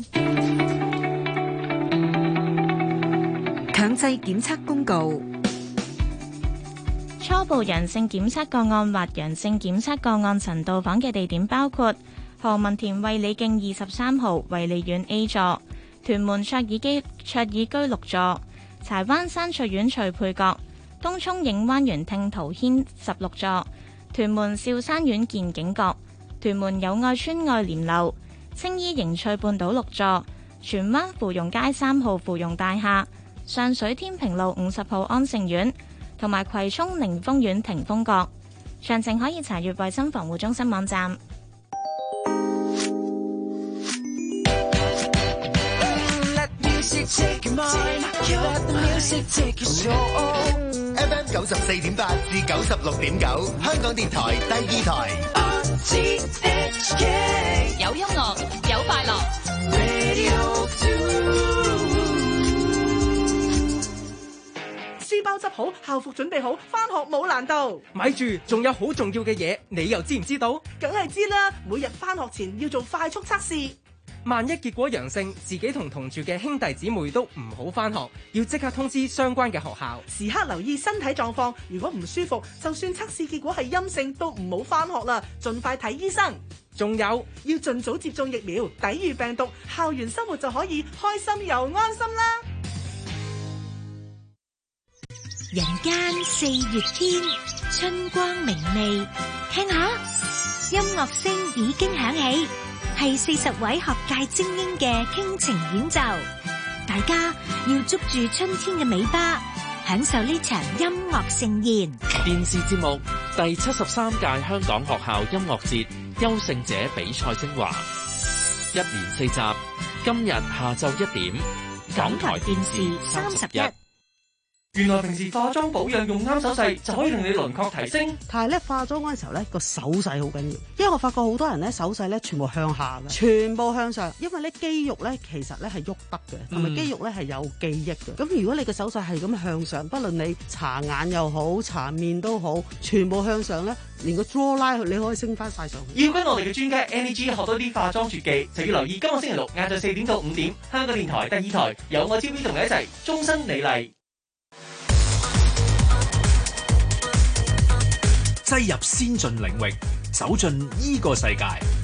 強制檢測公告。 初步陽性檢測個案或陽性檢測個案曾到訪嘅地點包括何文田衛理徑二十三號衛理苑 A 座、屯門卓爾基卓爾居六座、柴灣山翠苑翠配閣、東涌影灣園聽濤軒十六座、屯門兆山苑健景閣、屯門友愛邨愛廉樓、青衣迎翠半島六座、荃灣芙蓉街三號芙蓉大廈、上水天平路五十號安盛苑同埋葵涌寧豐苑霆鋒閣。詳情可以查閱衛生防護中心網站。 F M 九十四點八至九十六點九，香港電台第二台。 有音樂，有快樂。 書包執好，校服準備好，返學冇難度。 咪住，仲有好重要嘅嘢，你又知唔知道？ 梗係知啦，每日返學前要做快速測試。 萬一結果陽性，自己同同住嘅兄弟姊妹都唔好返學，要即刻通知相關嘅學校。 時刻留意身體狀況，如果唔舒服，就算測試結果係陰性，都唔好返學啦，盡快睇醫生。 仲有， 要盡早接種疫苗，抵禦病毒，校園生活就可以開心又安心啦。 人間四月天，春光明媚，聽下音樂聲已經響起，係四十位學界精英嘅傾情演奏，大家要捉住春天嘅尾巴，享受呢場音樂盛宴。 電視節目第七十三屆香港學校音樂節優勝者比賽精華，一連四集，今日下晝一點，港台電視三十一。 原來平時化妝保養用啱手勢就可以令你輪廓提升。 但係咧化妝嗰陣時候咧個手勢好緊要，因為我發覺好多人咧手勢咧全部向下嘅，全部向上，因為咧肌肉咧其實咧係喐得嘅，同埋肌肉咧係有記憶嘅。咁、嗯、如果你個手勢係咁向上，不論你搽眼又好，搽面都好，全部向上咧，連個 draw line 你可以升翻晒上去。 要跟我哋嘅專家 Annie G 學多啲化妝絕技，就要留意今個星期六晏晝四點到五點，香港電台第二台有我 T V 同你一齊終身美麗。 擠入先進領域，走進依個世界。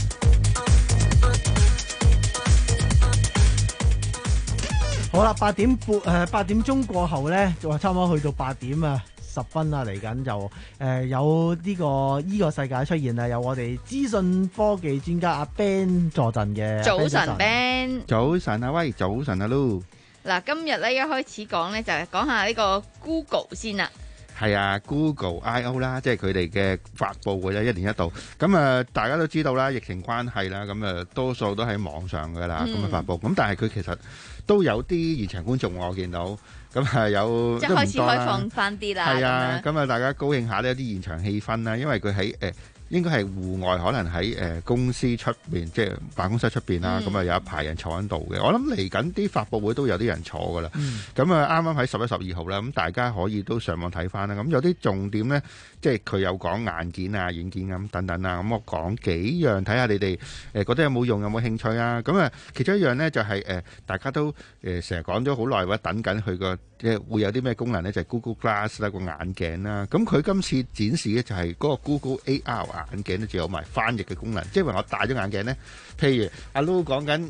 好啦，八點半誒，八點鐘過後咧，就話差唔多去到八點啊十分啊，嚟緊就誒、呃、有呢、這個依、這個世界出現啊，有我哋資訊科技專家阿 Ben 坐陣嘅。 早晨 Ben， 早晨阿威，早晨阿 Lu。 嗱，今日咧一開始講咧就係講下呢個 Google 先啦。 係啊 ，Google I O 啦，即係佢哋嘅發佈會咧，一年一度。咁啊，大家都知道啦，疫情關係啦，咁啊，多數都喺網上噶啦，咁啊、嗯、發佈。咁但係佢其實都有啲現場觀眾，我見到。咁啊有即係開始開放翻啲啦。 係啊，咁啊大家高興下呢，有啲現場氣氛啦，因為佢喺誒。應該係戶外，可能喺誒、呃、公司出邊，即係辦公室出邊啦。咁啊、嗯、有一排人坐喺度嘅。我諗嚟緊啲發佈會都有啲人坐噶啦。咁啊啱啱喺十一、十二號啦，咁大家可以都上網睇翻啦。咁有啲重點咧，即係佢有講硬件啊、軟件咁等等啊。咁我講幾樣，睇下你哋誒、呃、覺得有冇用，有冇興趣啊？咁啊，其中一樣咧就係、是、誒、呃、大家都誒成日講咗好耐，或者等緊佢個即係會有啲咩功能咧，就係、是、Google Glass 啦個眼鏡啦。咁佢今次展示嘅就係嗰個 Google A R 眼鏡咧，仲有埋翻譯嘅功能。即係話我戴咗眼鏡咧，譬如阿 Lu 講緊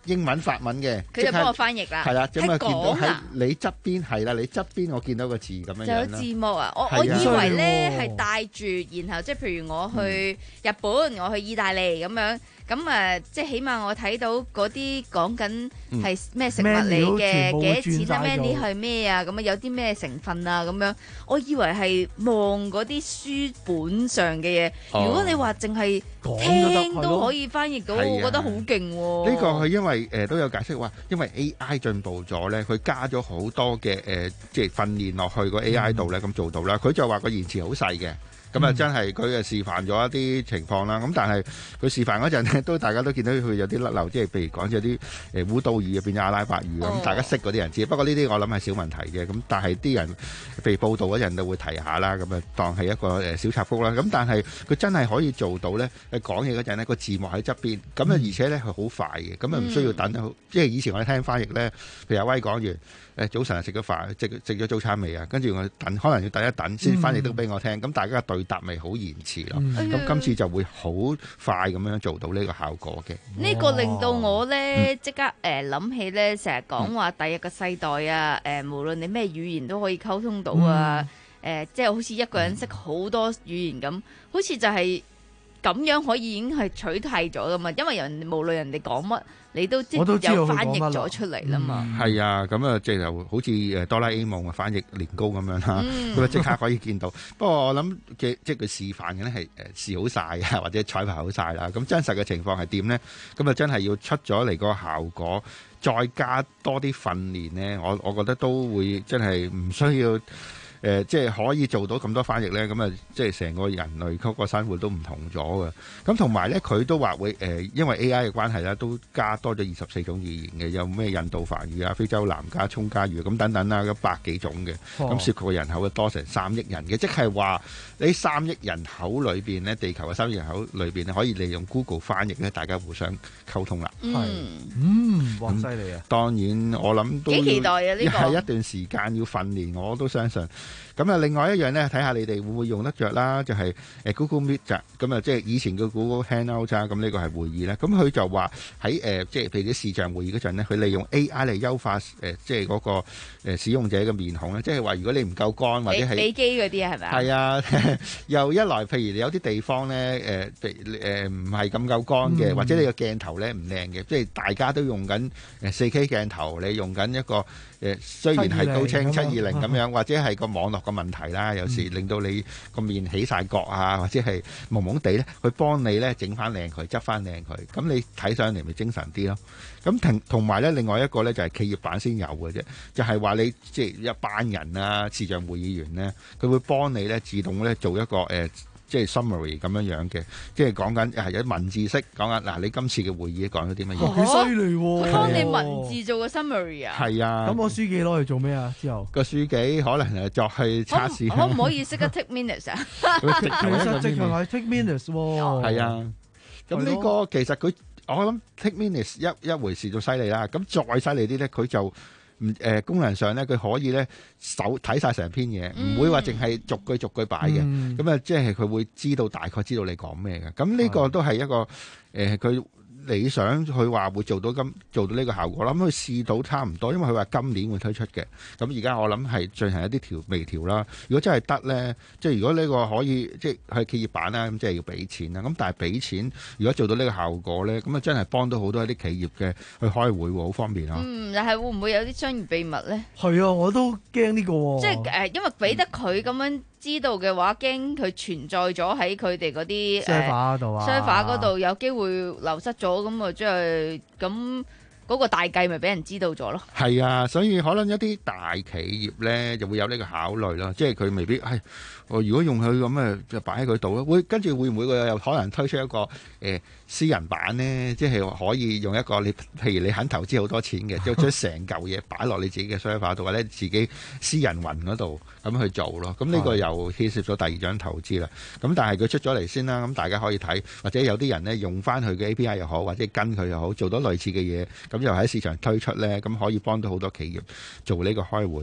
英文法文嘅， 佢就幫我翻譯啦。 係啦，咁啊見到喺啊你側邊係啦，你側邊我見到個字咁樣樣啦。 就有字幕啊！我我以為咧係帶住，然後即係譬如我去日本，我去意大利咁樣。咁誒，即係起碼我睇到嗰啲講緊係咩食物嚟嘅，幾多錢啊？咩啲係咩啊？咁啊有啲咩成分啊？咁樣，我以為係望嗰啲書本上嘅嘢。 哦、 如果你話淨係聽都可以翻譯到，我覺得好勁喎。 呢個係因為誒、呃、都有解釋話，因為 A I 進步咗咧，佢加咗好多嘅誒、呃，即係訓練落去個 A I 度咧，咁、嗯、做到啦。佢就話個延遲好細嘅。咁啊，真係佢誒示範咗一啲情況啦。咁但係佢示範嗰陣咧，都大家都見到佢有啲甩漏，即係譬如講有啲誒烏都語變咗阿拉伯語咁，哦、大家識嗰啲人知。不過呢啲我諗係小問題嘅。咁但係啲人被報道嗰陣都會提下啦。咁啊，當係一個誒小插曲啦。咁但係佢真係可以做到咧，誒講嘢嗰陣咧個字幕喺側邊，咁啊而且咧係好快嘅，咁啊唔需要等。嗯、即係以前我哋聽翻譯咧，譬如阿威講完。誒早晨食咗飯，食食咗早餐未啊？跟住我等，可能要等一等先翻譯都俾我聽。咁、嗯、大家嘅對答咪好延遲咯。咁、嗯、今次就會好快咁樣做到呢個效果嘅。 呢個令到我咧即刻誒諗起咧，成日講話第日個世代啊，誒、嗯、無論你咩語言都可以溝通到啊。誒、嗯呃、即係好似一個人識好多語言咁，好似就係咁樣可以已經係取替咗噶嘛。因為人無論人哋講乜。你都即係有翻譯咗出嚟啦嘛？ 係啊，咁啊，即係就好似誒哆啦 A 夢嘅翻譯年糕咁樣啦，咁啊即刻可以見到。不過我諗嘅即係佢示範嘅咧係誒試好晒啊，或者彩排好晒啦。咁真實嘅情況係點咧？咁啊真係要出咗嚟個效果，再加多啲訓練咧，我我覺得都會真係唔需要。誒、呃，即係可以做到咁多翻譯咧，咁啊，即係成個人類嗰個生活都唔同咗嘅。咁同埋咧，佢都話會誒、呃，因為 A I 嘅關係啦，都加多咗二十四種語言嘅，有咩印度梵語啊、非洲南加蔥加語咁等等啦，有百幾種嘅。咁涉及嘅人口嘅多成三億人嘅，即係話呢三億人口裏邊咧，地球嘅三億人口裏邊咧，可以利用 Google 翻譯咧，大家互相溝通啦。 係， 嗯，哇，犀利啊！ 當然，我諗都幾期待啊！呢、這個係一段時間要訓練，我都相信。咁啊，另外一樣咧，睇下你哋會唔會用得着啦，就係、是、誒 Google Meet 咋，咁啊，即係以前嘅 Google Hangout 啊，咁呢個係會議咧。咁佢就話喺誒，即係譬如啲視像會議嗰陣咧，佢利用 A I 嚟優化誒、呃，即係嗰個使用者嘅面孔咧，即係話如果你唔夠乾或者係飛機嗰啲啊，係咪？ 係啊，又一來，譬如你有啲地方咧，誒誒唔係咁夠乾嘅，或者你個鏡頭咧唔靚嘅，即係大家都用緊誒四 K 鏡頭，你用緊一個。誒雖然係高清七二零咁樣，或者係個網絡嘅問題啦，有時令到你個面起晒角啊，或者係朦朦地咧，佢幫你咧整翻靚佢，執翻靚佢，咁你睇上嚟咪精神啲咯。咁同同埋咧，另外一個咧就係企業版先有嘅啫，就係話你即係一班人啊，視像會議員咧，佢會幫你咧自動咧做一個誒。即係 summary 咁樣樣嘅，即係講緊係有文字式講緊嗱，你今次嘅會議講咗啲乜嘢？ 幾犀利喎！ 佢幫你文字做個 summary 啊？ 係啊。咁我書記攞嚟做咩啊？之後個書記可能係作去測試。 可唔可以識得 take minutes 啊？ 其實直情係 take minutes 喎。 係啊。咁呢個其實佢我諗 take minutes 一一回事就犀利啦。咁再犀利啲咧，佢就。唔誒、呃、功能上咧，佢可以咧手睇晒成篇嘢，唔、嗯、會話淨係逐句逐句擺嘅。咁啊、嗯，即係佢會知道大概知道你講咩嘅。咁呢個都係一個誒佢。呃理想佢話會做到咁做到呢個效果，我諗佢試到差唔多，因為佢話今年會推出嘅。咁而家我諗係進行一啲調微調啦。如果真係得咧，即係如果呢個可以即係係企業版啦，咁即係要俾錢啦。咁但係俾錢，如果做到呢個效果咧，咁啊真係幫到好多一啲企業嘅去開會喎，好方便啊。 嗯，但係會唔會有啲商業秘密咧？ 係啊，我都驚呢個喎。 即係誒、呃，因為俾得佢咁樣。知道嘅話，驚佢存在咗喺佢哋嗰啲 server 度啊 server 嗰度有機會流失咗，咁啊即係咁嗰個大計咪俾人知道咗咯。 係啊，所以可能一啲大企業咧就會有呢個考慮咯，即係佢未必係我如果用佢咁誒就擺喺佢度咯，會跟住會唔會佢有可能推出一個誒、呃、私人版咧？即係可以用一個你譬如你肯投資好多錢嘅，就將成嚿嘢擺落你自己嘅 server 度，或者自己私人雲嗰度咁去做咯。咁呢個又牽涉咗第二張投資啦。咁但係佢出咗嚟先啦，咁大家可以睇，或者有啲人咧用翻佢嘅 A P I 又好，或者跟佢又好，做到類似嘅嘢，咁又喺市場推出咧，咁可以幫到好多企業做呢個開會咯。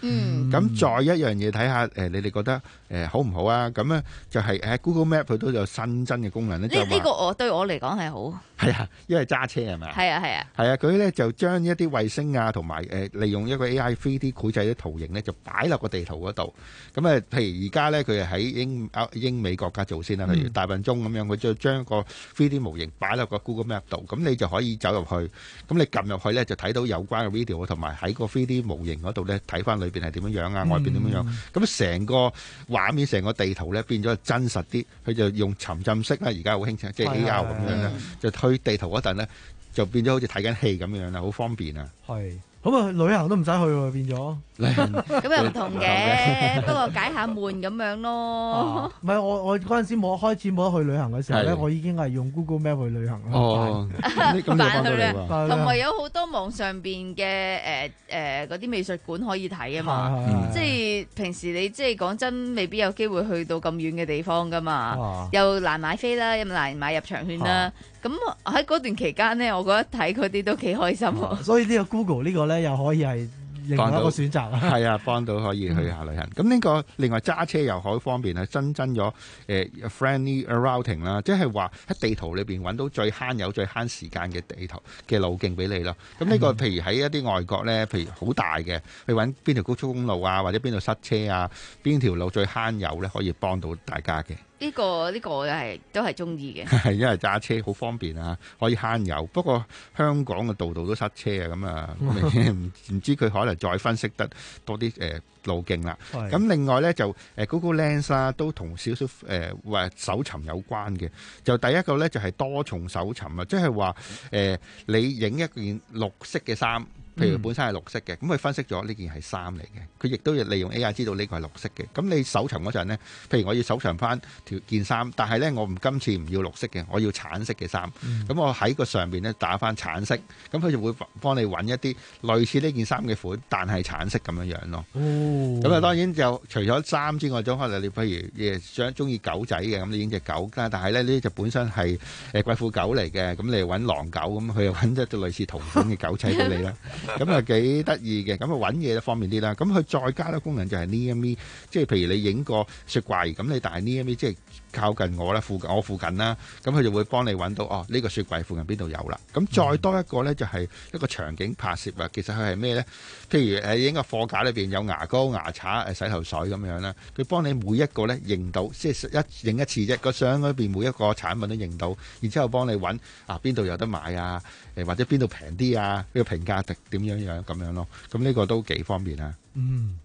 嗯， 咁、嗯、再一樣嘢睇下誒，你哋覺得誒、呃、好唔好啊？咁咧就係喺 Google Map 佢都有新增嘅功能咧。 呢呢、呢個我對我嚟講係好。 係啊，因為揸車係咪？ 係啊係啊。 係啊，佢咧就將一啲衛星啊，同埋誒利用一個 A I 三 D 繪製啲圖形咧，就擺落個地圖嗰度。咁啊，譬如而家咧，佢係喺英英美國家做先啦，譬如大笨鐘咁樣，佢就將個三 D 模型擺落個 Google Map 度，咁你就可以走入去。咁你撳入去咧，就睇到有關嘅 video， 同埋喺個三 D 模型嗰度咧，睇翻裏邊係點樣樣啊，外邊點樣樣。咁成個畫面、成個地圖咧變咗真實啲。佢就用沉浸式啦，而家好興即係 A R 咁樣啦，就去地圖嗰陣咧，就變咗好似睇緊戲咁樣啦，好方便啊！ 係。咁啊，旅行都唔使去喎，變咗。 咁又唔同嘅，不過解下悶咁樣咯。 唔係我我嗰陣時冇開始冇得去旅行嘅時候咧，我已經係用 Google Map 去旅行啦。 哦，咁就幫到你喎。 同埋有好多網上邊嘅誒誒嗰啲美術館可以睇啊嘛。即係平時你即係講真，未必有機會去到咁遠嘅地方噶嘛。又難買飛啦，又難買入場券啦。咁喺嗰段期間咧，我覺得睇嗰啲都幾開心。 所以呢個 Google 呢個咧又可以係另外一個選擇。 係啊，幫到可以去下旅行。咁呢、嗯、個另外揸車又好方便，係新增咗誒、呃、friendly routing 啦，即係話喺地圖裏邊揾到最慳油、最慳時間嘅地圖嘅路徑俾你咯。咁呢個譬如喺一啲外國咧，譬如好大嘅，去揾邊條高速公路啊，或者邊度塞車啊，邊條路最慳油咧，可以幫到大家嘅。 呢、這個呢、這個我係都係中意嘅， 係因為揸車好方便啊，可以慳油。不過香港嘅度度都塞車啊，咁啊唔唔知佢可能再分析得多啲誒、呃、路徑啦。咁另外咧就誒 Google Lens 啦，都同少少誒話搜尋有關嘅。就第一個咧就係、是、多重搜尋啊，即係話誒你影一件綠色嘅衫。譬如本身係綠色嘅，咁佢分析咗呢件係衫嚟嘅，佢亦都要利用 A I 知道呢個係綠色嘅。咁你搜尋嗰陣呢，譬如我要搜尋翻條件衫，但係呢，我唔今次唔要綠色嘅，我要橙色嘅衫。咁、嗯、我喺個上邊呢打翻橙色，咁佢就會幫你揾一啲類似呢件衫嘅款，但係橙色咁樣樣咯。咁啊、哦、當然就除咗衫之外，仲可能你譬如誒想中意狗仔嘅，咁你影隻狗啦。但係呢，呢隻本身係誒貴婦狗嚟嘅，咁你揾狼狗，咁佢又揾一隻類似同款嘅狗仔俾你啦。咁啊幾得意嘅，咁啊揾嘢方便啲啦。咁佢再加多功能就係 Near Me，即係譬如你影個雪櫃，咁你但係 Near Me 即係靠近我啦，附近我附近啦，咁佢就會幫你揾到哦呢個雪櫃附近邊度有啦。咁再多一個咧就係一個場景拍攝啊。其實佢係咩咧？譬如誒影個貨架裏邊有牙膏、牙刷、誒洗頭水咁樣啦，佢幫你每一個咧認到，即係一影一次啫。個相裏邊每一個產品都認到，然之後幫你揾啊邊度有得買啊，誒或者邊度平啲啊，呢個評價值點樣樣咁樣咯。咁呢個都幾方便啊。 嗯。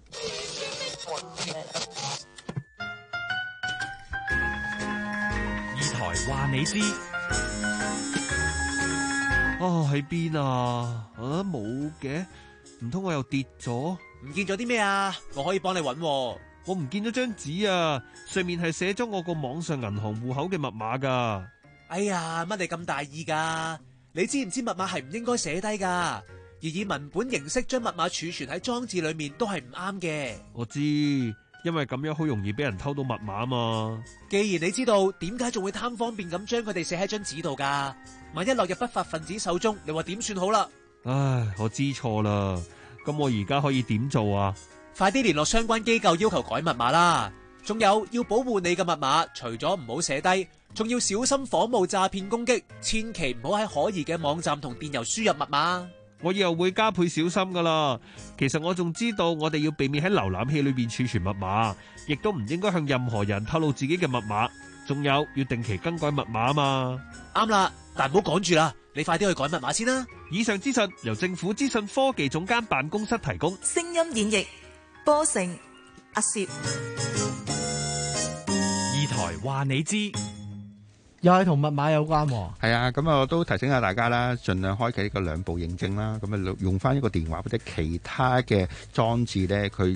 二台話你知。 哦，喺邊啊？啊冇嘅，唔通我又跌咗？ 唔見咗啲咩啊？我可以幫你揾。 我唔見咗張紙啊，上面係寫咗我個網上銀行戶口嘅密碼噶。 哎呀，乜你咁大意噶？你知唔知密碼係唔應該寫低噶？而以文本形式將密碼儲存喺裝置裏面都係唔啱嘅。 我知，因為咁樣好容易俾人偷到密碼嘛。 既然你知道，點解仲會貪方便咁將佢哋寫喺張紙度噶？萬一落入不法分子手中，你話點算好啦？ 唉，我知錯啦。咁我而家可以點做啊？ 快啲聯絡相關機構要求改密碼啦！仲有要保護你嘅密碼，除咗唔好寫低，仲要小心仿冒詐騙攻擊，千祈唔好喺可疑嘅網站同電郵輸入密碼。 我以後會加倍小心噶啦。其實我仲知道，我哋要避免喺瀏覽器裏邊儲存密碼，亦都唔應該向任何人透露自己嘅密碼。仲有要定期更改密碼啊嘛。 啱啦，但唔好趕住啦，你快啲去改密碼先啦。 以上資訊由政府資訊科技總監辦公室提供。 聲音演繹波成阿攝。 二台話你知。 又係同密碼有關喎。 係啊，咁啊我都提醒下大家啦，盡量開啟呢個兩步認證啦。咁啊用翻一個電話或者其他嘅裝置咧，佢密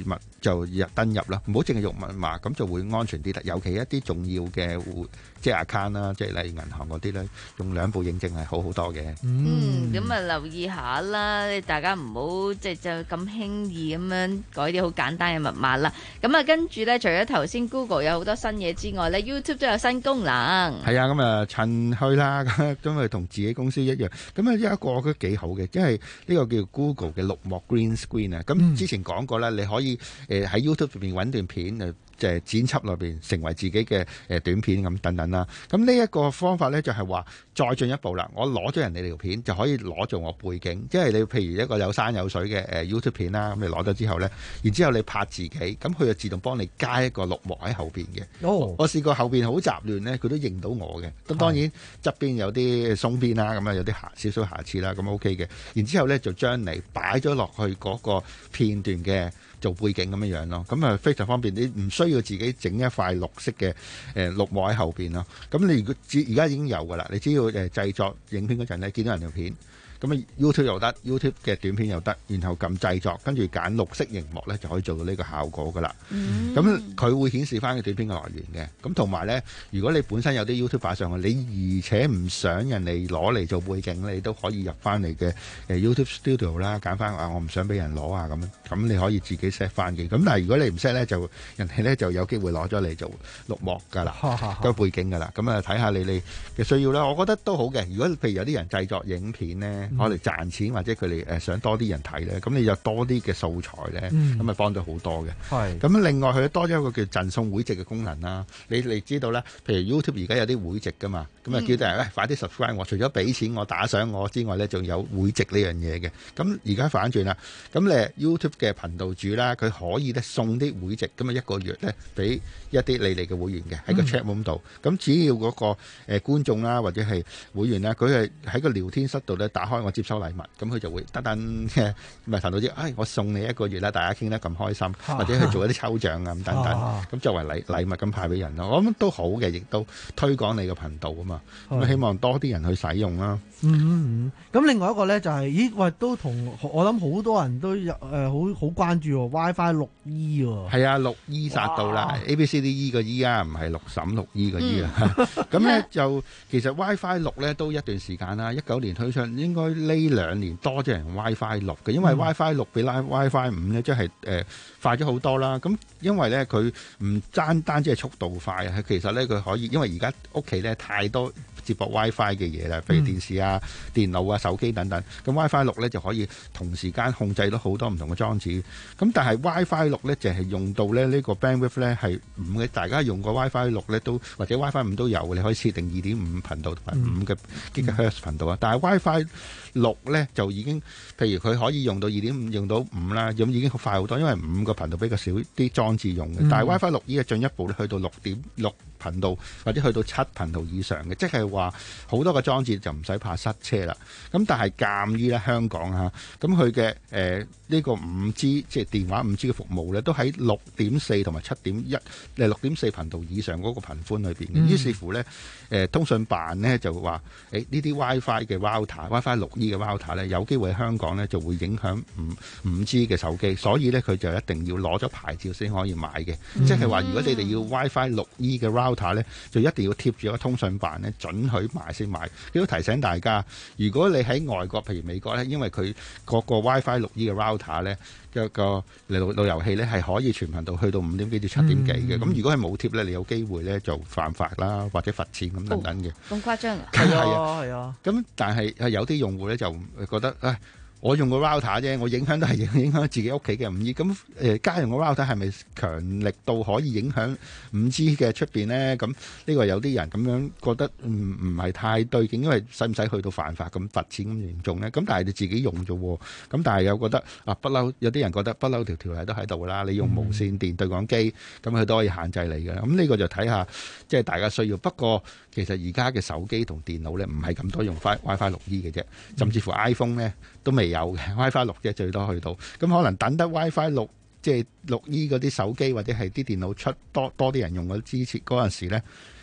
就入登入啦，唔好淨係用密碼，咁就會安全啲啦。尤其一啲重要嘅戶即係 account 啦，即係例如銀行嗰啲咧，用兩步認證係好好多嘅。 嗯，咁啊留意下啦，大家唔好即係就咁輕易咁樣改啲好簡單嘅密碼啦。咁啊跟住咧，除咗頭先 Google 有好多新嘢之外咧 ，YouTube 都有新功能。 係啊，咁啊趁去啦，咁因為同自己公司一樣，咁啊有一個我覺得幾好嘅，因為呢個叫 Google 嘅綠幕 Green Screen 啊。咁之前講過啦，你可以誒喺 YouTube 入邊揾段片誒。就係剪輯裏邊成為自己嘅誒短片咁等等啦。咁呢一個方法咧就係話再進一步啦。我攞咗人哋條片就可以攞做我背景，即係你譬如一個有山有水嘅誒 YouTube 片啦，咁你攞咗之後咧，然之後你拍自己，咁佢就自動幫你加一個綠幕喺後邊嘅。哦，我試過後邊好雜亂咧，佢都認到我嘅。咁當然側邊有啲鬆邊啦，咁啊有啲瑕少少瑕疵啦，咁 OK 嘅。然之後咧就將你擺咗落去嗰個片段嘅做背景咁樣樣咯，咁啊非常方便，你唔需要自己整一塊綠色嘅誒綠幕喺後邊咯。咁你如果而家已經有噶啦，你只要誒製作影片嗰陣咧，見到人條片。咁啊 YouTube 又得 ，YouTube 嘅短片又得，然後撳製作，跟住揀綠色螢幕咧，就可以做到呢個效果噶啦。咁佢、嗯、會顯示翻個短片嘅來源嘅。咁同埋咧，如果你本身有啲 YouTube 擺上去，你而且唔想人哋攞嚟做背景咧，你都可以入翻嚟嘅誒 YouTube Studio 啦，揀翻啊，我唔想俾人攞啊咁樣。咁你可以自己 set 翻嘅。咁但係如果你唔 set 咧，就人哋咧就有機會攞咗嚟做綠幕噶啦，個背景噶啦。咁啊睇下你哋嘅需要啦。我覺得都好嘅。如果譬如有啲人製作影片咧，我哋賺錢或者佢哋誒想多啲人睇咧，咁你有多啲嘅素材咧，咁咪幫到好多嘅。係咁另外佢多咗一個叫贈送會籍嘅功能啦。你你知道咧，譬如 YouTube 而家有啲會籍噶嘛，咁啊叫啲人咧快啲 subscribe 我，除咗俾錢我打賞我之外咧，仲有會籍呢樣嘢嘅。咁而家反轉啦，咁你 YouTube 嘅頻道主啦，佢可以咧送啲會籍，咁啊一個月咧俾一啲你哋嘅會員嘅喺個 chat room 度。咁只要嗰個誒觀眾啦或者係會員啦，佢係喺個聊天室度咧打開我接收禮物，咁佢就會等等嘅咪頻道知，唉、哎，我送你一個月啦，大家傾得咁開心，或者去做一啲抽獎啊咁等等，咁作為禮禮物咁派俾人咯，我諗都好嘅，亦都推廣你個頻道啊嘛，咁希望多啲人去使用啦。 嗯嗯，咁另外一個咧就係、是，咦喂，都同我諗好多人都有誒好好關注喎 WiFi 六 E 喎。係啊，六 E 殺到啦 ，A B C D E 個 E 啊，唔係六嬸六 E 個 E 啊。咁咧、嗯、就其實 WiFi 六咧都一段時間啦，一九年推出，應該呢兩年多咗人 WiFi 六嘅，因為 WiFi 六比 WiFi 五咧即係誒快咗好多啦。咁因為咧佢唔單單止係速度快啊，其實咧佢可以，因為而家屋企咧太多接駁 WiFi 嘅嘢啦，譬如電視啊、嗯、電腦啊、手機等等。咁 WiFi 六咧就可以同時間控制到好多唔同嘅裝置。咁但係 WiFi 六咧就係用到咧呢個 bandwidth 咧係五嘅，大家用過 WiFi 六咧都或者 WiFi 五都有，你可以設定二點五頻道同埋五嘅 gigahertz 頻道啊。但係 WiFi 六咧就已經，譬如佢可以用到二點五，用到五啦，咁已經快好多，因為五個頻道比較少啲裝置用嘅。嗯、但係 WiFi 六依個進一步咧去到六點六頻道或者去到七頻道以上嘅，即係話好多個裝置就唔使怕塞車啦。咁但係鑑於咧香港嚇，咁佢嘅誒呢個五 G 即係電話五 G 嘅服務咧，都喺六點四同埋七點一誒六點四頻道以上嗰個頻寬裏邊嘅。嗯、於是乎咧，誒、呃、通訊辦咧就話誒呢啲 WiFi 嘅 router，WiFi 六 E 嘅 router 咧有機會喺香港咧就會影響五五 G 嘅手機，所以咧佢就一定要攞咗牌照先可以買嘅。嗯、即係話如果你哋要 WiFi 六 E 嘅 router 咧，就一定要貼住個通訊辦咧准許買先買。亦都提醒大家，如果你喺外國，譬如美國咧，因為佢個個 WiFi 六 E 嘅 router 咧嘅個路路由器咧係可以全頻道去到五點幾至七點幾嘅。咁、嗯、如果係冇貼咧，你有機會咧就犯法啦，或者罰錢咁等等嘅。 咁、哦、誇張啊？ 係啊，係啊。咁但係有啲用戶咧就覺得唉。我用個 router 啫，我影響都係影影響自己屋企嘅五 G。咁誒，家用個 router 係咪強力到可以影響五 G 嘅出邊呢？咁呢個有啲人咁樣覺得唔唔係太對勁，因為使唔使去到犯法咁罰錢咁嚴重呢？咁但係你自己用啫喎。咁但係又覺得啊，不嬲有啲人覺得不嬲條條例都喺度啦。你用無線電對講機，咁佢都可以限制你嘅。咁呢個就睇下即係大家需要。不過其實而家嘅手機同電腦咧唔係咁多用 WiFi 六 E 嘅啫，甚至乎 iPhone 咧都未有嘅 WiFi 六啫，最多去到。咁可能等得 WiFi 六即係六 E 嗰啲手機或者係啲電腦出多多啲人用嗰支持嗰陣時咧，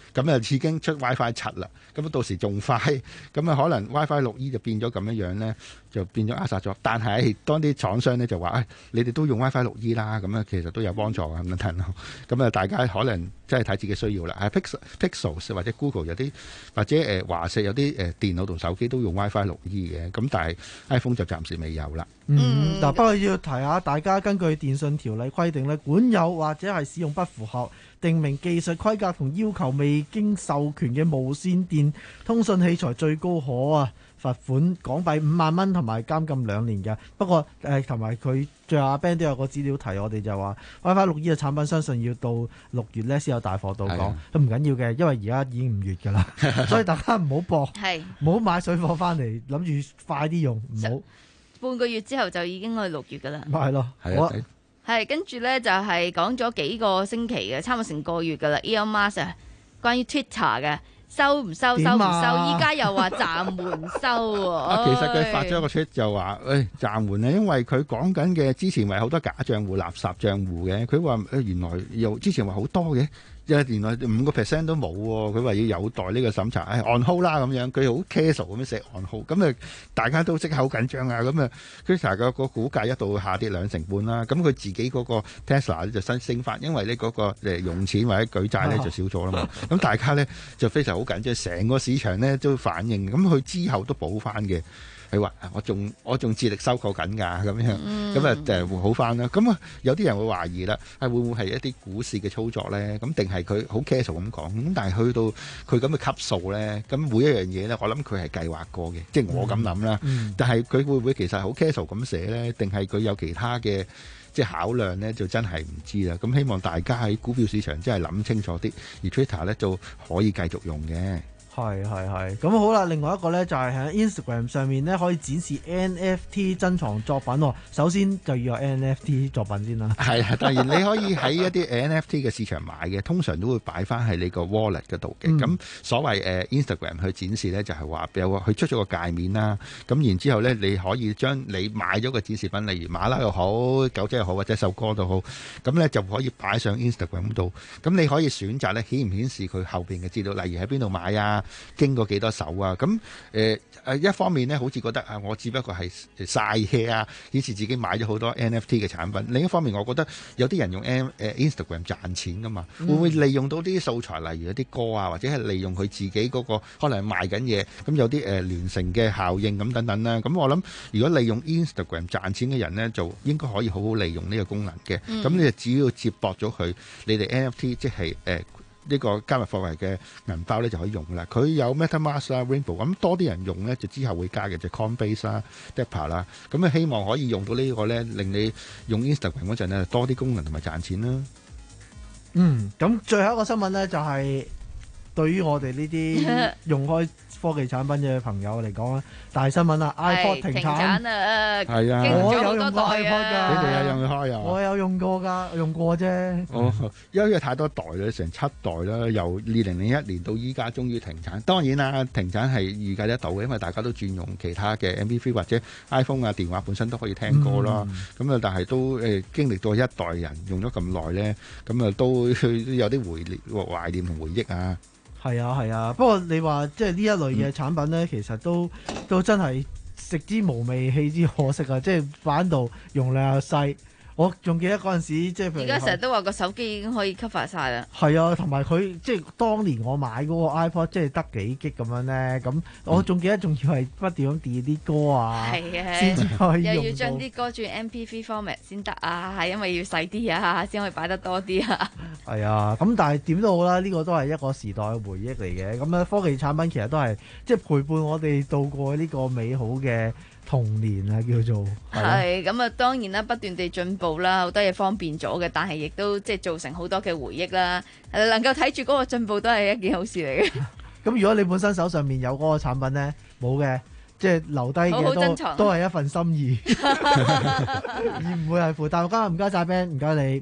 咁啊已經出 WiFi 七啦，咁到時仲快，咁啊可能 WiFi 六 E 就變咗咁樣樣咧，就變咗扼殺咗。但係當啲廠商咧就話，誒、哎、你哋都用 WiFi 六 E 啦，咁啊其實都有幫助啊咁樣咯。咁啊大家可能真係睇自己需要啦。係 Pixel Pixel 或者 Google 有啲，或者誒華碩有啲誒電腦同手機都用 WiFi 六 E 嘅，咁但係 iPhone 就暫時未有啦。 嗯，嗱，不過要提下大家，根據電信條例規定咧，管有或者係使用不符合定明技術規格同要求未經授權嘅無線電通訊器材，最高可啊罰款港幣五萬蚊同埋監禁兩年嘅。不過誒，同埋佢最後阿 Ben 都有個資料提我哋就話 WiFi 六 E 嘅產品相信要到六月咧先有大貨到港，都唔緊要嘅，因為而家已經五月㗎啦，所以大家唔好搏，唔好買水貨翻嚟諗住快啲用，唔好。 半個月之後就已經去六月㗎啦。 咪係咯，係啊。 係跟住咧就係講咗幾個星期嘅，差唔多成個月㗎啦。Elon Musk 啊，關於 Twitter 嘅收唔收、收唔收，依家又話暫緩收喎。 啊，其實佢發咗個 tweet 就話，誒暫緩啊，因為佢講緊嘅之前為好多假賬戶、垃圾賬戶嘅，佢話誒原來又之前話好多嘅。原來五個 percent 都冇喎，佢話要有待呢個審查，誒 on hold 啦咁樣，佢好 casual 咁樣寫 on hold，咁啊大家都即刻好緊張啊，咁啊 Twitter 個個股價一度下跌兩成半啦，咁佢自己嗰個 Tesla 咧就新升翻，因為呢嗰個誒用錢或者舉債咧就少咗啦嘛，咁大家咧就非常好緊張，成個市場咧都反應，咁佢之後都補翻嘅。佢話：我仲我仲致力收購緊㗎，咁樣咁啊誒好翻啦。咁啊有啲人會懷疑啦，係會唔會係一啲股市嘅操作咧？咁定係佢好 casual 咁講？咁但係去到佢咁嘅級數咧，咁每一樣嘢咧，我諗佢係計劃過嘅，即係我咁諗啦。嗯、但係佢會唔會其實好 casual 咁寫咧？定係佢有其他嘅即係考量咧？就真係唔知啦。咁希望大家喺股票市場真係諗清楚啲，而 Twitter 咧就可以繼續用嘅。 係係係，咁好啦。另外一個呢，就係喺 Instagram 上面呢，可以展示 N F T 珍藏作品喎。首先就要有 N F T 作品先啦。係啊，當然你可以喺一啲 N F T 嘅市場買嘅，通常都會擺翻喺你個 wallet 嗰度嘅。咁、嗯、所謂誒、呃、Instagram 去展示呢，就係話有個佢出咗個界面啦。咁然之後呢，你可以將你買咗個展示品，例如馬騮又好、狗仔又好，或者首歌都好，咁呢就可以擺上 Instagram 度。咁你可以選擇呢，顯唔顯示佢後邊嘅資料，例如喺邊度買啊？經過幾多手啊？咁誒誒一方面呢，好似覺得啊，我只不過係晒嘢啊，顯示自己買咗好多 N F T 嘅產品。另一方面，我覺得有啲人用 N 誒 Instagram 賺錢噶嘛，嗯、會唔會利用到啲素材，例如一啲歌啊，或者係利用佢自己嗰、嗰個可能賣緊嘢，咁有啲誒、呃、聯成嘅效應咁等等啦。咁我諗，如果利用 Instagram 賺錢嘅人呢，就應該可以好好利用呢個功能嘅。咁、嗯、你就只要接駁咗佢，你哋 N F T 即係誒。呃呢個加密貨幣嘅銀包咧就可以用啦，佢有 MetaMask 啦、Rainbow， 咁多啲人用咧就之後會加嘅就 Coinbase 啦、Dapper 啦，咁啊希望可以用到呢個咧，令你用 Instagram 嗰陣咧多啲功能同埋賺錢啦。嗯，咁最後一個新聞咧就係、是、對於我哋呢啲用開科技產品嘅朋友嚟講啊，大新聞啦 ，iPod 停產啊，係啊，我有用過 iPod 㗎，你哋有用開啊？我有用過㗎，用過啫。哦，因為太多代啦，成七代啦，由二零零一年到依家終於停產。當然啦，停產係預計得到嘅，因為大家都轉用其他嘅 M P 三 或者 iPhone 啊電話本身都可以聽歌啦。咁啊、嗯，但係都誒、呃、經歷咗一代人用咗咁耐咧，咁啊都有啲回念、懷念同回憶啊。係啊係啊，不過你話即係呢一類嘅產品咧，嗯、其實都都真係食之無味，棄之可惜啊！即係擺喺度容量又細。我仲記得嗰陣時，即係譬如而家成日都話個手機已經可以 cover 晒啦。係啊，同埋佢即係當年我買嗰個 iPod，即係得幾 G 咁樣咧。咁我仲記得仲要係不斷咁 delete 啲歌啊，先至可以用到。又要將啲歌轉 M P 三 format 先得啊，係因為要細啲啊，先可以擺得多啲啊。係啊，咁但係點都好啦，呢個都係一個時代嘅回憶嚟嘅。咁咧科技產品其實都係即係陪伴我哋度過呢個美好嘅童年啊，叫做係咁啊！當然啦，不斷地進步啦，好多嘢方便咗嘅，但係亦都即係造成好多嘅回憶啦。能夠睇住嗰個進步都係一件好事嚟嘅。咁如果你本身手上面有嗰個產品咧，冇嘅，即係留低嘅都都係一份心意，而唔會係負擔。今日唔該晒 Ben，唔該你。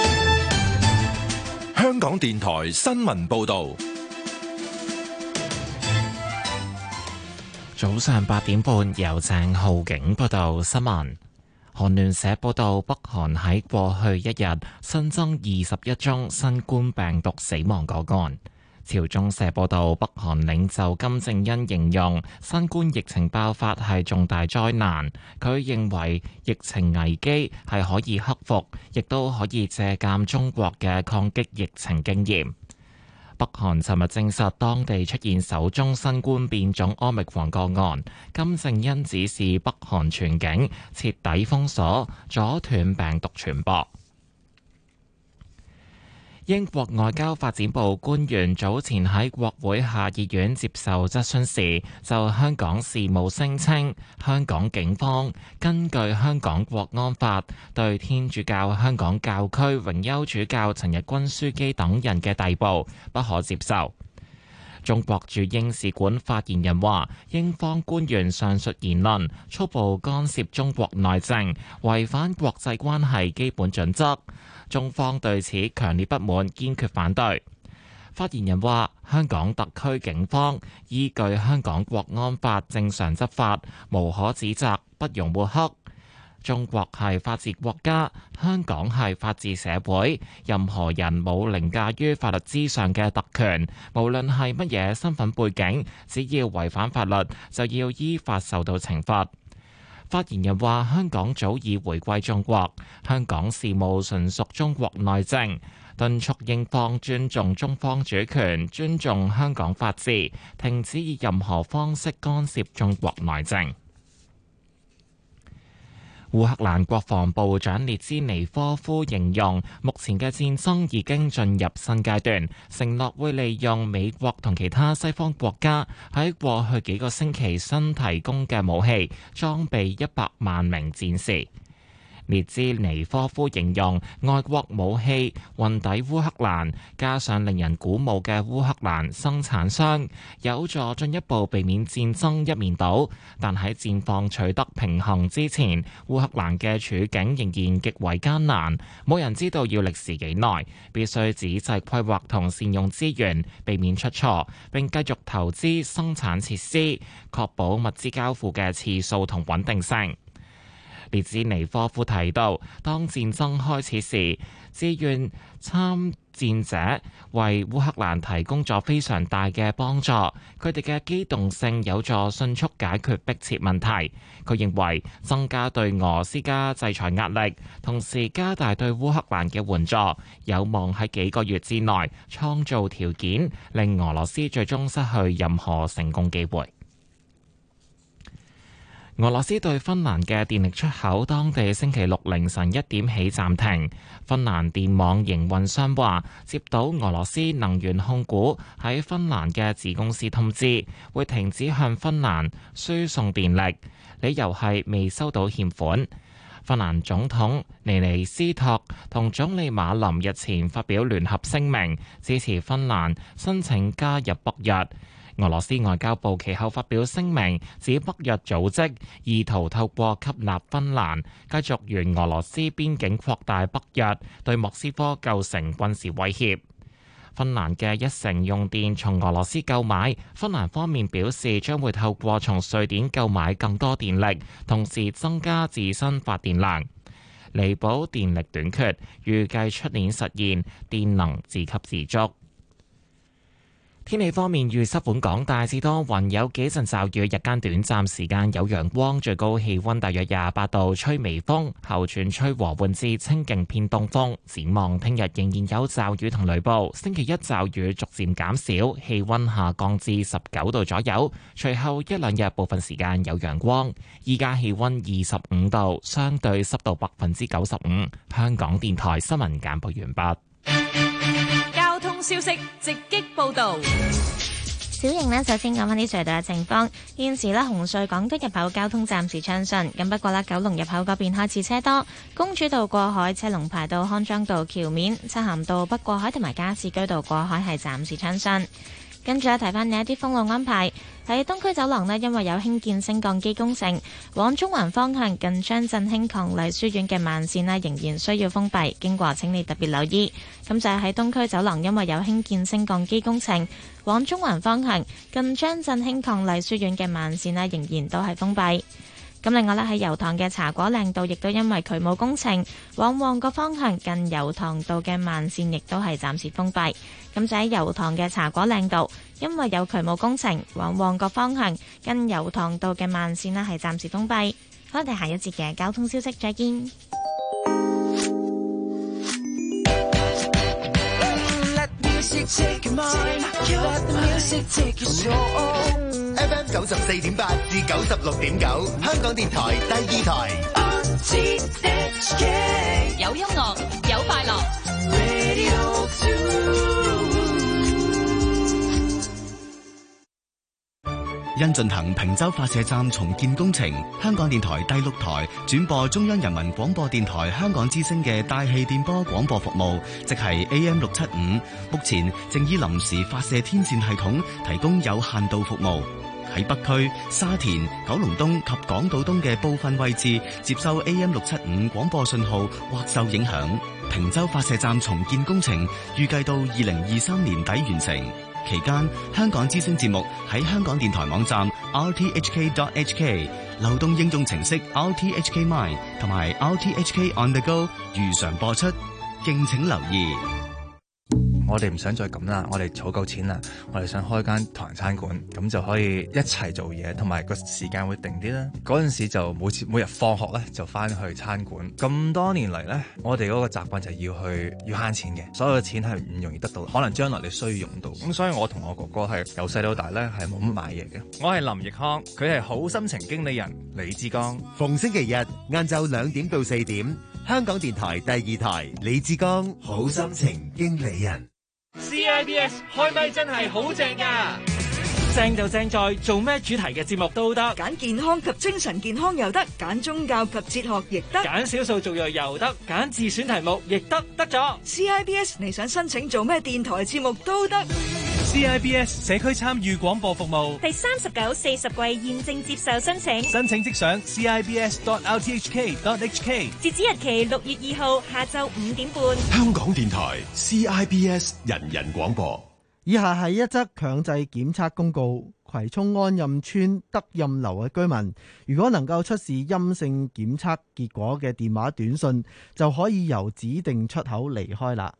香港電台新聞報道， 早上八點半，由鄭浩景報道新聞。韓聯社報道，北韓喺過去一日新增二十一宗新冠病毒死亡個案。朝中社報道，北韓領袖金正恩形容新冠疫情爆發係重大災難，佢認為疫情危機係可以克服，亦都可以借鑑中國嘅抗擊疫情經驗。北韓尋日證實當地出現首宗新冠變種奧密克戎個案，金正恩指示北韓全境徹底封鎖，阻斷病毒傳播。英國外交發展部官員早前喺國會下議院接受質詢時，就香港事務聲稱，香港警方根據香港國安法對天主教香港教區榮休主教陳日君樞機等人嘅逮捕不可接受。中國駐英使館發言人話，英方官員上述言論粗暴干涉中國內政，違反國際關係基本準則。中方對此強烈不滿，堅決反對。發言人話，香港特區警方依據香港國安法正常執法，無可指責，不容抹黑。中國係法治國家，香港係法治社會，任何人冇凌駕於法律之上嘅特權，無論係乜嘢身份背景，只要違反法律，就要依法受到懲罰。發言人話，香港早已回歸中國，香港事務純屬中國內政，敦促英方尊重中方主權，尊重香港法治，停止以任何方式干涉中國內政。烏克蘭國防部長列茲尼科夫形容，目前嘅戰爭已經進入新階段，承諾會利用美國同其他西方國家喺過去幾個星期新提供嘅武器，裝備一百萬名戰士。列茲尼科夫形容外國武器運抵烏克蘭，加上令人鼓舞嘅烏克蘭生產商，有助進一步避免戰爭一面倒。但喺戰況取得平衡之前，烏克蘭嘅處境仍然極為艱難，冇人知道要歷時幾耐，必須仔細規劃同善用資源，避免出錯，並繼續投資生產設施，確保物資交付嘅次數同穩定性。列茲尼科夫提到，當戰爭開始時，志願參戰者為烏克蘭提供咗非常大嘅幫助，佢哋嘅機動性有助迅速解決迫切問題。佢認為增加對俄施加制裁壓力，同時加大對烏克蘭嘅援助，有望喺幾個月之內創造條件，令俄羅斯最終失去任何成功機會。俄羅斯對芬蘭嘅電力出口，當地星期六凌晨一點起暫停。芬蘭電網營運商話，接到俄羅斯能源控股喺芬蘭嘅子公司通知，會停止向芬蘭輸送電力，理由係未收到欠款。芬蘭總統尼尼斯托同總理馬林日前發表聯合聲明，支持芬蘭申請加入北約。俄羅斯外交部其後發表聲明，指北約組織意圖透過吸納芬蘭，繼續沿俄羅斯邊境擴大北約，對莫斯科構成軍事威脅。芬蘭嘅一成用電從俄羅斯購買，芬蘭方面表示將會透過從瑞典購買更多電力，同時增加自身發電量，彌補電力短缺，預計出年實現電能自給自足。天氣方面，預測本港大致多雲，有幾陣驟雨，日間短暫時間有陽光，最高氣溫大約廿八度，吹微風，後轉吹和緩至清勁偏東風。展望聽日仍然有驟雨同雷暴，星期一驟雨逐漸減少，氣溫下降至十九度左右，隨後一兩日部分時間有陽光。依家氣溫二十五度，相對濕度百分之九十五。香港電台新聞簡報完畢。 消息直擊報道。 小瑩呢，首先講翻啲隧道嘅情況。現時呢，紅隧港島入口交通暫時暢順，咁不過呢，九龍入口嗰邊開始車多。公主道過海車龍排到康莊道橋面，漆咸道北過海同埋加士居道過海係暫時暢順。 跟住咧，提翻你一啲封路安排。喺東區走廊呢，因為有興建升降機工程，往中環方向近張振興伉儷書院嘅慢線呢，仍然需要封閉，經過請你特別留意。咁就係喺東區走廊，因為有興建升降機工程，往中環方向近張振興伉儷書院嘅慢線呢，仍然都係封閉。咁另外咧，喺油塘嘅茶果嶺道亦都因為渠務工程，往旺角方向近油塘道嘅慢線亦都係暫時封閉。咁就喺油塘嘅茶果嶺道，因為有渠務工程，往旺角方向近油塘道嘅慢線呢係暫時封閉。好，我哋下一節嘅交通消息再見。 F M 九十四點八至九十六點九，香港電台第二台。 有音樂，有快樂。 因進行坪洲發射站重建工程，香港電台第六台轉播中央人民廣播電台香港之聲嘅大氣電波廣播服務，即係 A M 六七五，目前正以臨時發射天線系統提供有限度服務。喺北區、沙田、九龍東及港島東嘅部分位置接收 A M 六七五廣播信號或受影響。坪洲發射站重建工程預計到二零二三年底完成。期間，香港之聲節目喺香港電台網站 r t h k dot h k、流動應用程式 r t h k mine 同埋 r t h k on the go 如常播出，敬請留意。 我哋唔想再咁啦，我哋儲夠錢啦，我哋想開間唐人餐館，咁就可以一齊做嘢，同埋個時間會定啲啦。嗰陣時就每次每日放學咧就翻去餐館。咁多年嚟咧，我哋嗰個習慣就係要去要慳錢嘅，所有嘅錢係唔容易得到，可能將來你需要用到。咁所以我同我哥哥係由細到大咧係冇乜買嘢嘅。我係林奕康，佢係好心情經理人李志剛。 逢星期日晏晝兩點到四點，香港電台第二台李志剛好心情經理人。 C I B S 開咪真係好正㗎，正就正在做咩主題嘅節目都得， 揀健康及精神健康又得，揀宗教及哲學亦得， 揀少數族裔又得，揀自選題目亦得，得咗。 C I B S 你想申請做咩電台節目都得。 C I B S 社區參與廣播服務第三十九、四十季現正接受申請， 申請即上 c i b s dot r t h k dot h k， 截止日期六月二號下晝五點半。 香港電台 C I B S 人人廣播。 以下係一則強制檢測公告：葵涌安蔭村德蔭樓嘅居民，如果能夠出示陰性檢測結果嘅電話短信，就可以由指定出口離開啦。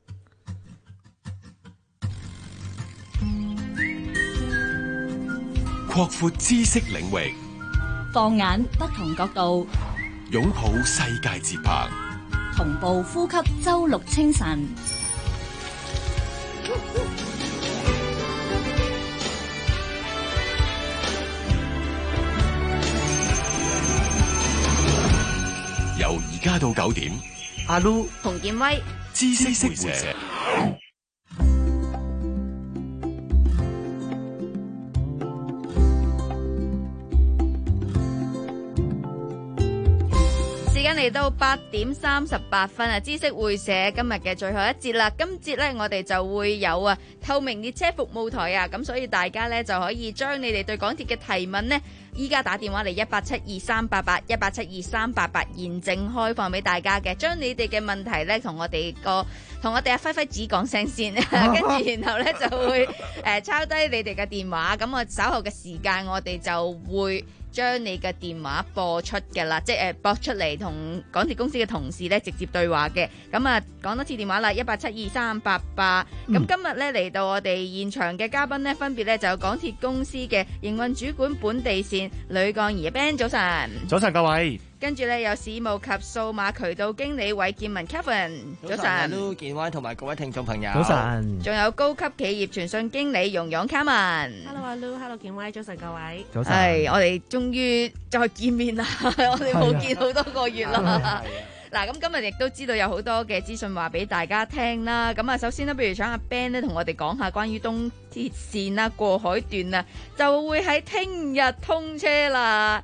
擴闊知識領域， 放眼不同角度， 擁抱世界節拍， 同步呼吸周六清晨。 由而家到九點， 阿 Lu、 洪建威、 知識會社。 時間嚟到八點三十八分啊！知識會社今日嘅最後一節啦，今節呢，我哋就會有啊透明列車服務台啊，咁所以大家呢，就可以將你哋對港鐵嘅提問呢，依家打電話嚟一八七二三八八一八七二三八八，現正開放俾大家嘅，將你哋嘅問題呢，同我哋個同我哋阿輝輝子講聲先，跟住然後呢，就會誒、呃、抄低你哋嘅電話，咁我稍後嘅時間我哋就會將你嘅電話播出嘅啦，即係誒播出嚟同港鐵公司嘅同事咧直接對話嘅。咁啊，講多次電話啦，一八七二三八八。咁今日咧嚟到我哋現場嘅嘉賓呢，分別咧就有港鐵公司嘅營運主管本地線呂幹儀 Ben， 早晨。 早晨各位。 跟住咧有市務及數碼渠道經理韋建文 Kevin， 早晨。 Hello， 健威同埋各位聽眾朋友。 早晨。 仲有高級企業傳訊經理容容 Carmen。 Hello， Hello， 健威，早晨各位。 早晨。 係，我哋終於再見面啦！我哋冇見好多個月啦。嗱，咁今日亦都知道有好多嘅資訊話俾大家聽啦。咁啊，首先呢，不如請阿 Ben 咧同我哋講下關於東鐵線啦、過海段啊，就會喺聽日通車啦。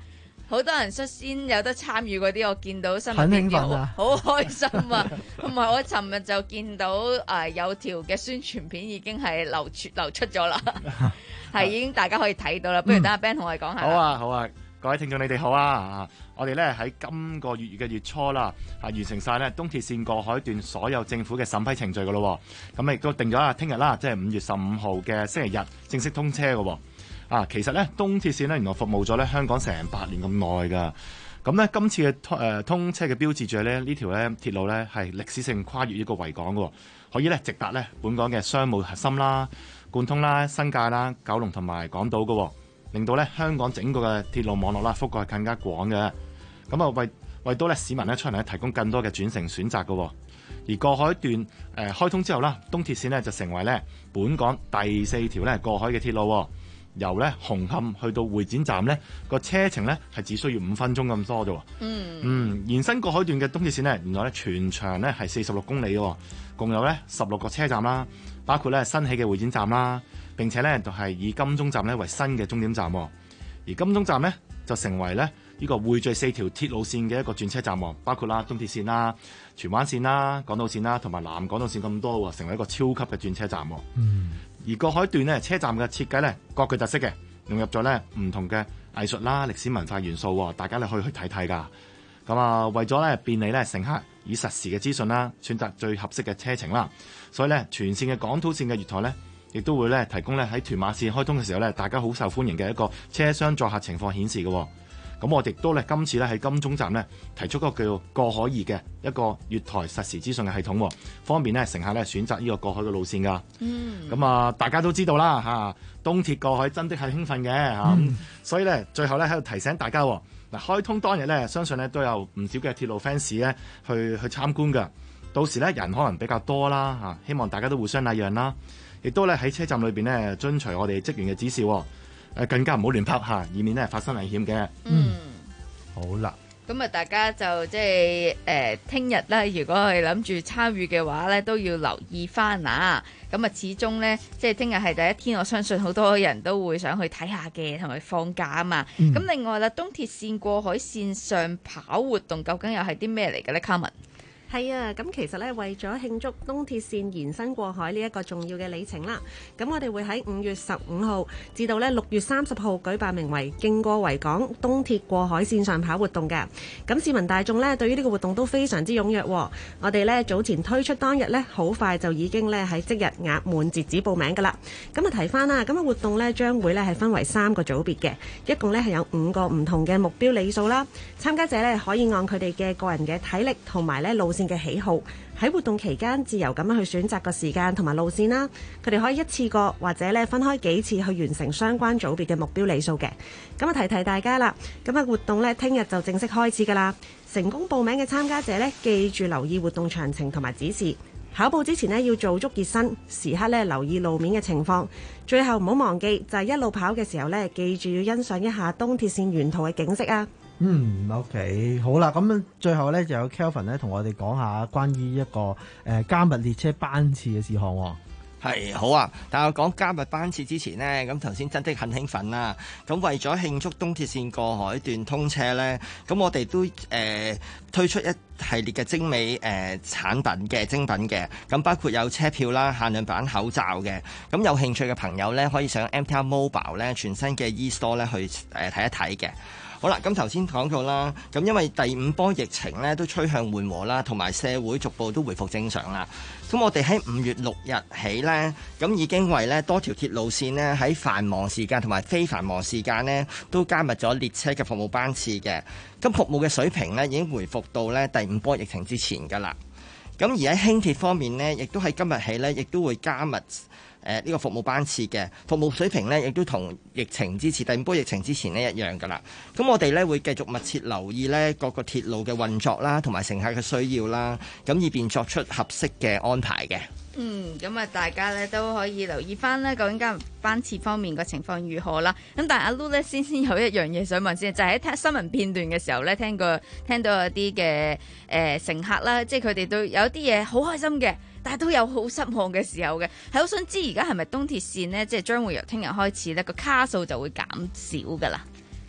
好多人率先有得參與嗰啲，我見到新聞很片段興奮啊好開心啊！同埋我尋日就見到誒、呃、有條嘅宣傳片已經係流出流出咗啦，係已經大家可以睇到啦。不如等阿 Ben 同我哋講下。 好啊，好啊，各位聽眾你哋好啊！我哋咧喺今個月嘅月初啦，啊完成晒咧東鐵線過海段所有政府嘅審批程序噶咯，咁亦都定咗啦，聽日啦，即係五月十五號嘅星期日正式通車噶。啊，其實咧東鐵線咧原來服務咗咧香港成八年咁耐㗎，咁咧今次嘅通誒通車嘅標誌住咧呢條咧鐵路咧係歷史性跨越呢個維港㗎，可以咧直達咧本港嘅商務核心啦、貫通啦、新界啦、九龍同埋港島㗎，令到咧香港整個嘅鐵路網絡啦覆蓋係更加廣嘅，咁啊為為到咧市民咧出嚟咧提供更多嘅轉乘選擇㗎。而過海段誒、呃、開通之後啦，東鐵線咧就成為咧本港第四條咧過海嘅鐵路。由咧紅磡去到會展站咧個車程咧係只需要五分鐘咁多啫喎。 嗯嗯，延伸過海段嘅東鐵線咧，原來咧全長咧係四十六公里嘅，共有咧十六個車站啦，包括咧新起嘅會展站啦，並且咧就係以金鐘站咧為新嘅終點站。而金鐘站咧就成為咧呢個匯聚四條鐵路線嘅一個轉車站，包括啦東鐵線啦、荃灣線啦、港島線啦同埋南港島線咁多，成為一個超級嘅轉車站。 嗯。 而過海段咧車站嘅設計咧各具特色嘅，融入咗咧唔同嘅藝術啦、歷史文化元素，大家咧可以去睇睇㗎。咁啊，為咗咧便利咧乘客以實時嘅資訊啦，選擇最合適嘅車程啦，所以咧全線嘅港島線嘅月台咧，亦都會咧提供咧喺屯馬線開通嘅時候咧，大家好受歡迎嘅一個車廂載客情況顯示嘅。咁我哋都咧今次咧喺金鐘站咧提出一個叫做過海易嘅一個月台實時資訊嘅系統，方便咧乘客咧選擇呢個過海嘅路線㗎。 嗯， 咁啊大家都知道啦嚇，東鐵過海真的係興奮嘅嚇， 嗯、 所以咧最後咧喺度提醒大家，嗱開通當日咧，相信咧都有唔少嘅鐵路 fans 咧去去參觀㗎。到時咧人可能比較多啦嚇，希望大家都互相禮讓啦，亦都咧喺車站裏邊咧遵隨我哋職員嘅指示。誒更加唔好亂拍嚇，以免咧發生危險嘅。 嗯， 好啦。 咁啊，大家就即係誒聽日咧，如果係諗住參與嘅話咧，都要留意翻啊。咁啊，始終咧，即係聽日係第一天，我相信好多人都會想去睇下嘅，同埋放假啊嘛。咁、嗯、另外啦，東鐵線過海線上跑活動究竟又係啲咩嚟嘅咧？卡文。 係啊，咁其實咧為咗慶祝東鐵線延伸過海呢一個重要嘅里程啦，咁我哋會喺五月十五號至到咧六月三十號舉辦名為經過維港東鐵過海線上跑活動嘅。咁市民大眾咧對於呢個活動都非常之踴躍，我哋咧早前推出當日咧好快就已經咧喺即日額滿截止報名噶啦。咁啊提翻啦，咁啊活動咧將會咧係分為三個組別嘅，一共咧係有五個唔同嘅目標里數啦。參加者咧可以按佢哋嘅個人嘅體力同埋咧路線嘅喜好，喺活動期間自由咁樣去選擇個時間同埋路線啦。佢哋可以一次過或者咧分開幾次去完成相關組別嘅目標里數嘅。咁啊提提大家啦，咁啊活動咧聽日就正式開始噶啦。成功報名嘅參加者咧，記住留意活動詳情同埋指示。跑步之前呢，要做足熱身，時刻咧留意路面嘅情況。最後唔好忘記就係一路跑嘅時候咧，記住要欣賞一下東鐵線沿途嘅景色啊！ 嗯 ，OK， 好啦，咁最後咧就有 Kelvin 咧同我哋講下關於一個誒、呃、加密列車班次嘅事項喎。 係好啊！但係我講加密班次之前呢，咁頭先真的很興奮啦。咁為咗慶祝東鐵線過海段通車呢，咁我哋都誒、呃、推出一系列嘅精美誒、呃、產品嘅精品嘅，咁包括有車票啦、限量版口罩嘅。咁有興趣嘅朋友呢，可以上 M T R Mobile 呢全新嘅 e-store 呢去誒睇一睇嘅。好啦，咁頭先講到啦，咁因為第五波疫情咧都趨向緩和啦，同埋社會逐步都回復正常啦。咁我哋喺五月六日起咧，咁已經為咧多條鐵路線咧喺繁忙時間同埋非繁忙時間咧都加密咗列車嘅服務班次嘅。咁服務嘅水平咧已經回復到咧第五波疫情之前㗎啦。咁而喺輕鐵方面咧，亦都喺今日起咧，亦都會加密。誒、這、呢個服務班次嘅服務水平呢，亦都同疫情之前第五波疫情之前呢一樣㗎啦。咁我哋呢會繼續密切留意呢各個鐵路嘅運作啦，同埋乘客嘅需要啦，咁以便作出合適嘅安排嘅。 嗯，咁啊，大家咧都可以留意翻呢究竟加密班次方面個情況如何啦。咁但係阿 Lu 咧先先有一樣嘢想問先，就係、是、喺聽新聞片段嘅時候咧，聽過聽到有啲嘅誒乘客啦，即係佢哋都有啲嘢好開心嘅，但係都有好失望嘅時候嘅。係好想知而家係咪東鐵線呢？即係將會由聽日開始呢個卡數就會減少㗎啦。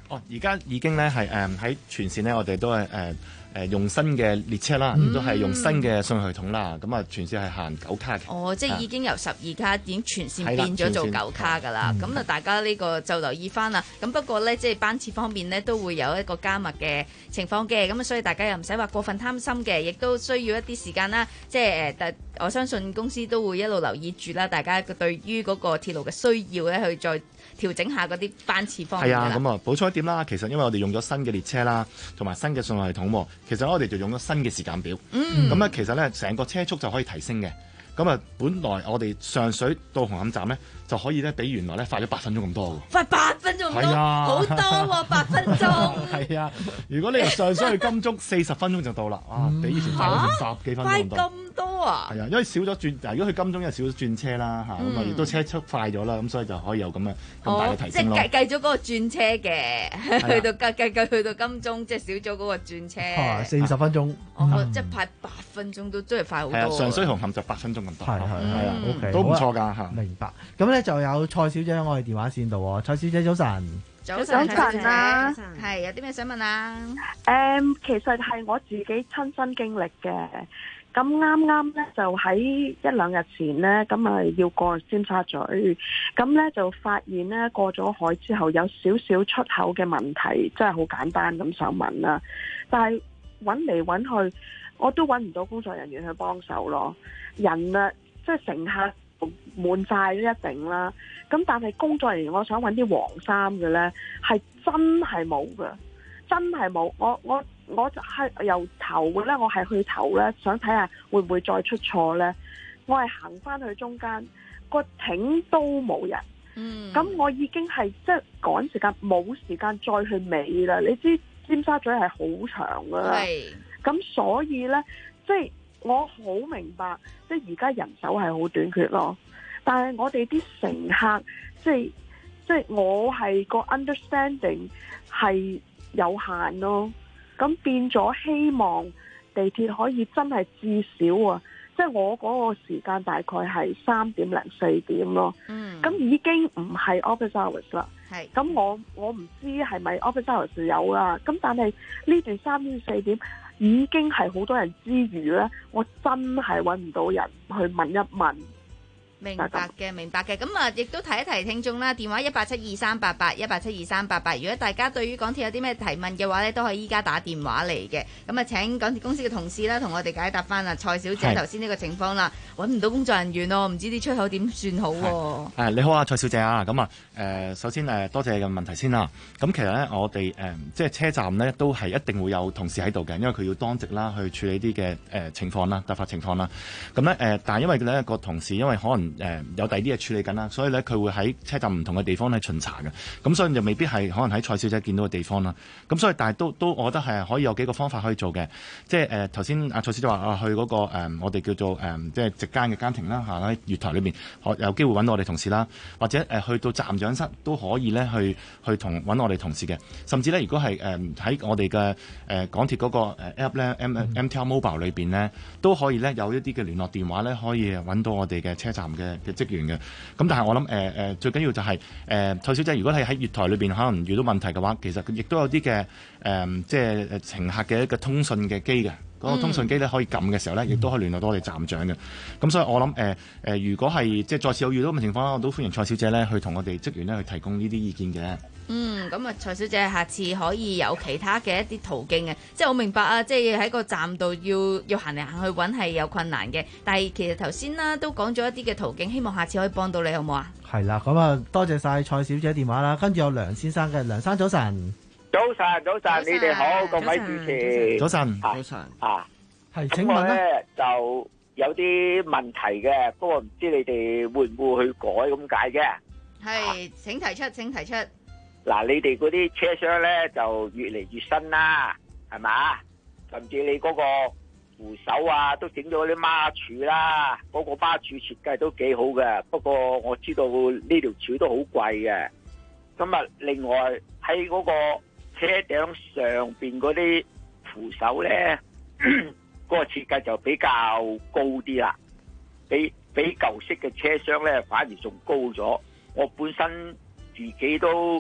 哦，而家已經咧係誒喺全線咧，我哋都係誒誒用新嘅列車啦，亦都係用新嘅信號系統啦。咁啊，全線係行九卡嘅。 哦，即係已經由十二卡已經全線係啦變咗做全線九卡㗎啦。咁啊，大家呢個就留意翻啦。咁不過呢，即係班次方面呢，都會有一個加密嘅情況嘅。咁啊，所以大家又唔使話過分貪心嘅，亦都需要一啲時間啦。即係誒，但我相信公司都會一路留意住啦。大家對於嗰個鐵路嘅需要咧，去再調整下嗰啲班次方面係啊， 㗎啦。 咁啊補充一點啦。其實因為我哋用咗新嘅列車啦，同埋新嘅信號系統喎，其實我哋就用咗新嘅時間表。 嗯咁咧，其實咧成個車速就可以提升嘅。咁啊，本來我哋上水到紅磡站咧，就可以咧比原來咧快咗八分鐘咁多嘅。 快八分鐘咁多， 係啊好多喎，八分鐘。 係啊，如果你由上水去金鐘，四十分鐘就到啦。哇，比以前快咗成十幾分快鐘咁多。 咁多啊！ 係啊，因為少咗轉，嗱，如果去金鐘因為少咗轉車啦嚇，咁啊嗯亦都車速快咗啦，咁所以就可以有咁嘅咁大嘅提即係升咯。 計計咗嗰個轉車嘅， 啊去到計計計去到金鐘，即係少咗嗰個轉車。 啊四十分鐘。 哦，即係派八分鐘都真係快好多係啊， 喎。 上水紅磡就八分鐘咁多。 係係係啊嗯 ，OK， 都唔錯好㗎嚇啊。明白。咁咧就有蔡小姐喺我哋電話線度喎。蔡小姐早晨。 早早晨啊， 係有啲咩想問啊？ 誒，其實係我自己親身經歷嘅。咁啱啱咧就喺一兩日前咧，咁啊要過尖沙咀，咁咧就發現咧過咗海之後有少少出口嘅問題，真係好簡單咁想問啦。但係揾嚟揾去，我都揾唔到工作人員去幫手咯。人啊，即係乘客滿晒都一定啦。咁但係工作人員，我想揾啲黃衫嘅咧，係真係冇嘅，真係冇。我我我就係由頭嘅咧，我係去頭咧，想睇下會唔會再出錯咧。我係行翻去中間，個艇都冇人。 嗯， 咁我已經係即係趕時間，冇時間再去尾啦。你知尖沙咀係好長㗎啦，咁所以咧，即係我好明白，即係而家人手係好短缺咯。但係我哋啲乘客，即係即係我係個 understanding 係有限咯。咁變咗希望地鐵可以真係至少啊，即係我嗰個時間大概係三點零四點咯。 嗯， 咁已經唔係 office hours 啦。 係。 咁我我唔知係咪 office hours 有啦。咁但係呢段三點四點已經係好多人之餘呢，我真係揾唔到人去問一問。 明白嘅，明白嘅。咁啊，亦都提一提聽眾啦，電話一八七二三八八一八七二三八八。如果大家對於港鐵有啲咩提問嘅話咧，都可以依家打電話嚟嘅。咁啊，請港鐵公司嘅同事啦，同我哋解答翻啊，蔡小姐頭先呢個情況啦，揾唔到工作人員咯，唔知啲出口點算好喎。 誒你好啊，蔡小姐啊，咁啊誒，首先誒多謝你嘅問題先啦。咁其實咧，我哋誒即係車站咧，都係一定會有同事喺度嘅，因為佢要當值啦，去處理啲嘅誒情況啦、突發情況啦。咁咧誒，但係因為咧個同事因為可能誒、呃、有第二啲嘢處理緊啦，所以咧佢會喺車站唔同嘅地方咧巡查嘅，咁所以就未必係可能喺蔡小姐見到嘅地方啦。咁所以但係都都，我覺得係可以有幾個方法可以做嘅，即係誒頭先阿蔡小姐話啊，去嗰、那個、呃、我哋叫做誒、呃、即係席間嘅監亭啦嚇，喺、啊、月台裏邊可有機會揾到我哋同事啦，或者誒、呃、去到站長室都可以咧去去同揾我哋同事嘅，甚至咧如果係誒喺我哋嘅誒港鐵嗰個 app 咧 M M T R Mobile 裏邊咧都可以咧有一啲嘅聯絡電話咧可以揾到我哋嘅車站嘅嘅職員嘅。咁但係我諗誒誒最緊要就係、是、誒、呃、蔡小姐，如果係喺月台裏邊可能遇到問題嘅話，其實亦都有啲嘅誒即係誒乘客嘅一個通訊嘅機嘅。嗰、那個通訊機咧可以撳嘅時候咧，亦都可以聯絡到我哋站長嘅。咁所以我諗誒誒，如果係即係再次有遇到咁嘅情況啦，我都歡迎蔡小姐咧去同我哋職員咧去提供呢啲意見嘅。 嗯，咁啊，蔡小姐下次可以有其他嘅一啲途徑嘅，即係我明白啊，即係喺個站度要要行嚟行去揾係有困難嘅，但係其實頭先啦都講咗一啲嘅途徑，希望下次可以幫到你，好唔好啊？ 係啦，咁啊多謝晒蔡小姐電話啦，跟住有梁先生嘅，梁生早晨。 早晨，早晨，你哋好，各位主持。 早晨， 早晨啊， 係請問咧就有啲問題嘅，不過唔知你哋會唔會去改咁解嘅？ 係，請提出，請提出。 嗱，你哋嗰啲車廂咧就越嚟越新啦，係嘛？甚至你嗰個扶手啊，都整咗啲孖柱啦，嗰個孖柱設計都幾好嘅。不過我知道呢條柱都好貴嘅。咁啊，另外喺嗰個車頂上邊嗰啲扶手咧，嗰個設計就比較高啲啦，比比舊式嘅車廂咧反而仲高咗。我本身自己都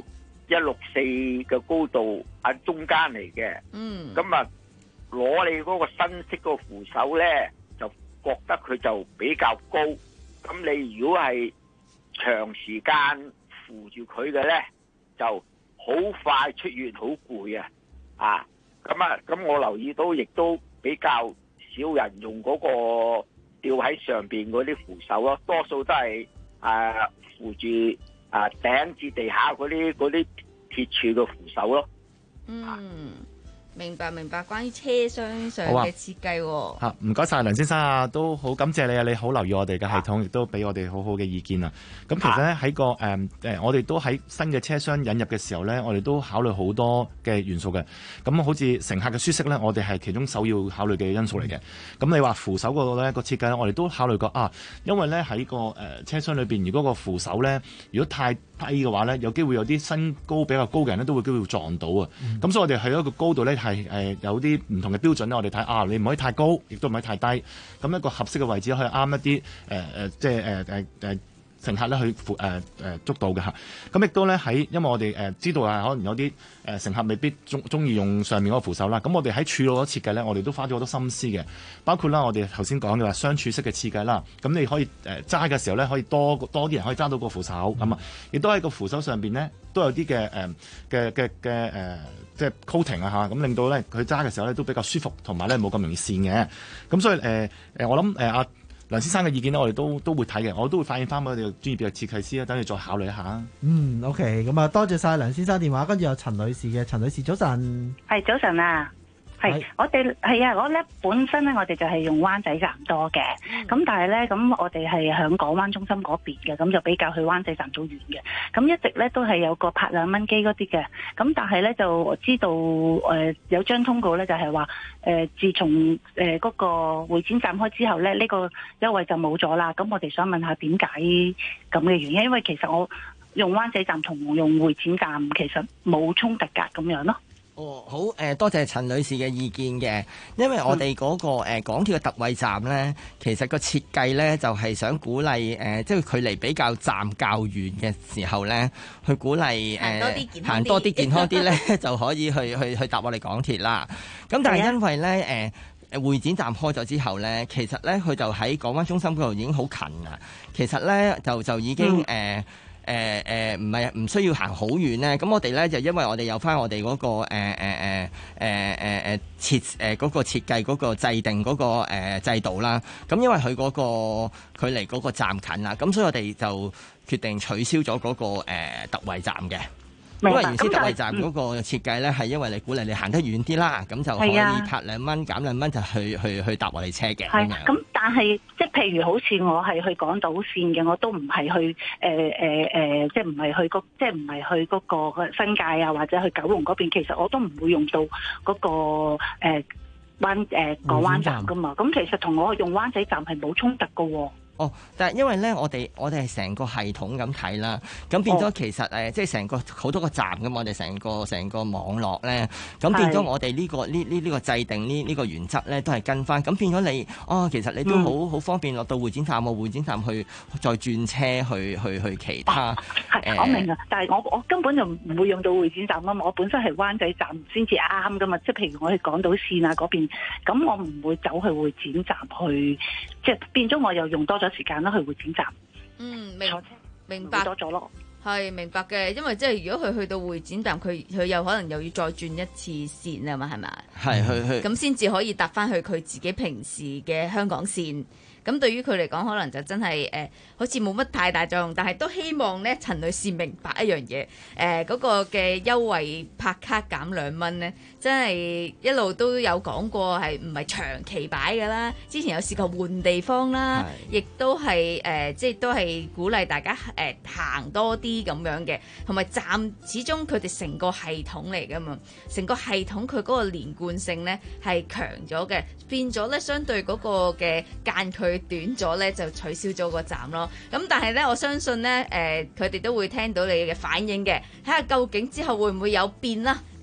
一六四嘅高度喺中間嚟嘅。 嗯， 咁啊攞你嗰個新式個扶手咧，就覺得佢就比較高。咁你如果係長時間扶住佢嘅咧，就好快出現好攰啊！啊，咁啊，咁我留意到亦都比較少人用嗰個吊喺上邊嗰啲扶手咯，多數都係誒、啊、扶住啊頂至地下嗰啲嗰啲鐵柱嘅扶手咯。 嗯。明白明白，關於車廂上嘅設計喎。 嚇，唔該晒梁先生啊，都好感謝你啊！你好留意我哋嘅系統，亦都俾我哋好好嘅意見啊。咁其實咧喺個誒誒、呃，我哋都喺新嘅車廂引入嘅時候咧，我哋都考慮好多嘅元素嘅。咁好似乘客嘅舒適咧，我哋係其中首要考慮嘅因素嚟嘅。咁你話扶手嗰度咧個設計咧，我哋都考慮過啊，因為咧喺個誒、呃、車廂裏邊，如果個扶手咧如果太低嘅話咧，有機會有啲身高比較高嘅人咧都會機會撞到啊。咁、嗯、所以我哋喺一個高度咧係誒有啲唔同嘅標準咧，我哋睇啊，你唔可以太高，亦都唔可以太低。咁一個合適嘅位置可以啱一啲誒誒，即係誒誒誒乘客咧去扶誒誒捉到嘅嚇。咁亦都咧喺，因為我哋誒、呃、知道啊，可能有啲誒、呃、乘客未必中中意用上面嗰個扶手啦。咁我哋喺處理嗰設計咧，我哋都花咗好多心思嘅，包括啦我哋頭先講嘅話雙柱式嘅設計啦。咁你可以誒揸嘅時候咧，可以多多啲人可以揸到個扶手咁啊，亦都喺個扶手上邊咧都有啲嘅誒嘅嘅嘅誒。即係 coating 啊嚇，咁令到咧佢揸嘅時候咧都比較舒服，同埋咧冇咁容易跣嘅。咁所以誒誒、呃，我諗誒阿梁先生嘅意見咧，我哋都都會睇嘅，我都會反映翻俾我哋專業嘅設計師啦，等你再考慮一下。 嗯 ，OK，咁啊，多謝晒梁先生電話，跟住有陳女士嘅，陳女士早晨。 係早晨啊。係，我哋係啊！我咧本身咧，我哋就係用灣仔站多嘅，咁、嗯、但係咧，咁我哋係響港灣中心嗰邊嘅，咁就比較去灣仔站都遠嘅。咁一直咧都係有個拍兩蚊機嗰啲嘅，咁但係咧就我知道誒、呃、有張通告咧，就係話誒自從誒嗰個會展站開之後咧，呢、呢個優惠就冇咗啦。咁我哋想問下點解咁嘅原因？因為其實我用灣仔站同用會展站其實冇衝突㗎，咁樣咯。 哦，好誒、呃，多謝陳女士嘅意見嘅，因為我哋嗰、那個、呃、港鐵嘅特惠站呢，其實個設計呢就係、是、想鼓勵誒、呃，即係距離比較站較遠嘅時候呢，去鼓勵誒行多啲健康啲呢，就可以去去去搭我哋港鐵啦。咁但係因為呢，誒、呃、會展站開咗之後呢，其實呢，佢就喺港灣中心嗰度已經好近啦。其實呢，就就已經誒。嗯呃誒誒唔係唔需要行好遠咧，咁我哋咧就因為我哋有翻我哋嗰、嗰個誒誒誒誒誒設誒嗰個設計嗰個制定嗰、嗰個、呃、制度啦，咁因為佢嗰個距離嗰個站近啦，咁所以我哋就決定取消咗嗰、嗰個、呃、特惠站嘅。因為原先特惠站嗰個設計咧係因為你鼓勵你行得遠啲啦，咁就可以拍兩蚊減兩蚊就去去去搭我哋車嘅。 係咁，但係即係譬如好似我係去港島線嘅，我都唔係去誒誒誒，即係唔係去個即係唔係去嗰個新界啊，或者去九龍嗰邊，其實我都唔會用到嗰、嗰個誒灣誒港灣站噶嘛。咁其實同我用灣仔站係冇衝突噶喎。 哦，但係因為咧，我哋我哋係成個系統咁睇啦，咁變咗其實誒、哦呃，即係成個好多個站咁，我哋成個成個網絡咧，咁變咗我哋呢、呢個呢呢呢個制定呢呢個原則咧，都係跟翻，咁變咗你哦，其實你都好好、嗯、方便落到會展站喎，會展站去再轉車去去去其他。係、哦呃，我明啊，但係我我根本就唔會用到會展站啊嘛，我本身係灣仔站先至啱噶嘛，即係譬如我去港島線啊嗰邊，咁我唔會走去會展站去，即係變咗我又用多咗時間啦去會展站， 嗯，明明白多咗咯， 係明白嘅，因為即係如果佢去到會展站，佢佢有可能又要再轉一次線啊嘛，係咪？ 係去去， 咁先至可以搭翻去佢自己平時嘅香港線。咁對於佢嚟講，可能就真係誒、呃，好似冇乜太大作用，但係都希望咧，陳女士明白一樣嘢，誒、呃、嗰、那個嘅優惠拍卡減兩蚊咧，真係一路都有講過係唔係長期擺㗎啦。之前有試過換地方啦，亦都係誒、呃，即係都係鼓勵大家誒、呃、行多啲咁樣嘅，同埋站始終佢哋成個系統嚟㗎嘛，成個系統佢嗰個連貫性咧係強咗嘅，變咗咧相對嗰個嘅間距短咗咧，就取消咗個站咯。咁但係咧，我相信咧，誒佢哋都會聽到你嘅反應嘅，睇下究竟之後會唔會有變啦。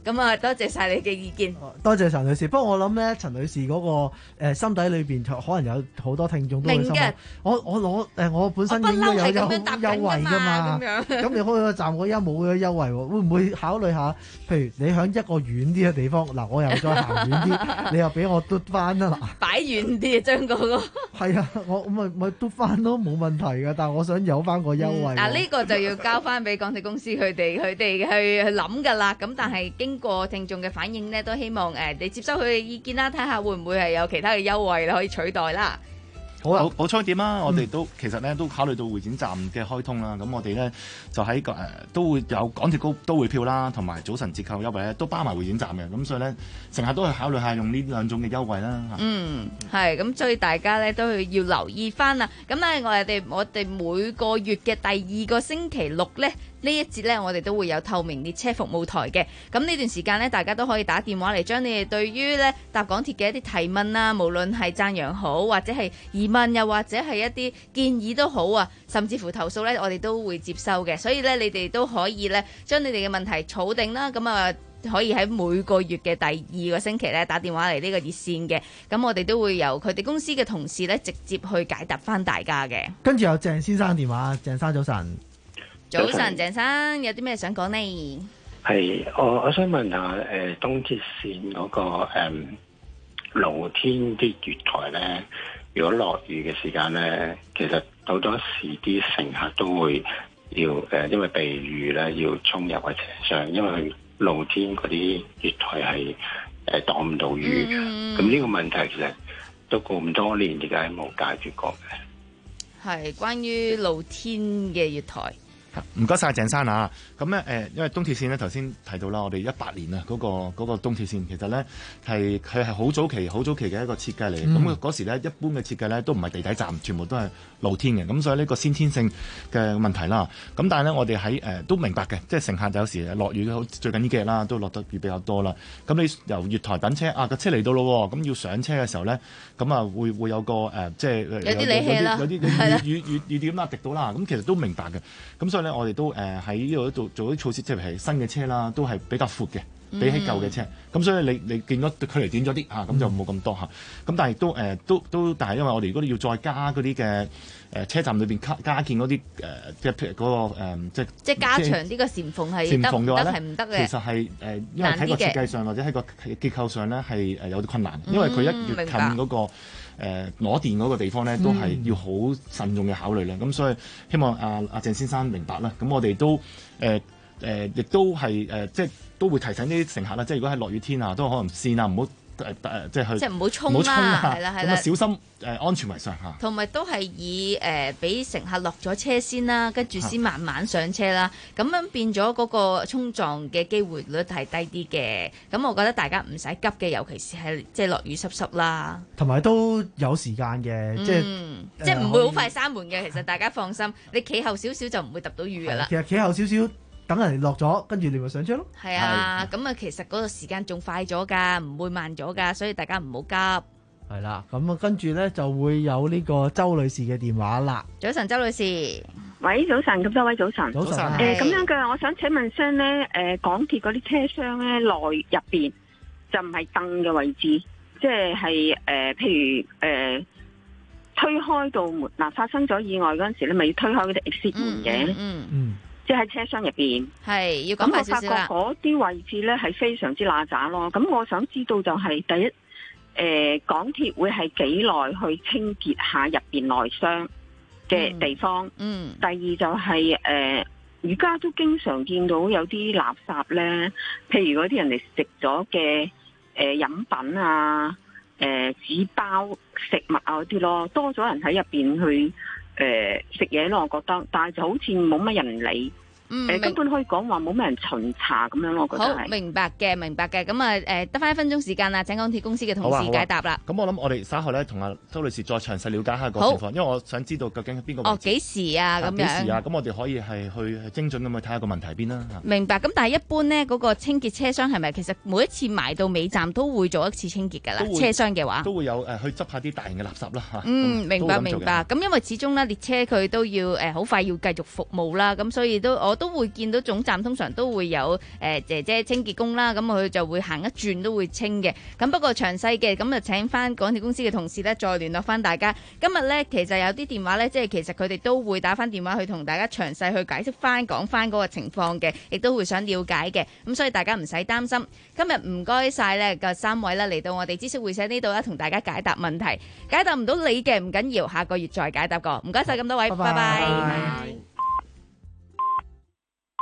咁啊，多謝晒你嘅意見。 多謝陳女士。不過我諗咧，陳女士嗰、那個誒、呃、心底裏邊可能有好多聽眾都會心諗，我我攞誒、呃、我本身應該有優優惠㗎嘛。咁你開個站我而家冇咗優惠喎，會唔會考慮下？譬如你喺一個遠啲嘅地方，嗱我又再行遠啲，你又俾我嘟翻啊嗱。擺遠啲啊，將嗰個。係啊，我咪咪嘟翻都冇問題㗎，但係我想有翻個優惠。 嗱、嗯、呢、這個就要交翻俾港鐵公司佢哋佢哋去去諗㗎啦。咁但係經過聽眾嘅反應呢，都希望誒、呃、你接收佢嘅意見啦，睇下會唔會係有其他嘅優惠可以取代啦。 好啊，補充一點啦，我哋都其實咧都考慮到會展站嘅開通啦，咁我哋咧就喺誒、呃、都會有港鐵高都會票啦，同埋早晨折扣優惠咧都包埋會展站嘅，咁所以咧乘客都係考慮下用呢兩種嘅優惠啦。 嗯，係，咁所以大家咧都要留意翻啦。咁咧我哋我哋每個月嘅第二個星期六咧。呢一節呢，我哋都會有透明列車服務台嘅。咁呢段時間呢，大家都可以打電話嚟，將你哋對於呢搭港鐵嘅一啲提問啊，無論係讚揚好，或者係疑問，又或者係一啲建議都好啊，甚至乎投訴呢，我哋都會接收嘅。所以呢，你哋都可以呢，將你哋嘅問題儲定啦。咁啊，可以喺每個月嘅第二個星期呢，打電話嚟呢個熱線嘅。咁我哋都會由佢哋公司嘅同事呢，直接去解答翻大家嘅。 跟住有鄭先生電話，鄭生早晨。 早晨，鄭生有啲咩想講呢？ 係，我我想問下，誒、呃，東鐵線嗰、那個誒露、嗯、天啲月台咧，如果落雨嘅時間咧，其實好多時啲乘客都會要誒、呃，因為避雨咧，要衝入去車廂，因為露天嗰啲月台係誒擋唔到雨嘅。咁、嗯、呢個問題其實都過咁多年，點解冇解決過嘅？ 係關於露天嘅月台。 唔該晒鄭生啊！咁咧誒，因為東鐵線咧頭先提到啦，我哋一八年啊嗰、那個嗰、那個東鐵線其實咧係佢係好早期好早期嘅一個設計嚟。咁嗰、嗯、時咧一般嘅設計咧都唔係地底站，全部都係露天嘅。咁所以呢個先天性嘅問題啦。咁但係咧我哋喺誒都明白嘅，即係乘客有時落雨好最近呢幾日啦，都落得雨比較多啦。咁你由月台等車啊，個車嚟到咯，咁要上車嘅時候咧，咁啊會會有個誒、呃、即係有啲理氣啦， 有啲雨雨雨雨點啦滴到啦。咁其實都明白嘅。咁所以我哋都誒喺呢度做做啲措施，即係新嘅車啦，都係比較闊嘅，比起舊嘅車。咁、嗯、所以你你見咗距離短咗啲嚇，咁、嗯、就冇咁多嚇。咁但係都誒、呃、都都，但係因為我哋如果你要再加嗰啲嘅誒車站裏邊加加建嗰啲誒即係譬如嗰個、呃、即係即係加長呢個簷篷係簷篷嘅話咧，唔得嘅。其實係誒、呃，因為喺個設計上或者喺個結構上咧係誒有啲困難，因為佢一越近嗰、那個。嗯誒、呃、攞電嗰個地方咧，都係要好慎重嘅考慮啦。咁、嗯、所以希望阿阿鄭先生明白啦。咁我哋都誒誒，亦、呃呃、都係誒、呃，即係都會提醒呢啲乘客啦。即係如果喺落雨天啊，都可能線啊，唔好。誒、呃、即係去，即係唔好衝啦，係啦係啦，咁啊小心誒、呃、安全為上嚇。同埋都係以誒俾、呃、乘客落咗車先啦，跟住先慢慢上車啦。咁樣變咗嗰個衝撞嘅機會率係低啲嘅。咁我覺得大家唔使急嘅，尤其是係即係落雨濕濕啦。同埋都有時間嘅，即係、嗯呃、即係唔會好快閂門嘅。其實大家放心，你企後少少就唔會揼到雨㗎啦。其實企後少少。等人哋落咗，跟住你咪上車咯。係啊，咁啊，其實嗰個時間仲快咗㗎，唔會慢咗㗎，所以大家唔好急。係啦，咁啊，跟住咧就會有呢個周女士嘅電話啦。早晨，周女士。 喂，早晨，咁多位早晨。早晨。誒，咁、呃、樣嘅，我想請問聲咧，誒、呃，港鐵嗰啲車廂咧內入邊就唔係凳嘅位置，即係係誒，譬如誒、呃、推開道門，嗱、呃、發生咗意外嗰陣時咧，咪要推開嗰啲 exit 門嘅。嗯嗯。嗯即係喺車廂入邊，係要講快少少啦。咁我發覺嗰啲位置咧係非常之乸渣咯。咁我想知道就係第一，誒、呃，港鐵會係幾耐去清潔下入邊內廂嘅地方？嗯。第二就係、是、誒，而、呃、家都經常見到有啲垃圾咧，譬如嗰啲人哋食咗嘅誒飲品啊、誒、呃、紙包食物啊嗰啲咯，多咗人喺入邊去。誒、呃，食嘢咯，我覺得，但係就好似冇乜人理，誒、嗯呃，根本可以講話冇乜人巡查咁樣咯，我覺得係。好，明白嘅，明白嘅，咁啊，誒，得翻一分鐘時間啦，請港鐵公司嘅同事解答啦。咁、啊啊、我諗我哋稍後咧，同阿周女士再詳細了解下個情況，因為我想知道究竟係邊個位置。哦，幾時啊？咁樣。幾時啊？咁我哋可以係去精準咁去睇下個問題邊啦。明白。咁但係一般呢，嗰、那個清潔車廂係咪其實每一次埋到尾站都會做一次清潔噶啦？車廂嘅話都會有誒、呃、去執下啲大型嘅垃圾啦吓。嗯，明白明白。咁因為始終咧列車佢都要誒好、呃、快要繼續服務啦，咁所以都我我都會見到總站通常都會有誒、呃、姐姐清潔工啦，咁佢就會行一轉都會清嘅。咁不過詳細嘅咁就請翻港鐵公司嘅同事咧再聯絡翻大家。今日咧其實有啲電話咧，即係其實佢哋都會打翻電話去同大家詳細去解釋翻講翻嗰個情況嘅，亦都會想了解嘅。咁所以大家唔使擔心。今日唔該晒咧個三位啦，嚟到我哋知識會社呢度啦，同大家解答問題。解答唔到你嘅唔緊要，下個月再解答過。唔該晒咁多位，拜拜。